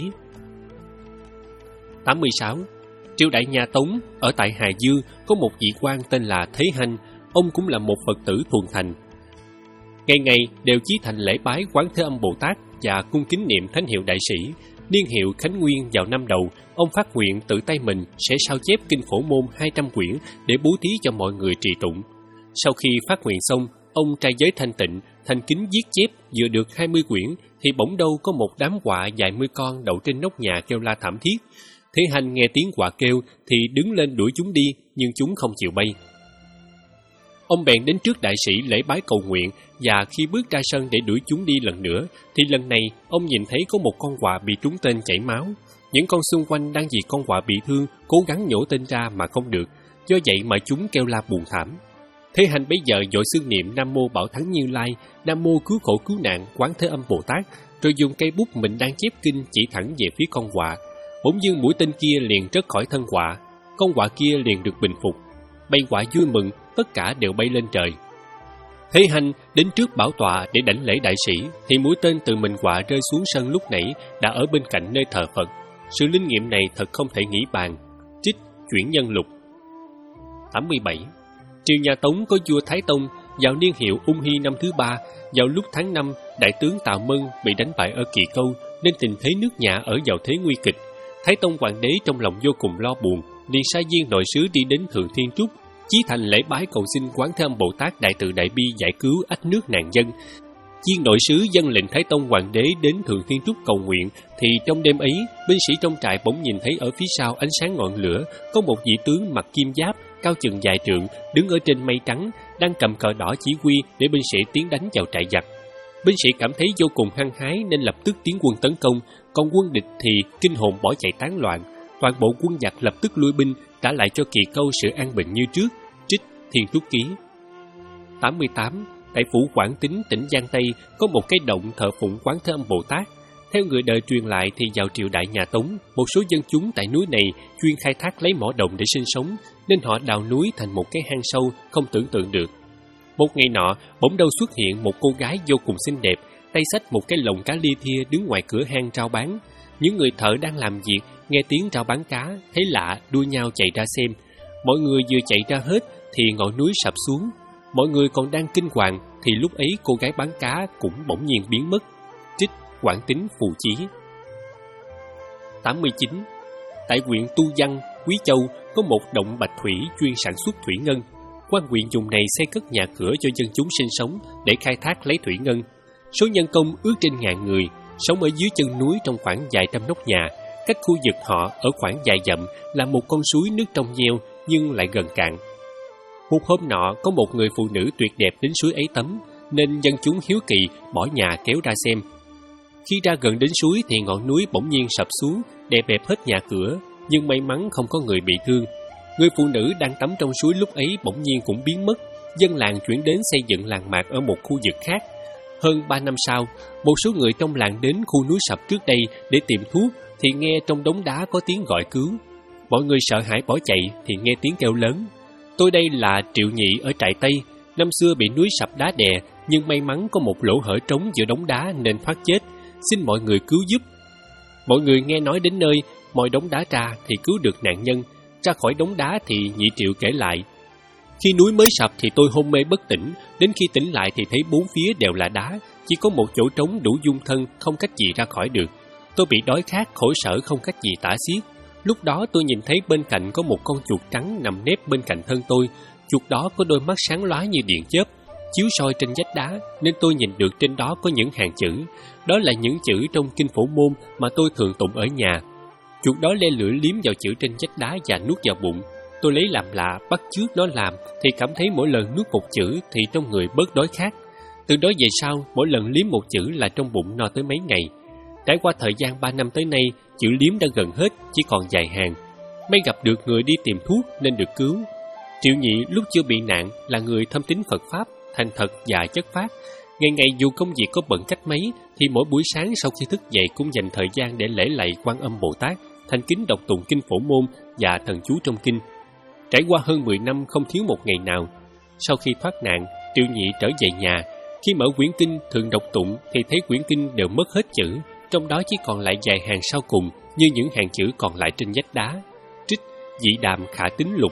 tám mươi sáu. Triều đại nhà Tống ở tại Hà Dư có một vị quan tên là Thế Hanh, ông cũng là một Phật tử thuần thành. Ngày ngày đều chí thành lễ bái Quán Thế Âm Bồ Tát và cung kính niệm thánh hiệu đại sĩ. Niên hiệu Khánh Nguyên vào năm đầu, ông phát nguyện tự tay mình sẽ sao chép kinh Phổ Môn hai trăm quyển để bố thí cho mọi người trì tụng. Sau khi phát nguyện xong, ông trai giới thanh tịnh, thành kính viết chép vừa được hai mươi quyển thì bỗng đâu có một đám quạ vài mươi con đậu trên nóc nhà kêu la thảm thiết. Thế Hành nghe tiếng quạ kêu thì đứng lên đuổi chúng đi, nhưng chúng không chịu bay. Ông bèn đến trước đại sĩ lễ bái cầu nguyện, và khi bước ra sân để đuổi chúng đi lần nữa, thì lần này ông nhìn thấy có một con quạ bị trúng tên chảy máu. Những con xung quanh đang vì con quạ bị thương, cố gắng nhổ tên ra mà không được, do vậy mà chúng kêu la buồn thảm. Thế Hành bấy giờ vội xưng niệm Nam Mô Bảo Thắng Như Lai, Nam Mô Cứu Khổ Cứu Nạn Quán Thế Âm Bồ Tát, rồi dùng cây bút mình đang chép kinh chỉ thẳng về phía con quạ. Bỗng dưng mũi tên kia liền rớt khỏi thân quạ, con quạ kia liền được bình phục. Bầy quạ vui mừng, tất cả đều bay lên trời. Thế Hành đến trước bảo tọa để đảnh lễ đại sĩ, thì mũi tên từ mình quạ rơi xuống sân lúc nãy đã ở bên cạnh nơi thờ Phật. Sự linh nghiệm này thật không thể nghĩ bàn. Trích Chuyển Nhân Lục. tám mươi bảy. Triều nhà Tống có vua Thái Tông, vào niên hiệu Ung Hy năm thứ ba, vào lúc tháng năm, đại tướng Tào Mân bị đánh bại ở Kỳ Câu, nên tình thế nước nhà ở vào thế nguy kịch. Thái Tông hoàng đế trong lòng vô cùng lo buồn, liền sai viên nội sứ đi đến Thượng Thiên Trúc, chí thành lễ bái cầu xin Quán Thế Âm Bồ Tát đại từ đại bi giải cứu ách nước nạn dân. Viên nội sứ dâng lệnh Thái Tông hoàng đế đến Thượng Thiên Trúc cầu nguyện, thì trong đêm ấy, binh sĩ trong trại bỗng nhìn thấy ở phía sau ánh sáng ngọn lửa có một vị tướng mặc kim giáp, cao chừng vài trượng, đứng ở trên mây trắng, đang cầm cờ đỏ chỉ huy để binh sĩ tiến đánh vào trại giặc. Binh sĩ cảm thấy vô cùng hăng hái nên lập tức tiến quân tấn công, còn quân địch thì kinh hồn bỏ chạy tán loạn. Toàn bộ quân giặc lập tức lui binh, trả lại cho Kỳ Câu sự an bình như trước. Trích Thiên Trúc Ký. tám mươi tám. Tại phủ Quảng Tín, tỉnh Giang Tây có một cái động thờ phụng Quán Thế Âm Bồ Tát. Theo người đời truyền lại thì vào triều đại nhà Tống, một số dân chúng tại núi này chuyên khai thác lấy mỏ đồng để sinh sống, nên họ đào núi thành một cái hang sâu không tưởng tượng được. Một ngày nọ, bỗng đâu xuất hiện một cô gái vô cùng xinh đẹp, tay xách một cái lồng cá lia thia đứng ngoài cửa hang rao bán. Những người thợ đang làm việc nghe tiếng rao bán cá, thấy lạ đua nhau chạy ra xem. Mọi người vừa chạy ra hết thì ngọn núi sập xuống. Mọi người còn đang kinh hoàng thì lúc ấy cô gái bán cá cũng bỗng nhiên biến mất. Trích Quảng Tín Phù Chí. tám mươi chín. Tại huyện Tu Văn Quý Châu có một động bạch thủy chuyên sản xuất thủy ngân. Quan huyện dùng này xây cất nhà cửa cho dân chúng sinh sống để khai thác lấy thủy ngân. Số nhân công ước trên ngàn người, sống ở dưới chân núi trong khoảng vài trăm nóc nhà. Cách khu vực họ ở khoảng vài dặm là một con suối nước trong veo nhưng lại gần cạn. Một hôm nọ, có một người phụ nữ tuyệt đẹp đến suối ấy tắm, nên dân chúng hiếu kỳ bỏ nhà kéo ra xem. Khi ra gần đến suối thì ngọn núi bỗng nhiên sập xuống, đè bẹp hết nhà cửa, nhưng may mắn không có người bị thương. Người phụ nữ đang tắm trong suối lúc ấy bỗng nhiên cũng biến mất. Dân làng chuyển đến xây dựng làng mạc ở một khu vực khác. Hơn ba năm sau, một số người trong làng đến khu núi sập trước đây để tìm thuốc, thì nghe trong đống đá có tiếng gọi cứu. Mọi người sợ hãi bỏ chạy thì nghe tiếng kêu lớn. Tôi đây là Triệu Nhị ở trại Tây, năm xưa bị núi sập đá đè, nhưng may mắn có một lỗ hở trống giữa đống đá nên thoát chết. Xin mọi người cứu giúp. Mọi người nghe nói đến nơi, mọi đống đá ra thì cứu được nạn nhân. Ra khỏi đống đá thì Nhị Triệu kể lại. Khi núi mới sập thì tôi hôn mê bất tỉnh, đến khi tỉnh lại thì thấy bốn phía đều là đá, chỉ có một chỗ trống đủ dung thân, không cách gì ra khỏi được. Tôi bị đói khát, khổ sở không cách gì tả xiết. Lúc đó tôi nhìn thấy bên cạnh có một con chuột trắng nằm nép bên cạnh thân tôi. Chuột đó có đôi mắt sáng lóa như điện chớp, chiếu soi trên vách đá, nên tôi nhìn được trên đó có những hàng chữ. Đó là những chữ trong kinh Phổ Môn mà tôi thường tụng ở nhà. Chuột đó le lưỡi liếm vào chữ trên vách đá và nuốt vào bụng. Tôi lấy làm lạ, bắt chước nó làm, thì cảm thấy mỗi lần nuốt một chữ thì trong người bớt đói khát. Từ đó về sau, mỗi lần liếm một chữ là trong bụng no tới mấy ngày. Trải qua thời gian ba năm tới nay, chữ liếm đã gần hết, chỉ còn vài hàng. May gặp được người đi tìm thuốc nên được cứu. Triệu Nhị lúc chưa bị nạn là người thâm tín Phật Pháp, thành thật và chất phác. Ngày ngày dù công việc có bận cách mấy, thì mỗi buổi sáng sau khi thức dậy cũng dành thời gian để lễ lạy Quan Âm Bồ Tát, thành kính đọc tụng kinh Phổ Môn và thần chú trong kinh. Trải qua hơn mười năm không thiếu một ngày nào. Sau khi thoát nạn, Triệu Nhị trở về nhà. Khi mở quyển kinh thường đọc tụng thì thấy quyển kinh đều mất hết chữ, trong đó chỉ còn lại vài hàng sau cùng như những hàng chữ còn lại trên vách đá. Trích Dị Đàm Khả Tín Lục.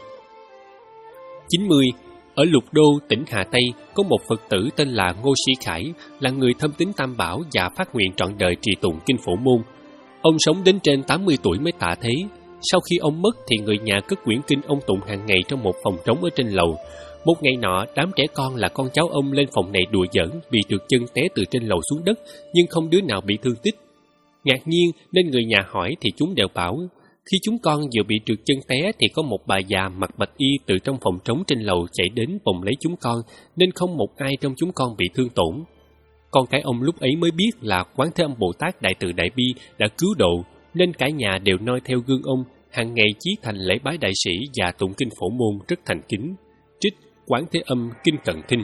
chín mươi. Ở Lục Đô, tỉnh Hà Tây, có một Phật tử tên là Ngô Sĩ Khải, là người thâm tín Tam Bảo và phát nguyện trọn đời trì tụng kinh Phổ Môn. Ông sống đến trên tám mươi tuổi mới tạ thế. Sau khi ông mất thì người nhà cất quyển kinh ông tụng hàng ngày trong một phòng trống ở trên lầu. Một ngày nọ, đám trẻ con là con cháu ông lên phòng này đùa giỡn vì trượt chân té từ trên lầu xuống đất, nhưng không đứa nào bị thương tích. Ngạc nhiên nên người nhà hỏi thì chúng đều bảo, khi chúng con vừa bị trượt chân té thì có một bà già mặc bạch y từ trong phòng trống trên lầu chạy đến vòng lấy chúng con, nên không một ai trong chúng con bị thương tổn. Con cái ông lúc ấy mới biết là Quán Thế Âm Bồ Tát Đại Từ Đại Bi đã cứu độ, nên cả nhà đều noi theo gương ông, hàng ngày chí thành lễ bái đại sĩ và tụng kinh Phổ Môn rất thành kính. Trích Quán Thế Âm Kinh Cận Thinh.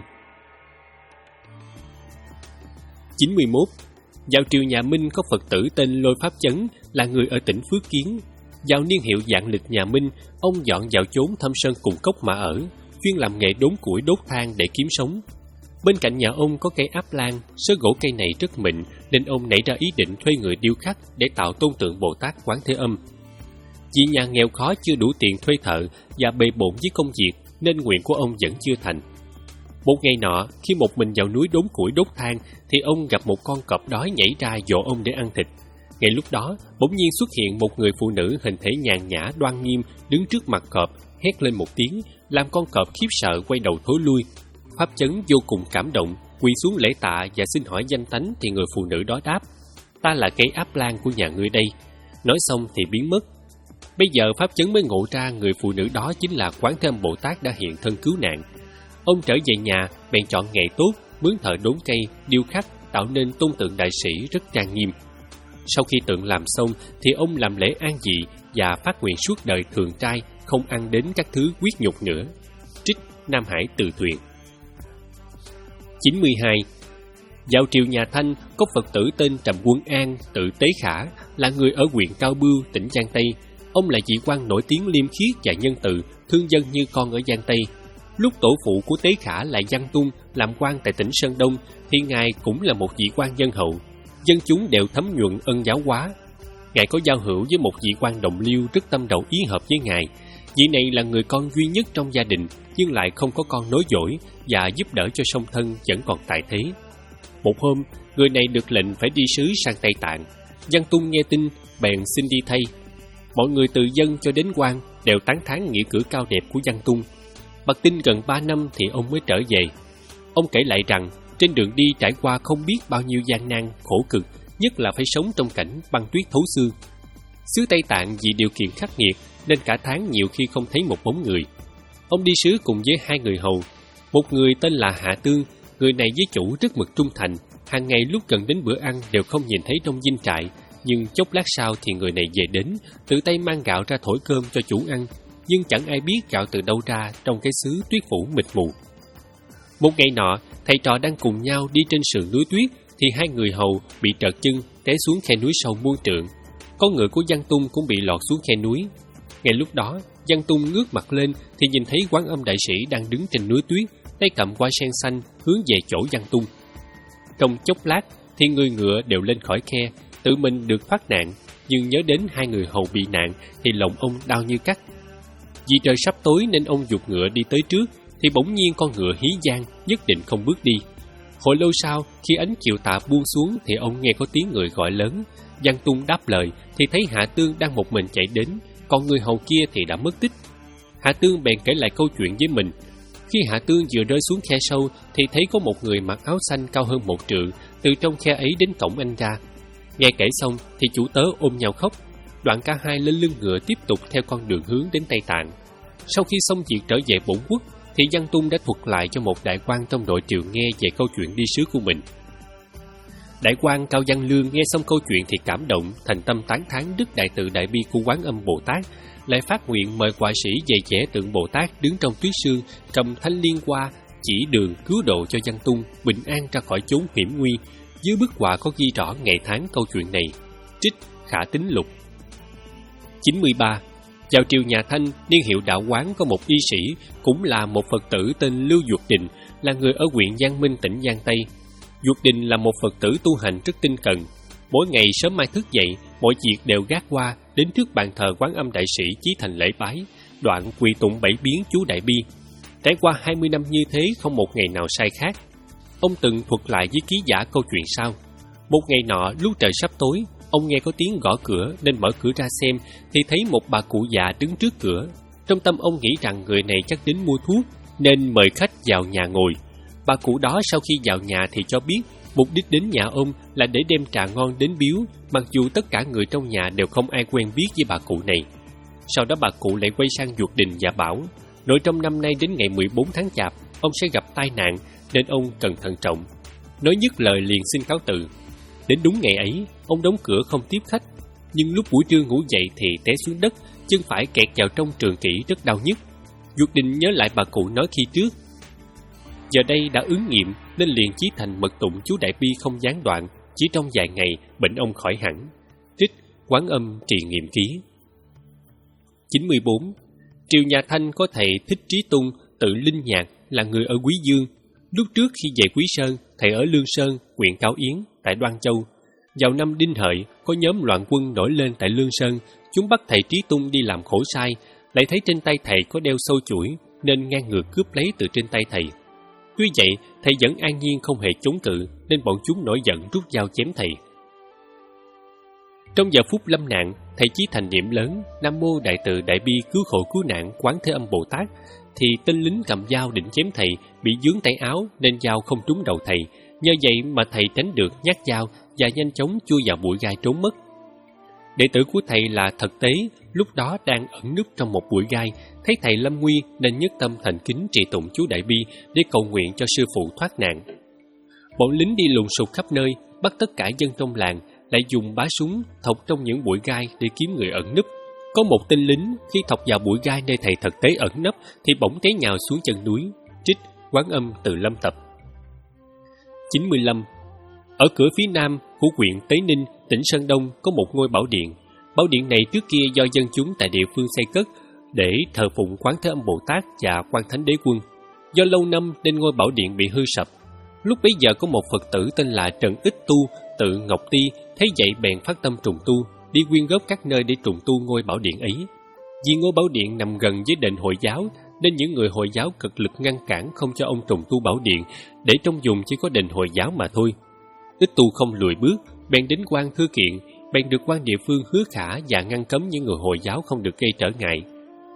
chín mươi mốt. Vào triều nhà Minh có Phật tử tên Lôi Pháp Chấn, là người ở tỉnh Phước Kiến. Vào niên hiệu vạn lịch nhà Minh, ông dọn vào chốn thâm sơn cùng cốc mà ở, chuyên làm nghề đốn củi đốt than để kiếm sống. Bên cạnh nhà ông có cây áp lan, sớ gỗ cây này rất mịn, nên ông nảy ra ý định thuê người điêu khắc để tạo tôn tượng Bồ Tát Quán Thế Âm. Vì nhà nghèo khó chưa đủ tiền thuê thợ và bề bộn với công việc, nên nguyện của ông vẫn chưa thành. Một ngày nọ, khi một mình vào núi đốn củi đốt than, thì ông gặp một con cọp đói nhảy ra dỗ ông để ăn thịt. Ngay lúc đó, bỗng nhiên xuất hiện một người phụ nữ hình thể nhàn nhã đoan nghiêm đứng trước mặt cọp, hét lên một tiếng, làm con cọp khiếp sợ quay đầu thối lui. Pháp Chấn vô cùng cảm động, quỳ xuống lễ tạ và xin hỏi danh tánh, thì người phụ nữ đó đáp: "Ta là cây áp lan của nhà ngươi đây." Nói xong thì biến mất. Bây giờ Pháp Chấn mới ngộ ra người phụ nữ đó chính là Quán Thế Âm Bồ Tát đã hiện thân cứu nạn. Ông trở về nhà, bèn chọn ngày tốt, mướn thợ đốn cây, điêu khắc, tạo nên tôn tượng đại sĩ rất trang nghiêm. Sau khi tượng làm xong thì ông làm lễ an dị và phát nguyện suốt đời thường trai, không ăn đến các thứ huyết nhục nữa. Trích Nam Hải Từ Thuyền. chín mươi hai. Vào triều nhà Thanh có Phật tử tên Trầm Quân An, tự Tế Khả, là người ở huyện Cao Bưu, tỉnh Giang Tây. Ông là vị quan nổi tiếng liêm khiết và nhân từ, thương dân như con ở Giang Tây. Lúc tổ phụ của Tế Khả là Văn Tung làm quan tại tỉnh Sơn Đông, thì ngài cũng là một vị quan nhân hậu. Dân chúng đều thấm nhuận ân giáo hóa. Ngài có giao hữu với một vị quan đồng liêu rất tâm đầu ý hợp với ngài. Vị này là người con duy nhất trong gia đình, nhưng lại không có con nối dõi và giúp đỡ cho song thân vẫn còn tại thế. Một hôm, người này được lệnh phải đi sứ sang Tây Tạng. Văn Tung nghe tin, bèn xin đi thay. Mọi người từ dân cho đến quan đều tán thán nghĩa cử cao đẹp của Văn Tung. Bạc Tinh gần ba năm thì ông mới trở về. Ông kể lại rằng trên đường đi trải qua không biết bao nhiêu gian nan, khổ cực, nhất là phải sống trong cảnh băng tuyết thấu xương. Xứ Tây Tạng vì điều kiện khắc nghiệt nên cả tháng nhiều khi không thấy một bóng người. Ông đi sứ cùng với hai người hầu. Một người tên là Hạ Tương, người này với chủ rất mực trung thành, hàng ngày lúc gần đến bữa ăn đều không nhìn thấy trong dinh trại, nhưng chốc lát sau thì người này về đến, tự tay mang gạo ra thổi cơm cho chủ ăn, nhưng chẳng ai biết gạo từ đâu ra trong cái xứ tuyết phủ mịt mù. Một ngày nọ, thầy trò đang cùng nhau đi trên sườn núi tuyết thì hai người hầu bị trợt chân té xuống khe núi sâu muôn trượng. Con ngựa của Văn Tung cũng bị lọt xuống khe núi. Ngay lúc đó, Văn Tung ngước mặt lên thì nhìn thấy Quán Âm đại sĩ đang đứng trên núi tuyết, tay cầm hoa sen xanh hướng về chỗ Văn Tung. Trong chốc lát thì người ngựa đều lên khỏi khe, tự mình được thoát nạn, nhưng nhớ đến hai người hầu bị nạn thì lòng ông đau như cắt. Vì trời sắp tối nên ông giục ngựa đi tới trước, thì bỗng nhiên con ngựa hí vang, nhất định không bước đi. Hồi lâu sau, khi ánh chiều tà buông xuống thì ông nghe có tiếng người gọi lớn. Văn Tung đáp lời thì thấy Hạ Tương đang một mình chạy đến, còn người hầu kia thì đã mất tích. Hạ Tương bèn kể lại câu chuyện với mình. Khi Hạ Tương vừa rơi xuống khe sâu thì thấy có một người mặc áo xanh cao hơn một trượng từ trong khe ấy đến cổng anh ra. Nghe kể xong thì chủ tớ ôm nhau khóc. Đoạn cả hai lên lưng ngựa tiếp tục theo con đường hướng đến Tây Tạng. Sau khi xong việc trở về bổn quốc thì Văn Tung đã thuật lại cho một đại quan trong đội triều nghe về câu chuyện đi sứ của mình. Đại quan Cao Văn Lương nghe xong câu chuyện thì cảm động, thành tâm tán thán đức đại từ đại bi của Quán Âm Bồ Tát, lại phát nguyện mời họa sĩ về vẽ tượng Bồ Tát đứng trong tuyết sương, cầm thanh liên hoa chỉ đường cứu độ cho Văn Tung bình an ra khỏi chốn hiểm nguy. Dưới bức họa có ghi rõ ngày tháng câu chuyện này. Trích Khả Tín Lục. chín mươi ba. Vào triều nhà Thanh, niên hiệu Đạo Quán có một y sĩ, cũng là một Phật tử tên Lưu Duật Đình, là người ở huyện Giang Minh, tỉnh Giang Tây. Duật Đình là một Phật tử tu hành rất tinh cần. Mỗi ngày sớm mai thức dậy, mọi việc đều gác qua, đến trước bàn thờ Quán Âm đại sĩ chí thành lễ bái, đoạn quỳ tụng bảy biến chú Đại Bi. Trải qua hai mươi năm như thế, không một ngày nào sai khác. Ông từng thuật lại với ký giả câu chuyện sau. Một ngày nọ, lúc trời sắp tối, ông nghe có tiếng gõ cửa nên mở cửa ra xem thì thấy một bà cụ già đứng trước cửa. Trong tâm ông nghĩ rằng người này chắc đến mua thuốc nên mời khách vào nhà ngồi. Bà cụ đó sau khi vào nhà thì cho biết mục đích đến nhà ông là để đem trà ngon đến biếu, mặc dù tất cả người trong nhà đều không ai quen biết với bà cụ này. Sau đó bà cụ lại quay sang Duật Đình và bảo nội trong năm nay đến ngày mười bốn tháng Chạp ông sẽ gặp tai nạn nên ông cần thận trọng. Nói dứt lời liền xin cáo từ. Đến đúng ngày ấy, ông đóng cửa không tiếp khách, nhưng lúc buổi trưa ngủ dậy thì té xuống đất, chân phải kẹt vào trong trường kỷ rất đau nhức. Duật Đình nhớ lại bà cụ nói khi trước. Giờ đây đã ứng nghiệm nên liền chí thành mật tụng chú Đại Bi không gián đoạn, chỉ trong vài ngày bệnh ông khỏi hẳn. Trích Quán Âm Trì Nghiệm Ký. chín mươi bốn. Triều nhà Thanh có thầy Thích Trí Tung, tự Linh Nhạc, là người ở Quý Dương. Lúc trước khi về Quý Sơn, thầy ở Lương Sơn, huyện Cao Yến, tại Đoan Châu. Vào năm Đinh Hợi, có nhóm loạn quân nổi lên tại Lương Sơn, chúng bắt thầy Trí Tung đi làm khổ sai, lại thấy trên tay thầy có đeo sâu chuỗi, nên ngang ngược cướp lấy từ trên tay thầy. Tuy vậy, thầy vẫn an nhiên không hề chống cự, nên bọn chúng nổi giận rút dao chém thầy. Trong giờ phút lâm nạn, thầy chí thành niệm lớn Nam Mô Đại Từ Đại Bi Cứu Khổ Cứu Nạn Quán Thế Âm Bồ Tát, thì tên lính cầm dao định chém thầy bị vướng tay áo nên dao không trúng đầu thầy. Nhờ vậy mà thầy tránh được nhát dao và nhanh chóng chui vào bụi gai trốn mất. Đệ tử của thầy là Thật Tế lúc đó đang ẩn núp trong một bụi gai, thấy thầy lâm nguy nên nhất tâm thành kính trì tụng chú Đại Bi để cầu nguyện cho sư phụ thoát nạn. Bọn lính đi lùng sục khắp nơi, bắt tất cả dân trong làng, lại dùng bá súng thọc trong những bụi gai để kiếm người ẩn núp. Có một tên lính khi thọc vào bụi gai nơi thầy Thật Tế ẩn nấp thì bỗng té nhào xuống chân núi. Trích Quán Âm Từ Lâm Tập. chín mươi lăm. Ở cửa phía nam của huyện Tế Ninh, tỉnh Sơn Đông có một ngôi bảo điện. Bảo điện này trước kia do dân chúng tại địa phương xây cất để thờ phụng Quán Thế Âm Bồ Tát và Quan Thánh Đế Quân. Do lâu năm nên ngôi bảo điện bị hư sập. Lúc bấy giờ có một Phật tử tên là Trần Ích Tu, tự Ngọc Ti, thấy vậy bèn phát tâm trùng tu, đi quyên góp các nơi để trùng tu ngôi bảo điện ấy. Vì ngôi bảo điện nằm gần với đền Hồi giáo nên những người Hồi giáo cực lực ngăn cản không cho ông trùng tu bảo điện, để trong vùng chỉ có đền Hồi giáo mà thôi. Ích Tu không lùi bước, bèn đến quan thư kiện, bèn được quan địa phương hứa khả và ngăn cấm những người Hồi giáo không được gây trở ngại.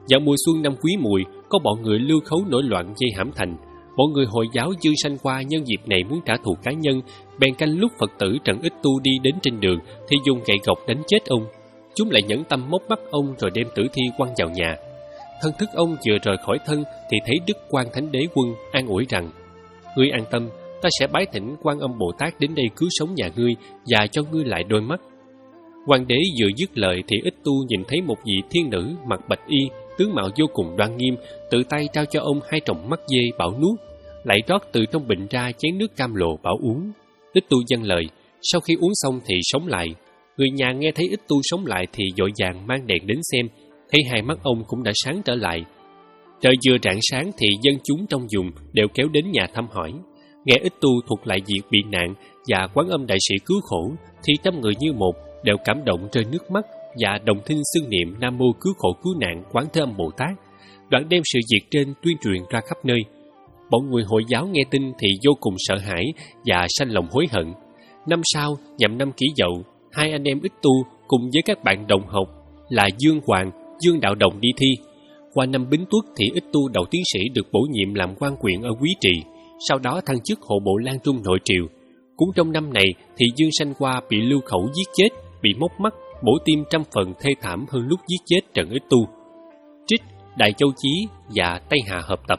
Vào mùa xuân năm Quý Mùi, có bọn người Lưu Khấu nổi loạn dây hãm thành. Bọn người Hồi giáo Dương Sanh Hoa nhân dịp này muốn trả thù cá nhân, bèn canh lúc Phật tử Trần Ích Tu đi đến trên đường thì dùng gậy gộc đánh chết ông. Chúng lại nhẫn tâm móc mắt ông rồi đem tử thi quăng vào nhà. Thân thức ông vừa rời khỏi thân thì thấy Đức Quan Thánh Đế Quân an ủi rằng: "Ngươi an tâm, ta sẽ bái thỉnh Quan Âm Bồ Tát đến đây cứu sống nhà ngươi và cho ngươi lại đôi mắt." Hoàng đế vừa dứt lời thì Ích Tu nhìn thấy một vị thiên nữ mặc bạch y, tướng mạo vô cùng đoan nghiêm, tự tay trao cho ông hai tròng mắt dê bảo nuốt, lại rót từ trong bình ra chén nước cam lồ bảo uống. Ích Tu dâng lời, sau khi uống xong thì sống lại. Người nhà nghe thấy Ích Tu sống lại thì vội vàng mang đèn đến xem, thấy hai mắt ông cũng đã sáng trở lại. Trời vừa rạng sáng thì dân chúng trong vùng đều kéo đến nhà thăm hỏi. Nghe Ích Tu thuật lại việc bị nạn và Quán Âm đại sĩ cứu khổ thì trăm người như một đều cảm động rơi nước mắt và đồng thinh xưng niệm Nam Mô Cứu Khổ Cứu Nạn Quán Thế Âm Bồ Tát, đoạn đem sự việc trên tuyên truyền ra khắp nơi. Bọn người Hồi giáo nghe tin thì vô cùng sợ hãi và sanh lòng hối hận. Năm sau, nhằm năm Kỷ Dậu, hai anh em Ích Tu cùng với các bạn đồng học là Dương Hoàng, Dương Đạo Đồng đi thi. Qua năm Bính Tuất thì Ích Tu đậu tiến sĩ được bổ nhiệm làm quan quyền ở Quý Trì, sau đó thăng chức hộ bộ Lan Trung nội triều. Cũng trong năm này thì Dương Sanh Hoa bị Lưu Khẩu giết chết, bị móc mắt, bổ tim trăm phần thê thảm hơn lúc giết chết Trần Ích Tu. Trích Đại Châu Chí và Tây Hà hợp tập.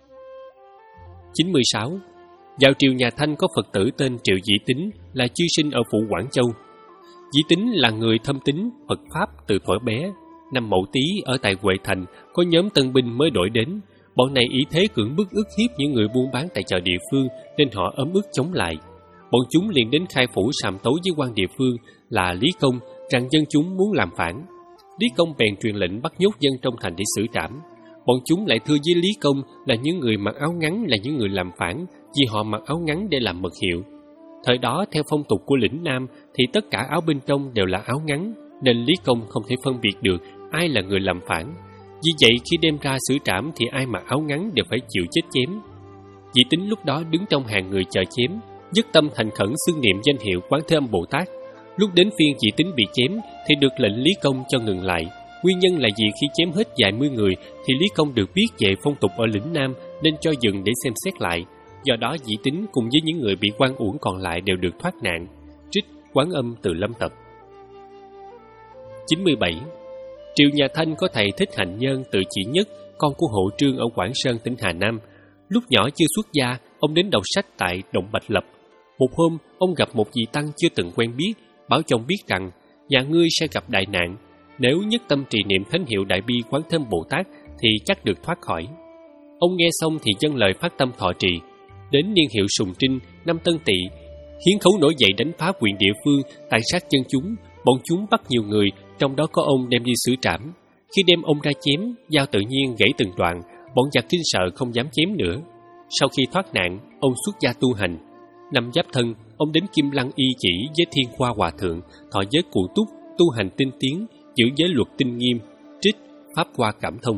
chín mươi sáu. Vào triều nhà Thanh có Phật tử tên Triệu Dĩ Tín là chư sinh ở phủ Quảng Châu. Dĩ Tín là người thâm tín Phật Pháp từ thuở bé. Năm Mậu Tý ở tại Huệ Thành có nhóm tân binh mới đổi đến. Bọn này ý thế cưỡng bức ức hiếp những người buôn bán tại chợ địa phương nên họ ấm ức chống lại. Bọn chúng liền đến khai phủ sàm tấu với quan địa phương là Lý Công rằng dân chúng muốn làm phản. Lý Công bèn truyền lệnh bắt nhốt dân trong thành để xử trảm. Bọn chúng lại thưa với Lý Công là những người mặc áo ngắn là những người làm phản vì họ mặc áo ngắn để làm mật hiệu. Thời đó theo phong tục của lĩnh Nam thì tất cả áo bên trong đều là áo ngắn, nên Lý Công không thể phân biệt được ai là người làm phản. Vì vậy khi đem ra xử trảm thì ai mặc áo ngắn đều phải chịu chết chém. Dĩ Tín lúc đó đứng trong hàng người chờ chém, dứt tâm thành khẩn xưng niệm danh hiệu Quán Thế Âm Bồ Tát. Lúc đến phiên Dĩ Tín bị chém thì được lệnh Lý Công cho ngừng lại. Nguyên nhân là vì khi chém hết vài mươi người thì Lý Công được biết về phong tục ở lĩnh Nam nên cho dừng để xem xét lại. Do đó Dĩ Tín cùng với những người bị oan uổng còn lại đều được thoát nạn. Trích Quán Âm từ Lâm Tập. chín mươi bảy. Triều nhà Thanh có thầy Thích Hạnh Nhân tự chỉ nhất, con của Hộ Trương ở Quảng Sơn, tỉnh Hà Nam. Lúc nhỏ chưa xuất gia, ông đến đọc sách tại Động Bạch Lập. Một hôm, ông gặp một vị tăng chưa từng quen biết, bảo chồng biết rằng nhà ngươi sẽ gặp đại nạn. Nếu nhất tâm trì niệm thánh hiệu Đại Bi Quán Thế Âm Bồ Tát thì chắc được thoát khỏi. Ông nghe xong thì dâng lời phát tâm thọ trì. Đến niên hiệu Sùng Trinh, năm Tân Tỵ, Hiến Khấu nổi dậy đánh phá quyền địa phương, tàn sát dân chúng. Bọn chúng bắt nhiều người, trong đó có ông đem đi xử trảm. Khi đem ông ra chém, dao tự nhiên gãy từng đoạn, bọn giặc kinh sợ không dám chém nữa. Sau khi thoát nạn, ông xuất gia tu hành. Năm Giáp Thân, ông đến Kim Lăng y chỉ với Thiên Khoa Hòa Thượng, thọ giới cụ túc, tu hành tinh tiến, giữ giới luật tinh nghiêm. Trích Pháp Hoa Cảm Thông.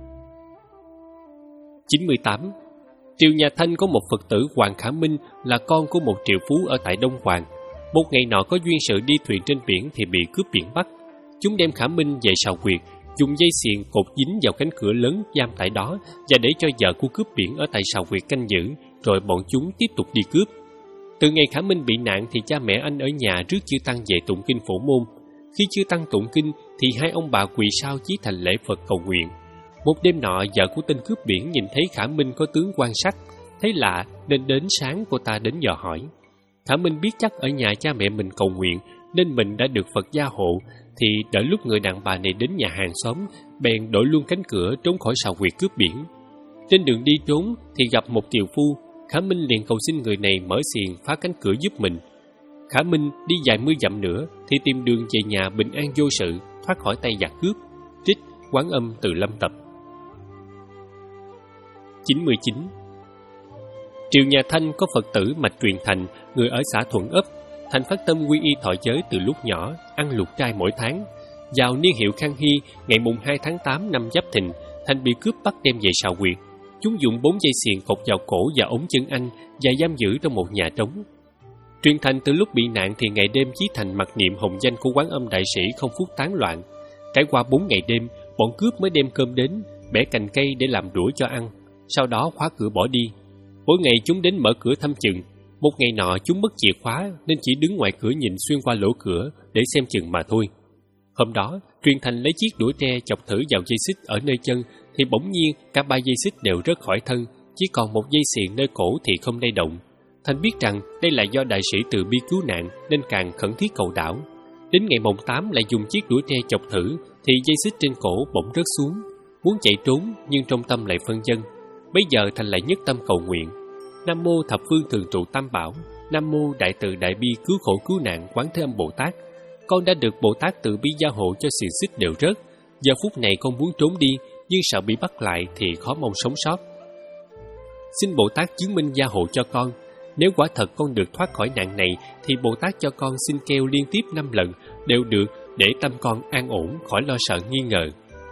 chín mươi tám. Triều nhà Thanh có một Phật tử Hoàng Khả Minh là con của một triệu phú ở tại Đông Hoàng. Một ngày nọ có duyên sự đi thuyền trên biển thì bị cướp biển bắt. Chúng đem Khả Minh về Sào Quyệt, dùng dây xiềng cột dính vào cánh cửa lớn giam tại đó và để cho vợ của cướp biển ở tại Sào Quyệt canh giữ, rồi bọn chúng tiếp tục đi cướp. Từ ngày Khả Minh bị nạn thì cha mẹ anh ở nhà rước chư tăng về tụng kinh Phổ Môn. Khi chư tăng tụng kinh thì hai ông bà quỳ sau chí thành lễ Phật cầu nguyện. Một đêm nọ, vợ của tên cướp biển nhìn thấy Khả Minh có tướng quan sắc, thấy lạ nên đến sáng cô ta đến dò hỏi. Khả Minh biết chắc ở nhà cha mẹ mình cầu nguyện nên mình đã được Phật gia hộ, thì đợi lúc người đàn bà này đến nhà hàng xóm, bèn đổi luôn cánh cửa trốn khỏi Sào Quyệt cướp biển. Trên đường đi trốn thì gặp một tiều phu. Khả Minh liền cầu xin người này mở xiềng phá cánh cửa giúp mình. Khả Minh đi vài mươi dặm nữa thì tìm đường về nhà bình an vô sự, thoát khỏi tay giặc cướp. Trích Quán Âm từ Lâm Tập. chín mươi chín. Triều nhà Thanh có Phật tử Mạch Truyền Thành, người ở xã Thuận Ấp. Thành phát tâm quy y thọ giới từ lúc nhỏ, ăn lục trai mỗi tháng. Vào niên hiệu Khang Hy, ngày mùng hai tháng tám năm Giáp Thìn, Thành bị cướp bắt đem về Sào Quyệt. Chúng dùng bốn dây xiềng cột vào cổ và ống chân anh và giam giữ trong một nhà trống. Truyền Thành từ lúc bị nạn thì ngày đêm chí thành mặc niệm hồng danh của Quán Âm đại sĩ không phút tán loạn. Trải qua bốn ngày đêm, bọn cướp mới đem cơm đến, bẻ cành cây để làm đũa cho ăn, sau đó khóa cửa bỏ đi. Mỗi ngày chúng đến mở cửa thăm chừng. Một ngày nọ chúng mất chìa khóa nên chỉ đứng ngoài cửa nhìn xuyên qua lỗ cửa để xem chừng mà thôi. Hôm đó, Truyền Thành lấy chiếc đũa tre chọc thử vào dây xích ở nơi chân thì bỗng nhiên cả ba dây xích đều rớt khỏi thân, chỉ còn một dây xiềng nơi cổ thì không lay động. Thành biết rằng đây là do đại sĩ từ bi cứu nạn nên càng khẩn thiết cầu đảo. Đến ngày mồng tám lại dùng chiếc đũa tre chọc thử thì dây xích trên cổ bỗng rớt xuống. Muốn chạy trốn nhưng trong tâm lại phân vân. Bây giờ Thành lại nhất tâm cầu nguyện: Nam mô thập phương thường trụ tam bảo, Nam mô đại từ đại bi cứu khổ cứu nạn Quán Thế Âm Bồ Tát. Con đã được Bồ Tát từ bi gia hộ cho xiềng xích đều rớt. Giờ phút này con muốn trốn đi, nhưng sợ bị bắt lại thì khó mong sống sót. Xin Bồ Tát chứng minh gia hộ cho con. Nếu quả thật con được thoát khỏi nạn này thì Bồ Tát cho con xin kêu liên tiếp năm lần đều được, để tâm con an ổn, khỏi lo sợ nghi ngờ.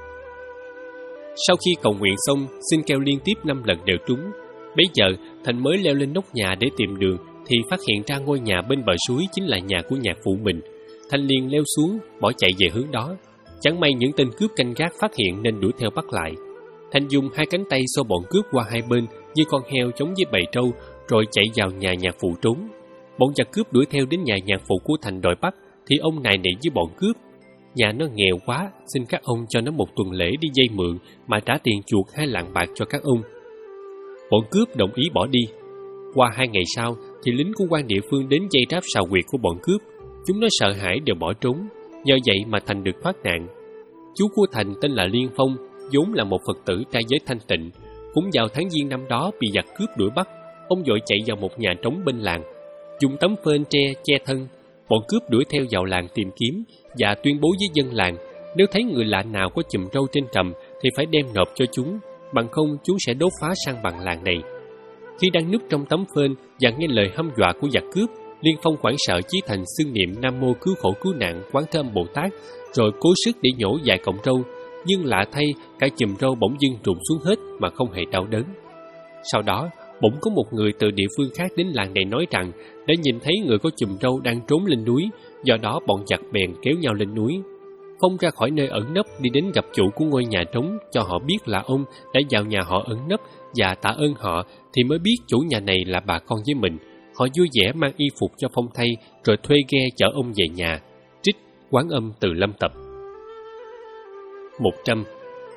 Sau khi cầu nguyện xong, xin kêu liên tiếp năm lần đều trúng. Bấy giờ Thành mới leo lên nóc nhà để tìm đường thì phát hiện ra ngôi nhà bên bờ suối chính là nhà của nhạc phụ mình. Thành liền leo xuống, bỏ chạy về hướng đó. Chẳng may những tên cướp canh gác phát hiện nên đuổi theo bắt lại. Thành dùng hai cánh tay xô bọn cướp qua hai bên như con heo chống với bầy trâu, rồi chạy vào nhà nhạc phụ trốn. Bọn giặc cướp đuổi theo đến nhà nhạc phụ của Thành đòi bắt thì ông nài nỉ với bọn cướp: Nhà nó nghèo quá, xin các ông cho nó một tuần lễ đi vay mượn mà trả tiền chuộc hai lạng bạc cho các ông. Bọn cướp đồng ý bỏ đi. Qua hai ngày sau thì lính của quan địa phương đến dây ráp sào quyệt của bọn cướp. Chúng nó sợ hãi đều bỏ trốn. Nhờ vậy mà Thành được thoát nạn. Chú của Thành tên là Liên Phong, vốn là một Phật tử trai giới thanh tịnh. Cũng vào tháng Giêng năm đó bị giặc cướp đuổi bắt, ông vội chạy vào một nhà trống bên làng, dùng tấm phên tre che thân. Bọn cướp đuổi theo vào làng tìm kiếm và tuyên bố với dân làng: nếu thấy người lạ nào có chùm râu trên trầm thì phải đem nộp cho chúng, bằng không chúng sẽ đốt phá sang bằng làng này. Khi đang núp trong tấm phên và nghe lời hăm dọa của giặc cướp, Liên Phong hoảng sợ chí thành xưng niệm Nam mô cứu khổ cứu nạn Quán Thế Âm Bồ Tát, rồi cố sức để nhổ vài cọng râu, nhưng lạ thay cả chùm râu bỗng dưng rụng xuống hết mà không hề đau đớn. Sau đó bỗng có một người từ địa phương khác đến làng này nói rằng đã nhìn thấy người có chùm râu đang trốn lên núi, do đó bọn giặc bèn kéo nhau lên núi. Phong ra khỏi nơi ẩn nấp đi đến gặp chủ của ngôi nhà trống, cho họ biết là ông đã vào nhà họ ẩn nấp và tạ ơn họ, thì mới biết chủ nhà này là bà con với mình. Họ vui vẻ mang y phục cho Phong thay, rồi thuê ghe chở ông về nhà. Trích Quán Âm Từ Lâm tập một trăm.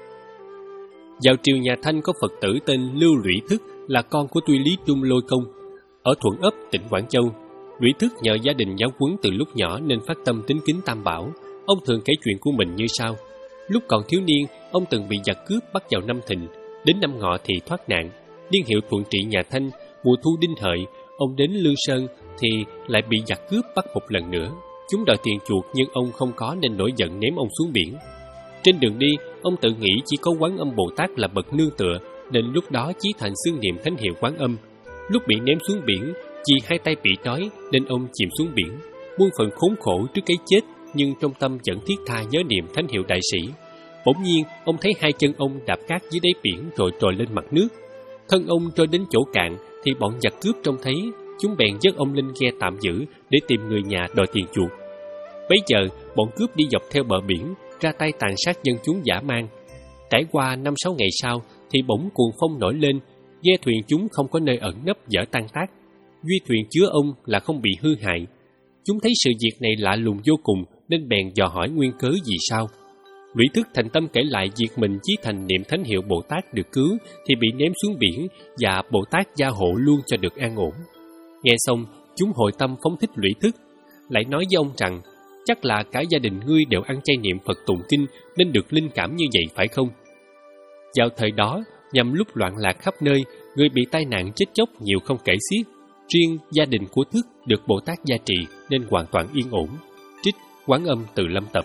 Vào triều nhà Thanh có Phật tử tên Lưu Lũy Thức, là con của Tuy Lý Trung Lôi Công, ở Thuận Ấp, tỉnh Quảng Châu. Lũy Thức nhờ gia đình giáo huấn từ lúc nhỏ nên phát tâm tín kính Tam Bảo. Ông thường kể chuyện của mình như sau: lúc còn thiếu niên, ông từng bị giặc cướp bắt vào năm Thìn, đến năm Ngọ thì thoát nạn. Niên hiệu thuận trị nhà Thanh, mùa thu Đinh Hợi, ông đến Lương Sơn thì lại bị giặc cướp bắt một lần nữa. Chúng đòi tiền chuộc nhưng ông không có nên nổi giận ném ông xuống biển. Trên đường đi, ông tự nghĩ chỉ có Quán Âm Bồ Tát là bậc nương tựa, nên lúc đó chí thành xưng niệm thánh hiệu Quán Âm. Lúc bị ném xuống biển, vì hai tay bị trói nên ông chìm xuống biển, muôn phần khốn khổ trước cái chết, nhưng trong tâm vẫn thiết tha nhớ niệm thánh hiệu đại sĩ. Bỗng nhiên, ông thấy hai chân ông đạp cát dưới đáy biển rồi trồi lên mặt nước. Thân ông trôi đến chỗ cạn thì bọn giặc cướp trông thấy, chúng bèn dắt ông lên ghe tạm giữ để tìm người nhà đòi tiền chuộc. Bấy giờ, bọn cướp đi dọc theo bờ biển, ra tay tàn sát dân chúng dã man. Trải qua năm sáu ngày sau thì bỗng cuồng phong nổi lên, ghe thuyền chúng không có nơi ẩn nấp dở tan tác. Duy thuyền chứa ông là không bị hư hại. Chúng thấy sự việc này lạ lùng vô cùng nên bèn dò hỏi nguyên cớ vì sao. Lũy Thức thành tâm kể lại việc mình chí thành niệm thánh hiệu Bồ Tát được cứu thì bị ném xuống biển và Bồ Tát gia hộ luôn cho được an ổn. Nghe xong, chúng hội tâm phóng thích Lũy Thức, lại nói với ông rằng chắc là cả gia đình ngươi đều ăn chay niệm Phật tụng kinh nên được linh cảm như vậy phải không? Vào thời đó, nhằm lúc loạn lạc khắp nơi, người bị tai nạn chết chóc nhiều không kể xiết. Riêng gia đình của Thức được Bồ Tát gia trì nên hoàn toàn yên ổn. Trích Quán Âm Từ Lâm tập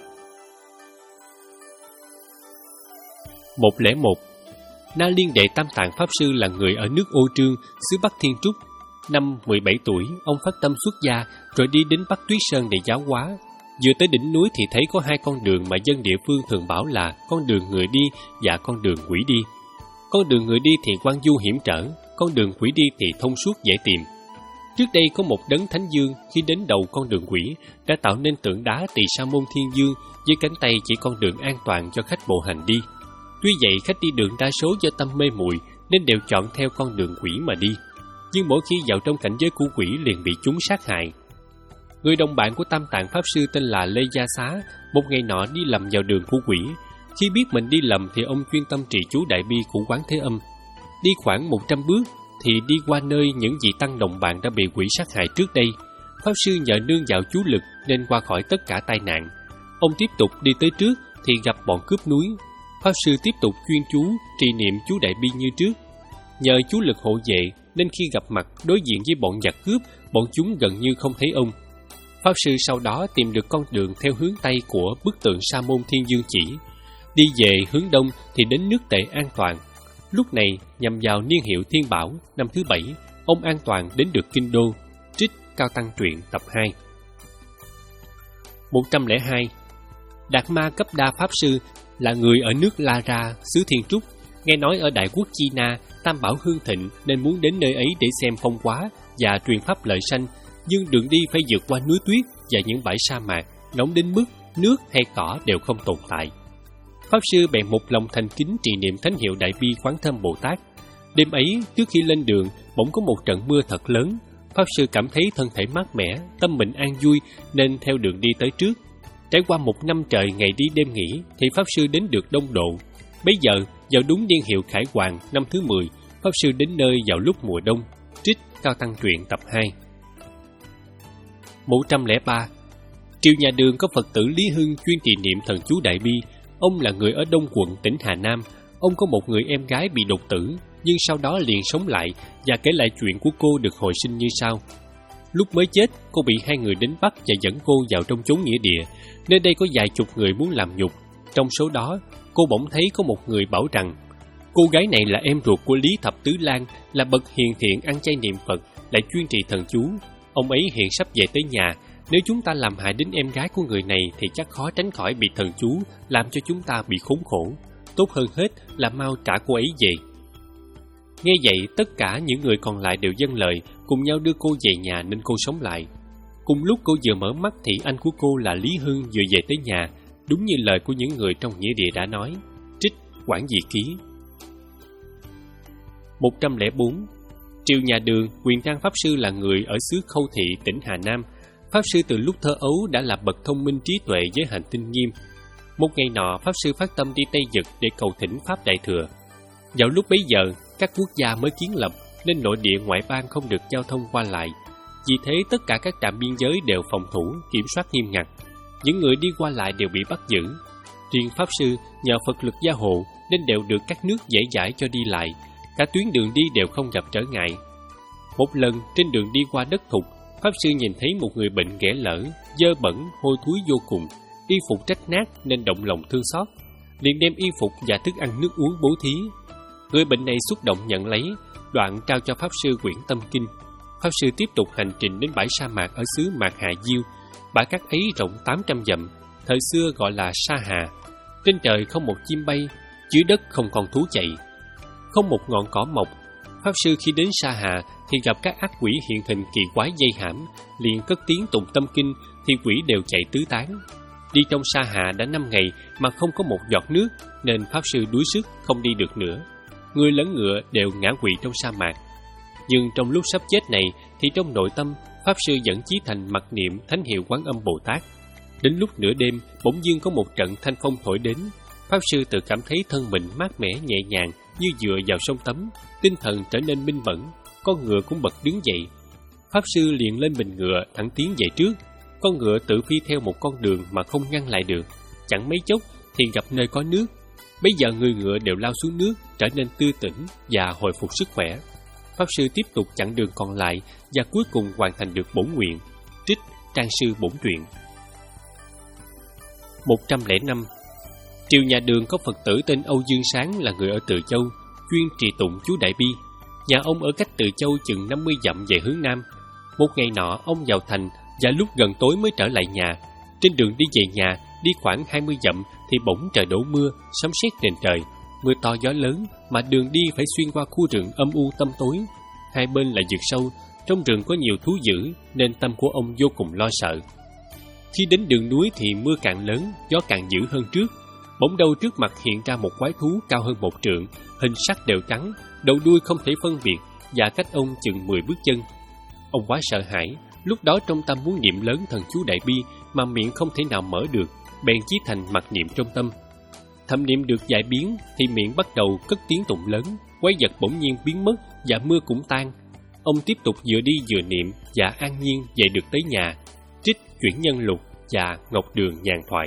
một không một. Na Liên Đệ Tam Tạng Pháp Sư là người ở nước Ô Trương, xứ Bắc Thiên Trúc. Năm mười bảy tuổi, ông phát tâm xuất gia rồi đi đến Bắc Tuyết Sơn để giáo hóa. Vừa tới đỉnh núi thì thấy có hai con đường mà dân địa phương thường bảo là con đường người đi và con đường quỷ đi. Con đường người đi thì quang du hiểm trở, con đường quỷ đi thì thông suốt dễ tìm. Trước đây có một đấng thánh dương khi đến đầu con đường quỷ đã tạo nên tượng đá Tỳ Sa Môn Thiên Dương với cánh tay chỉ con đường an toàn cho khách bộ hành đi. Tuy vậy, khách đi đường đa số do tâm mê muội nên đều chọn theo con đường quỷ mà đi. Nhưng mỗi khi vào trong cảnh giới của quỷ liền bị chúng sát hại. Người đồng bạn của Tam Tạng Pháp Sư tên là Lê Gia Xá, một ngày nọ đi lầm vào đường của quỷ. Khi biết mình đi lầm thì ông chuyên tâm trì chú Đại Bi của Quán Thế Âm. Đi khoảng một trăm bước thì đi qua nơi những vị tăng đồng bạn đã bị quỷ sát hại trước đây. Pháp Sư nhờ nương vào chú lực nên qua khỏi tất cả tai nạn. Ông tiếp tục đi tới trước thì gặp bọn cướp núi. Pháp Sư tiếp tục chuyên chú, trì niệm chú Đại Bi như trước. Nhờ chú lực hộ vệ nên khi gặp mặt đối diện với bọn giặc cướp, bọn chúng gần như không thấy ông. Pháp Sư sau đó tìm được con đường theo hướng Tây của bức tượng Sa Môn Thiên Dương chỉ. Đi về hướng Đông thì đến nước Tề an toàn. Lúc này, nhằm vào niên hiệu Thiên Bảo năm thứ bảy, ông an toàn đến được Kinh Đô. Trích Cao Tăng Truyện tập hai. một trăm lẻ hai. Đạt Ma Cấp Đa Pháp Sư là người ở nước La Ra, xứ Thiên Trúc. Nghe nói ở Đại Quốc Chi Na, Tam Bảo hưng thịnh nên muốn đến nơi ấy để xem phong hóa và truyền pháp lợi sanh. Nhưng đường đi phải vượt qua núi tuyết và những bãi sa mạc, nóng đến mức nước hay cỏ đều không tồn tại. Pháp Sư bèn một lòng thành kính trì niệm thánh hiệu Đại Bi Quán Thâm Bồ Tát. Đêm ấy, trước khi lên đường, bỗng có một trận mưa thật lớn. Pháp Sư cảm thấy thân thể mát mẻ, tâm mình an vui nên theo đường đi tới trước. Trải qua một năm trời ngày đi đêm nghỉ thì Pháp Sư đến được Đông Độ. Bấy giờ, vào đúng niên hiệu Khải Hoàng năm thứ mười, Pháp Sư đến nơi vào lúc mùa đông. Trích Cao Tăng Truyện tập hai. một trăm lẻ ba. Triều Nhà Đường có Phật tử Lý Hưng chuyên trì niệm thần chú Đại Bi. Ông là người ở Đông Quận, tỉnh Hà Nam. Ông có một người em gái bị đột tử, nhưng sau đó liền sống lại và kể lại chuyện của cô được hồi sinh như sau. Lúc mới chết, cô bị hai người đến bắt và dẫn cô vào trong chốn nghĩa địa. Nơi đây có vài chục người muốn làm nhục. Trong số đó, cô bỗng thấy có một người bảo rằng cô gái này là em ruột của Lý Thập Tứ Lan, là bậc hiền thiện ăn chay niệm Phật, lại chuyên trì thần chú. Ông ấy hiện sắp về tới nhà. Nếu chúng ta làm hại đến em gái của người này thì chắc khó tránh khỏi bị thần chú làm cho chúng ta bị khốn khổ. Tốt hơn hết là mau trả cô ấy về. Nghe vậy, tất cả những người còn lại đều dâng lời, cùng nhau đưa cô về nhà nên cô sống lại. Cùng lúc cô vừa mở mắt thì anh của cô là Lý Hưng vừa về tới nhà, đúng như lời của những người trong nghĩa địa đã nói. Trích Quảng Dị Ký. một trăm lẻ bốn. Triều Nhà Đường, Quyền Trang Pháp Sư là người ở xứ Khâu Thị, tỉnh Hà Nam. Pháp Sư từ lúc thơ ấu đã là bậc thông minh trí tuệ với hành tinh nghiêm. Một ngày nọ, Pháp Sư phát tâm đi Tây Dực để cầu thỉnh Pháp Đại Thừa. Vào lúc bấy giờ, các quốc gia mới kiến lập nên nội địa ngoại bang không được giao thông qua lại. Vì thế, tất cả các trạm biên giới đều phòng thủ, kiểm soát nghiêm ngặt. Những người đi qua lại đều bị bắt giữ. Riêng Pháp Sư nhờ Phật lực gia hộ nên đều được các nước dễ dãi cho đi lại. Cả tuyến đường đi đều không gặp trở ngại. Một lần trên đường đi qua đất thục, Pháp Sư nhìn thấy một người bệnh ghẻ lở, dơ bẩn, hôi thối vô cùng, y phục rách nát nên động lòng thương xót, liền đem y phục và thức ăn nước uống bố thí. Người bệnh này xúc động nhận lấy, đoạn trao cho Pháp Sư quyển Tâm Kinh. Pháp Sư tiếp tục hành trình đến bãi sa mạc ở xứ Mạc Hạ Diêu. Bãi cát ấy rộng tám trăm dặm, thời xưa gọi là Sa Hà. Trên trời không một chim bay, dưới đất không con thú chạy, không một ngọn cỏ mọc. Pháp Sư khi đến Sa Hà thì gặp các ác quỷ hiện hình kỳ quái dây hãm, liền cất tiếng tụng tâm kinh thì quỷ đều chạy tứ tán. Đi trong Sa Hà đã năm ngày mà không có một giọt nước, nên Pháp Sư đuối sức không đi được nữa. Người lẫn ngựa đều ngã quỵ trong sa mạc. Nhưng trong lúc sắp chết này thì trong nội tâm Pháp Sư vẫn chí thành mặc niệm thánh hiệu Quán Âm Bồ Tát. Đến lúc nửa đêm, bỗng dưng có một trận thanh phong thổi đến. Pháp Sư tự cảm thấy thân mình mát mẻ nhẹ nhàng như dựa vào sông tắm, tinh thần trở nên minh mẫn, con ngựa cũng bật đứng dậy. Pháp Sư liền lên mình ngựa thẳng tiến về trước. Con ngựa tự phi theo một con đường mà không ngăn lại được. Chẳng mấy chốc thì gặp nơi có nước. Bây giờ người ngựa đều lao xuống nước, trở nên tươi tỉnh và hồi phục sức khỏe. Pháp Sư tiếp tục chặng đường còn lại và cuối cùng hoàn thành được bổn nguyện. Trích Trang Sư Bổn Truyện. một trăm lẻ năm. Triều Nhà Đường có Phật tử tên Âu Dương Sáng là người ở Từ Châu, chuyên trì tụng chú Đại Bi. Nhà ông ở cách Từ Châu chừng năm mươi dặm về hướng Nam. Một ngày nọ, ông vào thành và lúc gần tối mới trở lại nhà. Trên đường đi về nhà, đi khoảng hai mươi dặm thì bỗng trời đổ mưa, sấm sét nền trời, mưa to gió lớn mà đường đi phải xuyên qua khu rừng âm u tăm tối. Hai bên là vực sâu, trong rừng có nhiều thú dữ nên tâm của ông vô cùng lo sợ. Khi đến đường núi thì mưa càng lớn, gió càng dữ hơn trước. Bỗng đâu trước mặt hiện ra một quái thú cao hơn một trượng, hình sắc đều trắng, đầu đuôi không thể phân biệt và cách ông chừng mười bước chân. Ông quá sợ hãi, lúc đó trong tâm muốn niệm lớn thần chú Đại Bi mà miệng không thể nào mở được, bèn chí thành mặc niệm trong tâm. Thầm niệm được vài biến thì miệng bắt đầu cất tiếng tụng lớn, quái vật bỗng nhiên biến mất và mưa cũng tan. Ông tiếp tục vừa đi vừa niệm và an nhiên về được tới nhà. Trích Chuyển Nhân Lục và Ngọc Đường Nhàn Thoại.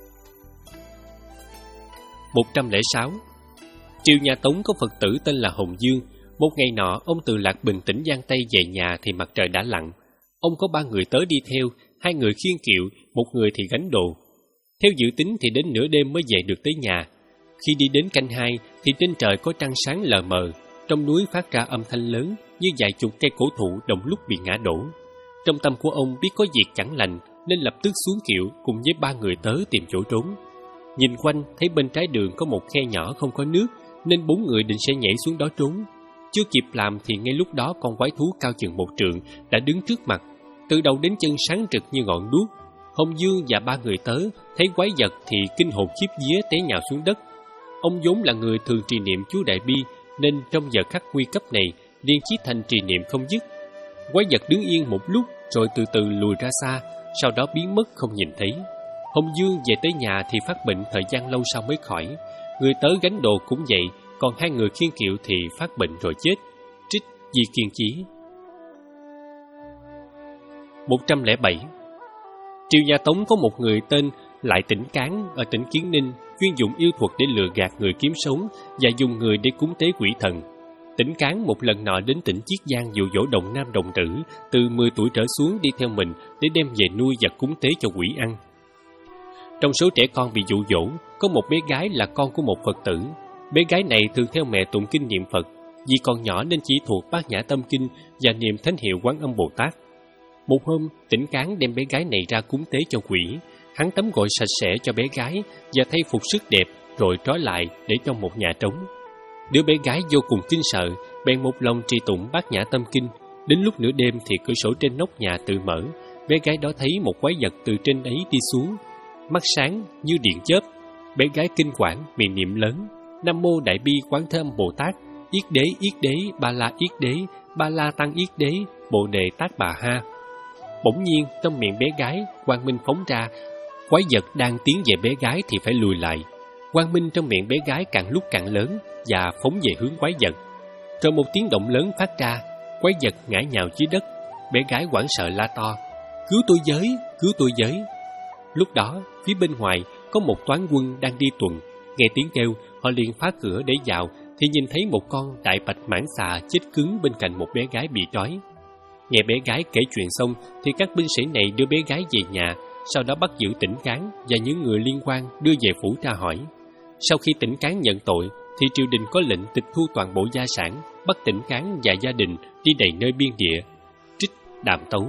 một trăm lẻ sáu. Triều nhà Tống có Phật tử tên là Hồng Dương. Một ngày nọ, ông từ Lạc Bình tỉnh Giang Tây về nhà thì mặt trời đã lặn. Ông có ba người tớ đi theo, hai người khiêng kiệu, một người thì gánh đồ. Theo dự tính thì đến nửa đêm mới về được tới nhà. Khi đi đến canh hai thì trên trời có trăng sáng lờ mờ, trong núi phát ra âm thanh lớn như vài chục cây cổ thụ đồng lúc bị ngã đổ. Trong tâm của ông biết có việc chẳng lành nên lập tức xuống kiệu cùng với ba người tớ tìm chỗ trốn. Nhìn quanh thấy bên trái đường có một khe nhỏ không có nước nên bốn người định sẽ nhảy xuống đó trốn. Chưa kịp làm thì ngay lúc đó con quái thú cao chừng một trượng đã đứng trước mặt, từ đầu đến chân sáng rực như ngọn đuốc. Hồng Dương và ba người tớ thấy quái vật thì kinh hồn khiếp vía té nhào xuống đất. Ông vốn là người thường trì niệm chú Đại Bi nên trong giờ khắc nguy cấp này liền chí thành trì niệm không dứt. Quái vật đứng yên một lúc rồi từ từ lùi ra xa, sau đó biến mất không nhìn thấy. Hồng Dương về tới nhà thì phát bệnh thời gian lâu sau mới khỏi. Người tớ gánh đồ cũng vậy, còn hai người khiêng kiệu thì phát bệnh rồi chết. Trích Di Kiên Chí. một trăm lẻ bảy. Triều nhà Tống có một người tên Lại Tỉnh Cán ở tỉnh Kiến Ninh, chuyên dùng yêu thuật để lừa gạt người kiếm sống và dùng người để cúng tế quỷ thần. Tỉnh Cán một lần nọ đến tỉnh Chiết Giang dụ dỗ đồng nam đồng tử từ mười tuổi trở xuống đi theo mình để đem về nuôi và cúng tế cho quỷ ăn. Trong số trẻ con bị dụ dỗ, có một bé gái là con của một Phật tử. Bé gái này thường theo mẹ tụng kinh niệm Phật, vì còn nhỏ nên chỉ thuộc Bát Nhã Tâm Kinh và niệm thánh hiệu Quán Âm Bồ Tát. Một hôm, Tỉnh Cán đem bé gái này ra cúng tế cho quỷ. Hắn tắm gội sạch sẽ cho bé gái và thay phục sức đẹp rồi trói lại để trong một nhà trống. Đứa bé gái vô cùng kinh sợ, bèn một lòng trì tụng Bát Nhã Tâm Kinh. Đến lúc nửa đêm thì cửa sổ trên nóc nhà tự mở, bé gái đó thấy một quái vật từ trên ấy đi xuống, mắt sáng như điện chớp. Bé gái kinh quản miệng niệm lớn: Nam Mô Đại Bi Quán Thế Âm Bồ Tát, Yết Đế Yết Đế Ba La Yết Đế Ba La Tăng Yết Đế Bồ Đề Tát Bà Ha. Bỗng nhiên trong miệng bé gái quang minh phóng ra, quái vật đang tiến về bé gái thì phải lùi lại. Quang minh trong miệng bé gái càng lúc càng lớn và phóng về hướng quái vật. Rồi một tiếng động lớn phát ra, quái vật ngã nhào dưới đất. Bé gái hoảng sợ la to: Cứu tôi với, cứu tôi với. Lúc đó phía bên ngoài có một toán quân đang đi tuần, nghe tiếng kêu họ liền phá cửa để vào thì nhìn thấy một con đại bạch mãng xà chết cứng bên cạnh một bé gái bị trói. Nghe bé gái kể chuyện xong thì các binh sĩ này đưa bé gái về nhà, sau đó bắt giữ Tỉnh Cán và những người liên quan đưa về phủ tra hỏi. Sau khi Tỉnh Cán nhận tội thì triều đình có lệnh tịch thu toàn bộ gia sản, bắt Tỉnh Cán và gia đình đi đầy nơi biên địa. Trích Đàm Tấu.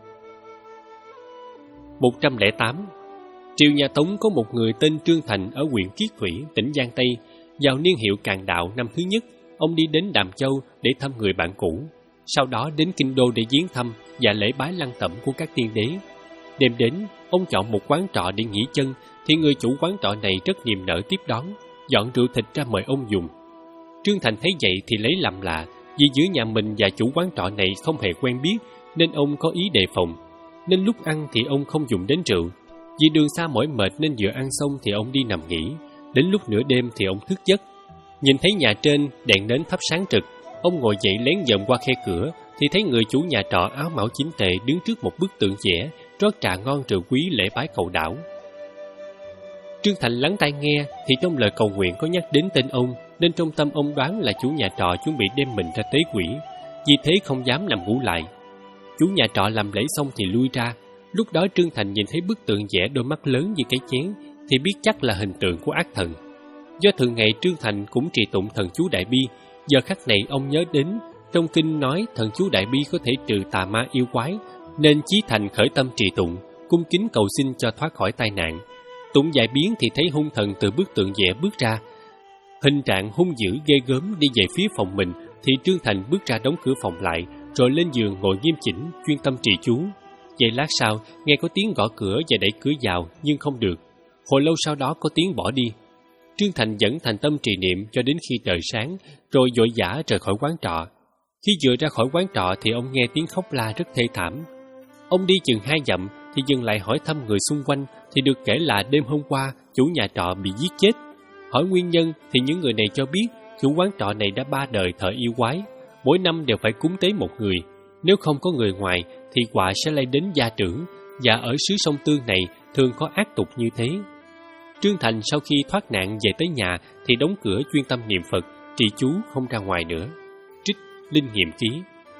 một trăm lẻ tám. Triều nhà Tống có một người tên Trương Thành ở huyện Kiết Thủy, tỉnh Giang Tây. Vào niên hiệu Càn Đạo năm thứ nhất, ông đi đến Đàm Châu để thăm người bạn cũ. Sau đó đến Kinh Đô để viếng thăm và lễ bái lăng tẩm của các tiên đế. Đêm đến, ông chọn một quán trọ để nghỉ chân, thì người chủ quán trọ này rất niềm nở tiếp đón, dọn rượu thịt ra mời ông dùng. Trương Thành thấy vậy thì lấy làm lạ, vì giữa nhà mình và chủ quán trọ này không hề quen biết, nên ông có ý đề phòng. Nên lúc ăn thì ông không dùng đến rượu. Vì đường xa mỏi mệt nên vừa ăn xong thì ông đi nằm nghỉ. Đến lúc nửa đêm thì ông thức giấc. Nhìn thấy nhà trên đèn nến thắp sáng trực, ông ngồi dậy lén dòm qua khe cửa thì thấy người chủ nhà trọ áo mão chỉnh tề đứng trước một bức tượng vẽ, rót trà ngon rượu quý lễ bái cầu đảo. Trương Thành lắng tai nghe thì trong lời cầu nguyện có nhắc đến tên ông, nên trong tâm ông đoán là chủ nhà trọ chuẩn bị đem mình ra tế quỷ, vì thế không dám nằm ngủ lại. Chủ nhà trọ làm lễ xong thì lui ra. Lúc đó Trương Thành nhìn thấy bức tượng vẽ đôi mắt lớn như cái chén thì biết chắc là hình tượng của ác thần. Do thường ngày Trương Thành cũng trì tụng thần chú Đại Bi, giờ khắc này ông nhớ đến trong kinh nói thần chú Đại Bi có thể trừ tà ma yêu quái, nên chí thành khởi tâm trì tụng, cung kính cầu xin cho thoát khỏi tai nạn. Tụng vài biến thì thấy hung thần từ bức tượng vẽ bước ra, hình trạng hung dữ ghê gớm đi về phía phòng mình, thì Trương Thành bước ra đóng cửa phòng lại, rồi lên giường ngồi nghiêm chỉnh, chuyên tâm trì chú. Giây lát sau, nghe có tiếng gõ cửa và đẩy cửa vào, nhưng không được. Hồi lâu sau đó có tiếng bỏ đi. Trương Thành vẫn thành tâm trì niệm cho đến khi trời sáng, rồi vội vã rời khỏi quán trọ. Khi vừa ra khỏi quán trọ thì ông nghe tiếng khóc la rất thê thảm. Ông đi chừng hai dặm thì dừng lại hỏi thăm người xung quanh, thì được kể là đêm hôm qua chủ nhà trọ bị giết chết. Hỏi nguyên nhân thì những người này cho biết chủ quán trọ này đã ba đời thờ yêu quái, mỗi năm đều phải cúng tế một người. Nếu không có người ngoài thì họa sẽ lây đến gia trưởng, và ở xứ sông Tương này thường có ác tục như thế. Trương Thành sau khi thoát nạn về tới nhà thì đóng cửa chuyên tâm niệm Phật, trì chú không ra ngoài nữa. Trích Linh Nghiệm Ký.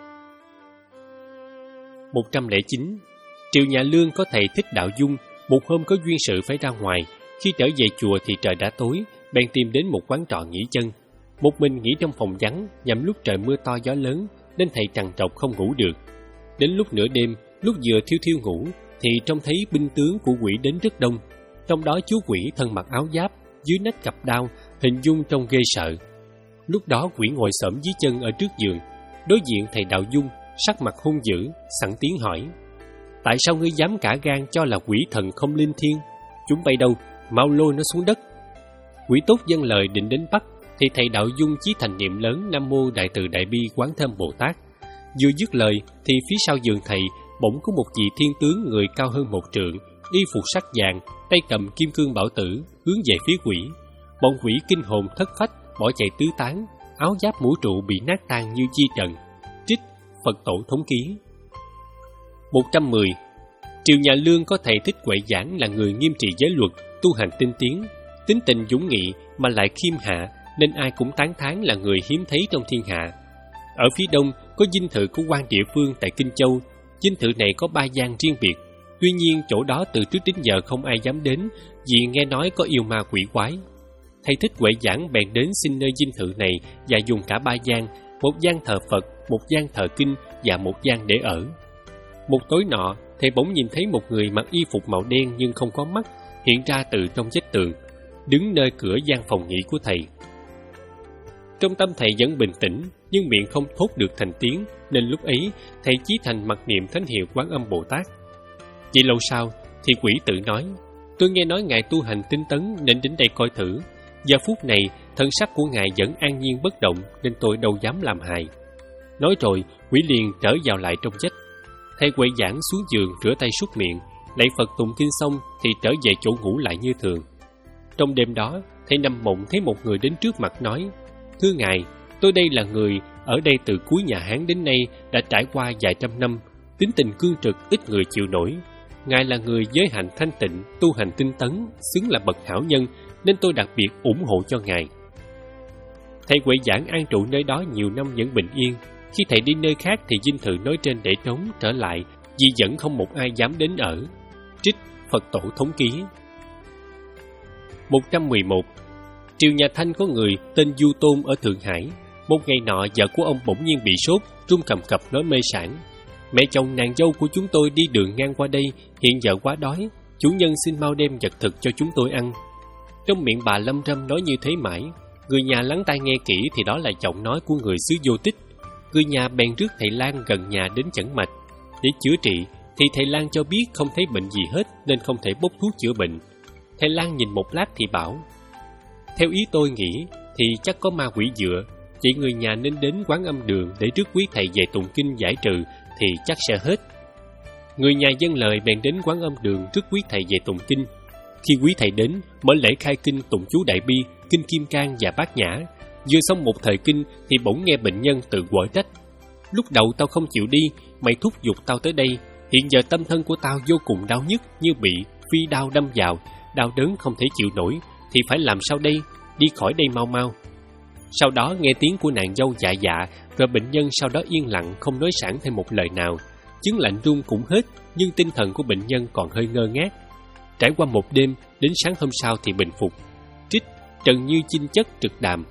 một trăm lẻ chín. Triệu Nhà Lương có thầy Thích Đạo Dung, một hôm có duyên sự phải ra ngoài. Khi trở về chùa thì trời đã tối, bèn tìm đến một quán trọ nghỉ chân. Một mình nghỉ trong phòng vắng, nhằm lúc trời mưa to gió lớn, nên thầy trằn trọc không ngủ được. Đến lúc nửa đêm, lúc vừa thiêu thiêu ngủ, thì trông thấy binh tướng của quỷ đến rất đông. Trong đó chú quỷ thân mặc áo giáp, dưới nách cặp đao, hình dung trông ghê sợ. Lúc đó quỷ ngồi xổm dưới chân ở trước giường. Đối diện thầy Đạo Dung, sắc mặt hung dữ, sẵn tiếng hỏi: tại sao ngươi dám cả gan cho là quỷ thần không linh thiêng? Chúng bay đâu, mau lôi nó xuống đất. Quỷ tốt dâng lời định đến bắt, thì thầy Đạo Dung chí thành niệm lớn Nam Mô Đại Từ Đại Bi Quán Thâm Bồ Tát. Vừa dứt lời thì phía sau giường thầy bỗng có một vị thiên tướng người cao hơn một trượng, y phục sắc vàng, tay cầm kim cương bảo tử, hướng về phía quỷ. Bọn quỷ kinh hồn thất phách, bỏ chạy tứ tán, áo giáp mũ trụ bị nát tan như chi trần. Trích Phật Tổ Thống Ký. một trăm mười. Triệu Nhà Lương có thầy Thích Huệ Giảng là người nghiêm trì giới luật, tu hành tinh tiến, tính tình dũng nghị mà lại khiêm hạ, nên ai cũng tán thán là người hiếm thấy trong thiên hạ. Ở phía đông có dinh thự của quan địa phương tại Kinh Châu. Dinh thự này có ba gian riêng biệt. Tuy nhiên chỗ đó từ trước đến giờ không ai dám đến, vì nghe nói có yêu ma quỷ quái. Thầy Thích Huệ Giảng bèn đến xin nơi dinh thự này và dùng cả ba gian, một gian thờ Phật, một gian thờ kinh và một gian để ở. Một tối nọ, thầy bỗng nhìn thấy một người mặc y phục màu đen nhưng không có mắt hiện ra từ trong vách tường, đứng nơi cửa gian phòng nghỉ của thầy. Trong tâm thầy vẫn bình tĩnh, nhưng miệng không thốt được thành tiếng, nên lúc ấy thầy chí thành mặc niệm thánh hiệu Quán Âm Bồ Tát. Vậy lâu sau thì quỷ tự nói: tôi nghe nói ngài tu hành tinh tấn nên đến đây coi thử. Giờ phút này thân sắc của ngài vẫn an nhiên bất động, nên tôi đâu dám làm hại. Nói rồi quỷ liền trở vào lại trong vách. Thầy Huệ Giảng xuống giường rửa tay súc miệng, lạy Phật tụng kinh xong thì trở về chỗ ngủ lại như thường. Trong đêm đó, thầy nằm mộng thấy một người đến trước mặt nói: thưa ngài, tôi đây là người ở đây từ cuối nhà Hán đến nay, đã trải qua vài trăm năm, tính tình cương trực, ít người chịu nổi. Ngài là người giới hạnh thanh tịnh, tu hành tinh tấn, xứng là bậc hảo nhân, nên tôi đặc biệt ủng hộ cho ngài. Thầy Huệ Giảng an trụ nơi đó nhiều năm vẫn bình yên. Khi thầy đi nơi khác thì dinh thự nói trên để trống trở lại, vì vẫn không một ai dám đến ở. Trích Phật Tổ Thống Ký. một trăm mười một. Triều Nhà Thanh có người tên Du Tôn ở Thượng Hải. Một ngày nọ vợ của ông bỗng nhiên bị sốt, run cầm cập nói mê sản: mẹ chồng nàng dâu của chúng tôi đi đường ngang qua đây, hiện giờ quá đói, chủ nhân xin mau đem vật thực cho chúng tôi ăn. Trong miệng bà lâm râm nói như thế mãi, người nhà lắng tai nghe kỹ thì đó là giọng nói của người xứ Vô Tích. Người nhà bèn rước thầy Lang gần nhà đến chẩn mạch. Để chữa trị thì thầy Lang cho biết không thấy bệnh gì hết nên không thể bốc thuốc chữa bệnh. Thầy Lang nhìn một lát thì bảo: theo ý tôi nghĩ thì chắc có ma quỷ dựa, chị người nhà nên đến Quán Âm Đường để rước quý thầy về tụng kinh giải trừ thì chắc sẽ hết. Người nhà dâng lời bèn đến Quán Âm Đường rước quý thầy về tụng kinh. Khi quý thầy đến, mở lễ khai kinh tụng chú Đại Bi, kinh Kim Cang và Bát Nhã. Vừa xong một thời kinh thì bỗng nghe bệnh nhân tự quở trách: lúc đầu tao không chịu đi, mày thúc giục tao tới đây. Hiện giờ tâm thân của tao vô cùng đau nhức, như bị phi đao đâm vào, đau đớn không thể chịu nổi, thì phải làm sao đây? Đi khỏi đây mau mau. Sau đó nghe tiếng của nàng dâu dạ dạ, rồi bệnh nhân sau đó yên lặng không nói sảng thêm một lời nào. Chứng lạnh run cũng hết, nhưng tinh thần của bệnh nhân còn hơi ngơ ngác. Trải qua một đêm, đến sáng hôm sau thì bình phục. Trích Trần Như Chinh Chất Trực Đàm.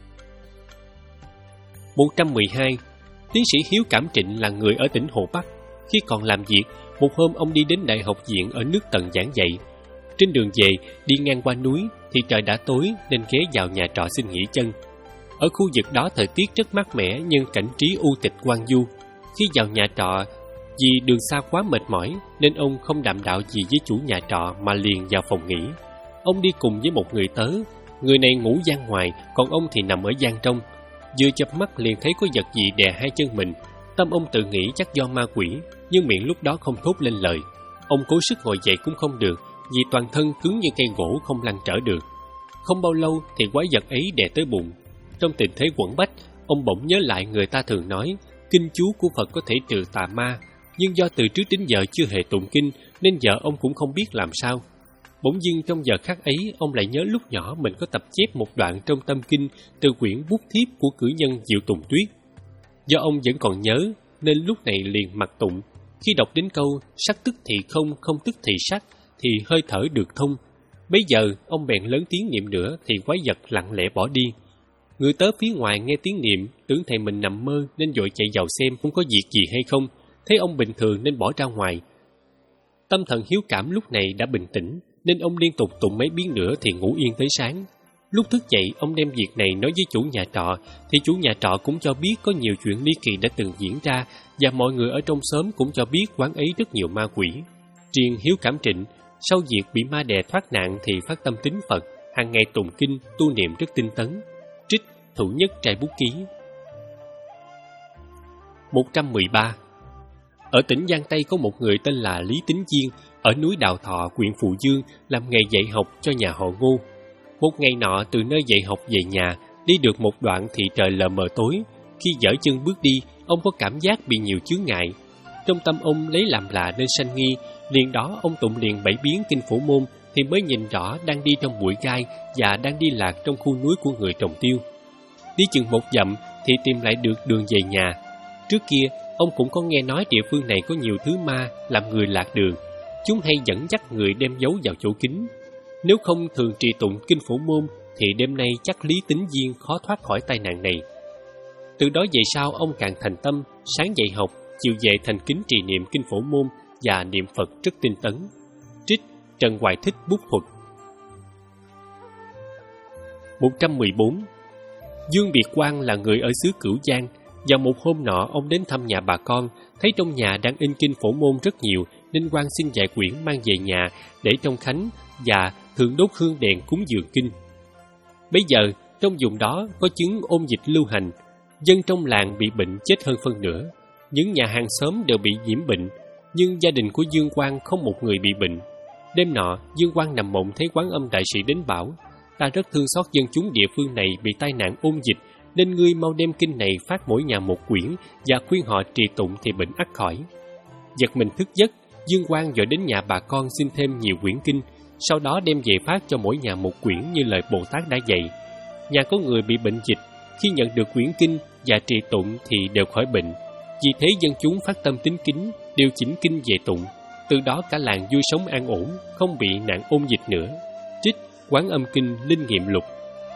một trăm mười hai. Tiến sĩ Hiếu Cảm Trịnh là người ở tỉnh Hồ Bắc. Khi còn làm việc, một hôm ông đi đến đại học viện ở nước Tần giảng dạy. Trên đường về, đi ngang qua núi thì trời đã tối nên ghé vào nhà trọ xin nghỉ chân. Ở khu vực đó thời tiết rất mát mẻ nhưng cảnh trí u tịch hoang vu. Khi vào nhà trọ, vì đường xa quá mệt mỏi nên ông không đàm đạo gì với chủ nhà trọ mà liền vào phòng nghỉ. Ông đi cùng với một người tớ. Người này ngủ gian ngoài, còn ông thì nằm ở gian trong. Vừa chợp mắt liền thấy có vật gì đè hai chân mình. Tâm ông tự nghĩ chắc do ma quỷ, nhưng miệng lúc đó không thốt lên lời. Ông cố sức ngồi dậy cũng không được, vì toàn thân cứng như cây gỗ không lăn trở được. Không bao lâu thì quái vật ấy đè tới bụng. Trong tình thế quẫn bách, ông bỗng nhớ lại người ta thường nói kinh chú của Phật có thể trừ tà ma, nhưng do từ trước đến giờ chưa hề tụng kinh nên giờ ông cũng không biết làm sao. Bỗng dưng trong giờ khắc ấy, ông lại nhớ lúc nhỏ mình có tập chép một đoạn trong tâm kinh từ quyển bút thiếp của cử nhân Diệu Tùng Tuyết. Do ông vẫn còn nhớ nên lúc này liền mặc tụng. Khi đọc đến câu sắc tức thì không, không tức thì sắc thì hơi thở được thông. Bấy giờ ông bèn lớn tiếng niệm nữa thì quái vật lặng lẽ bỏ đi. Người tớ phía ngoài nghe tiếng niệm tưởng thầy mình nằm mơ nên vội chạy vào xem không có việc gì hay không. Thấy ông bình thường nên bỏ ra ngoài. Tâm thần hiếu cảm lúc này đã bình tĩnh nên ông liên tục tụng mấy biến nữa thì ngủ yên tới sáng. Lúc thức dậy, ông đem việc này nói với chủ nhà trọ, thì chủ nhà trọ cũng cho biết có nhiều chuyện ly kỳ đã từng diễn ra, và mọi người ở trong xóm cũng cho biết quán ấy rất nhiều ma quỷ. Riêng Hiếu Cảm Trịnh, sau việc bị ma đè thoát nạn thì phát tâm tín Phật, hàng ngày tụng kinh, tu niệm rất tinh tấn. Trích Thủ Nhất Trai Bút Ký. một trăm mười ba. Ở tỉnh Giang Tây có một người tên là Lý Tính Diên, ở núi Đào Thọ, huyện Phù Dương, làm nghề dạy học cho nhà họ Ngô. Một ngày nọ, từ nơi dạy học về nhà, đi được một đoạn thì trời lờ mờ tối. Khi dở chân bước đi, ông có cảm giác bị nhiều chướng ngại. Trong tâm ông lấy làm lạ nên sanh nghi, liền đó ông tụng liền bảy biến kinh Phổ Môn thì mới nhìn rõ đang đi trong bụi gai và đang đi lạc trong khu núi của người trồng tiêu. Đi chừng một dặm thì tìm lại được đường về nhà. Trước kia, ông cũng có nghe nói địa phương này có nhiều thứ ma làm người lạc đường. Chúng hay dẫn dắt người đem giấu vào chỗ kín. Nếu không thường trì tụng kinh Phổ Môn thì đêm nay chắc Lý Tính Diên khó thoát khỏi tai nạn này. Từ đó về sau ông càng thành tâm, sáng dạy học, chiều về thành kính trì niệm kinh Phổ Môn và niệm Phật rất tinh tấn. Trích Trần Hoài Thích Bút Thuật. một trăm mười bốn. Dương Biệt Quang là người ở xứ Cửu Giang. Vào một hôm nọ, ông đến thăm nhà bà con, thấy trong nhà đang in kinh Phổ Môn rất nhiều, nên quan xin vài quyển mang về nhà để trong khánh và thường đốt hương đèn cúng dường kinh. Bây giờ, trong vùng đó có chứng ôn dịch lưu hành, dân trong làng bị bệnh chết hơn phân nửa. Những nhà hàng xóm đều bị nhiễm bệnh, nhưng gia đình của Dương Quang không một người bị bệnh. Đêm nọ, Dương Quang nằm mộng thấy Quán Âm Đại Sĩ đến bảo: "Ta rất thương xót dân chúng địa phương này bị tai nạn ôn dịch, nên ngươi mau đem kinh này phát mỗi nhà một quyển và khuyên họ trì tụng thì bệnh ắt khỏi." Giật mình thức giấc, Dương Quang vội đến nhà bà con xin thêm nhiều quyển kinh, sau đó đem về phát cho mỗi nhà một quyển như lời Bồ Tát đã dạy. Nhà có người bị bệnh dịch, khi nhận được quyển kinh và trì tụng thì đều khỏi bệnh. Vì thế dân chúng phát tâm tín kính, điều chỉnh kinh về tụng. Từ đó cả làng vui sống an ổn, không bị nạn ôn dịch nữa. Trích Quán Âm Kinh Linh Nghiệm Lục.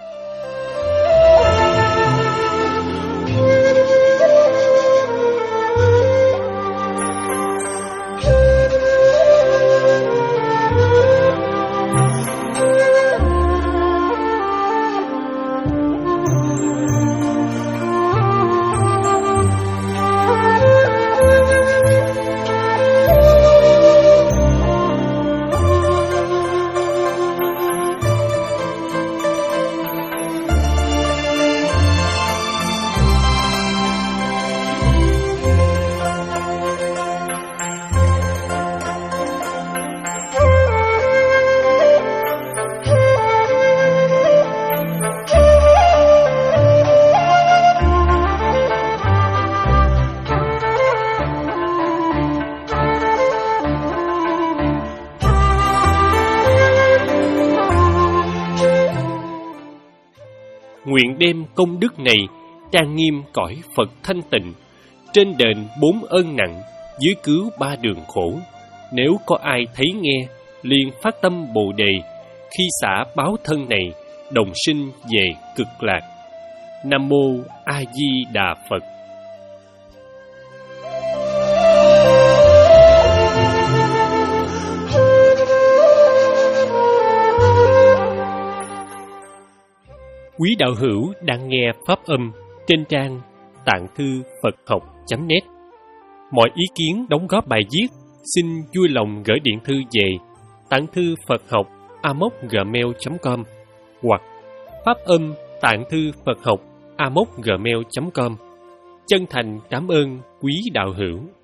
Nguyện đem công đức này trang nghiêm cõi Phật thanh tịnh, trên đền bốn ơn nặng, dưới cứu ba đường khổ. Nếu có ai thấy nghe, liền phát tâm Bồ Đề, khi xả báo thân này, đồng sinh về cực lạc. Nam Mô A Di Đà Phật. Quý đạo hữu đang nghe pháp âm trên trang tạng thư Phật học chấm net. Mọi ý kiến đóng góp bài viết xin vui lòng gửi điện thư về tạng thư Phật học a móc gmail chấm com hoặc phát âm tạng thư Phật học a móc gmail chấm com. Chân thành cảm ơn quý đạo hữu.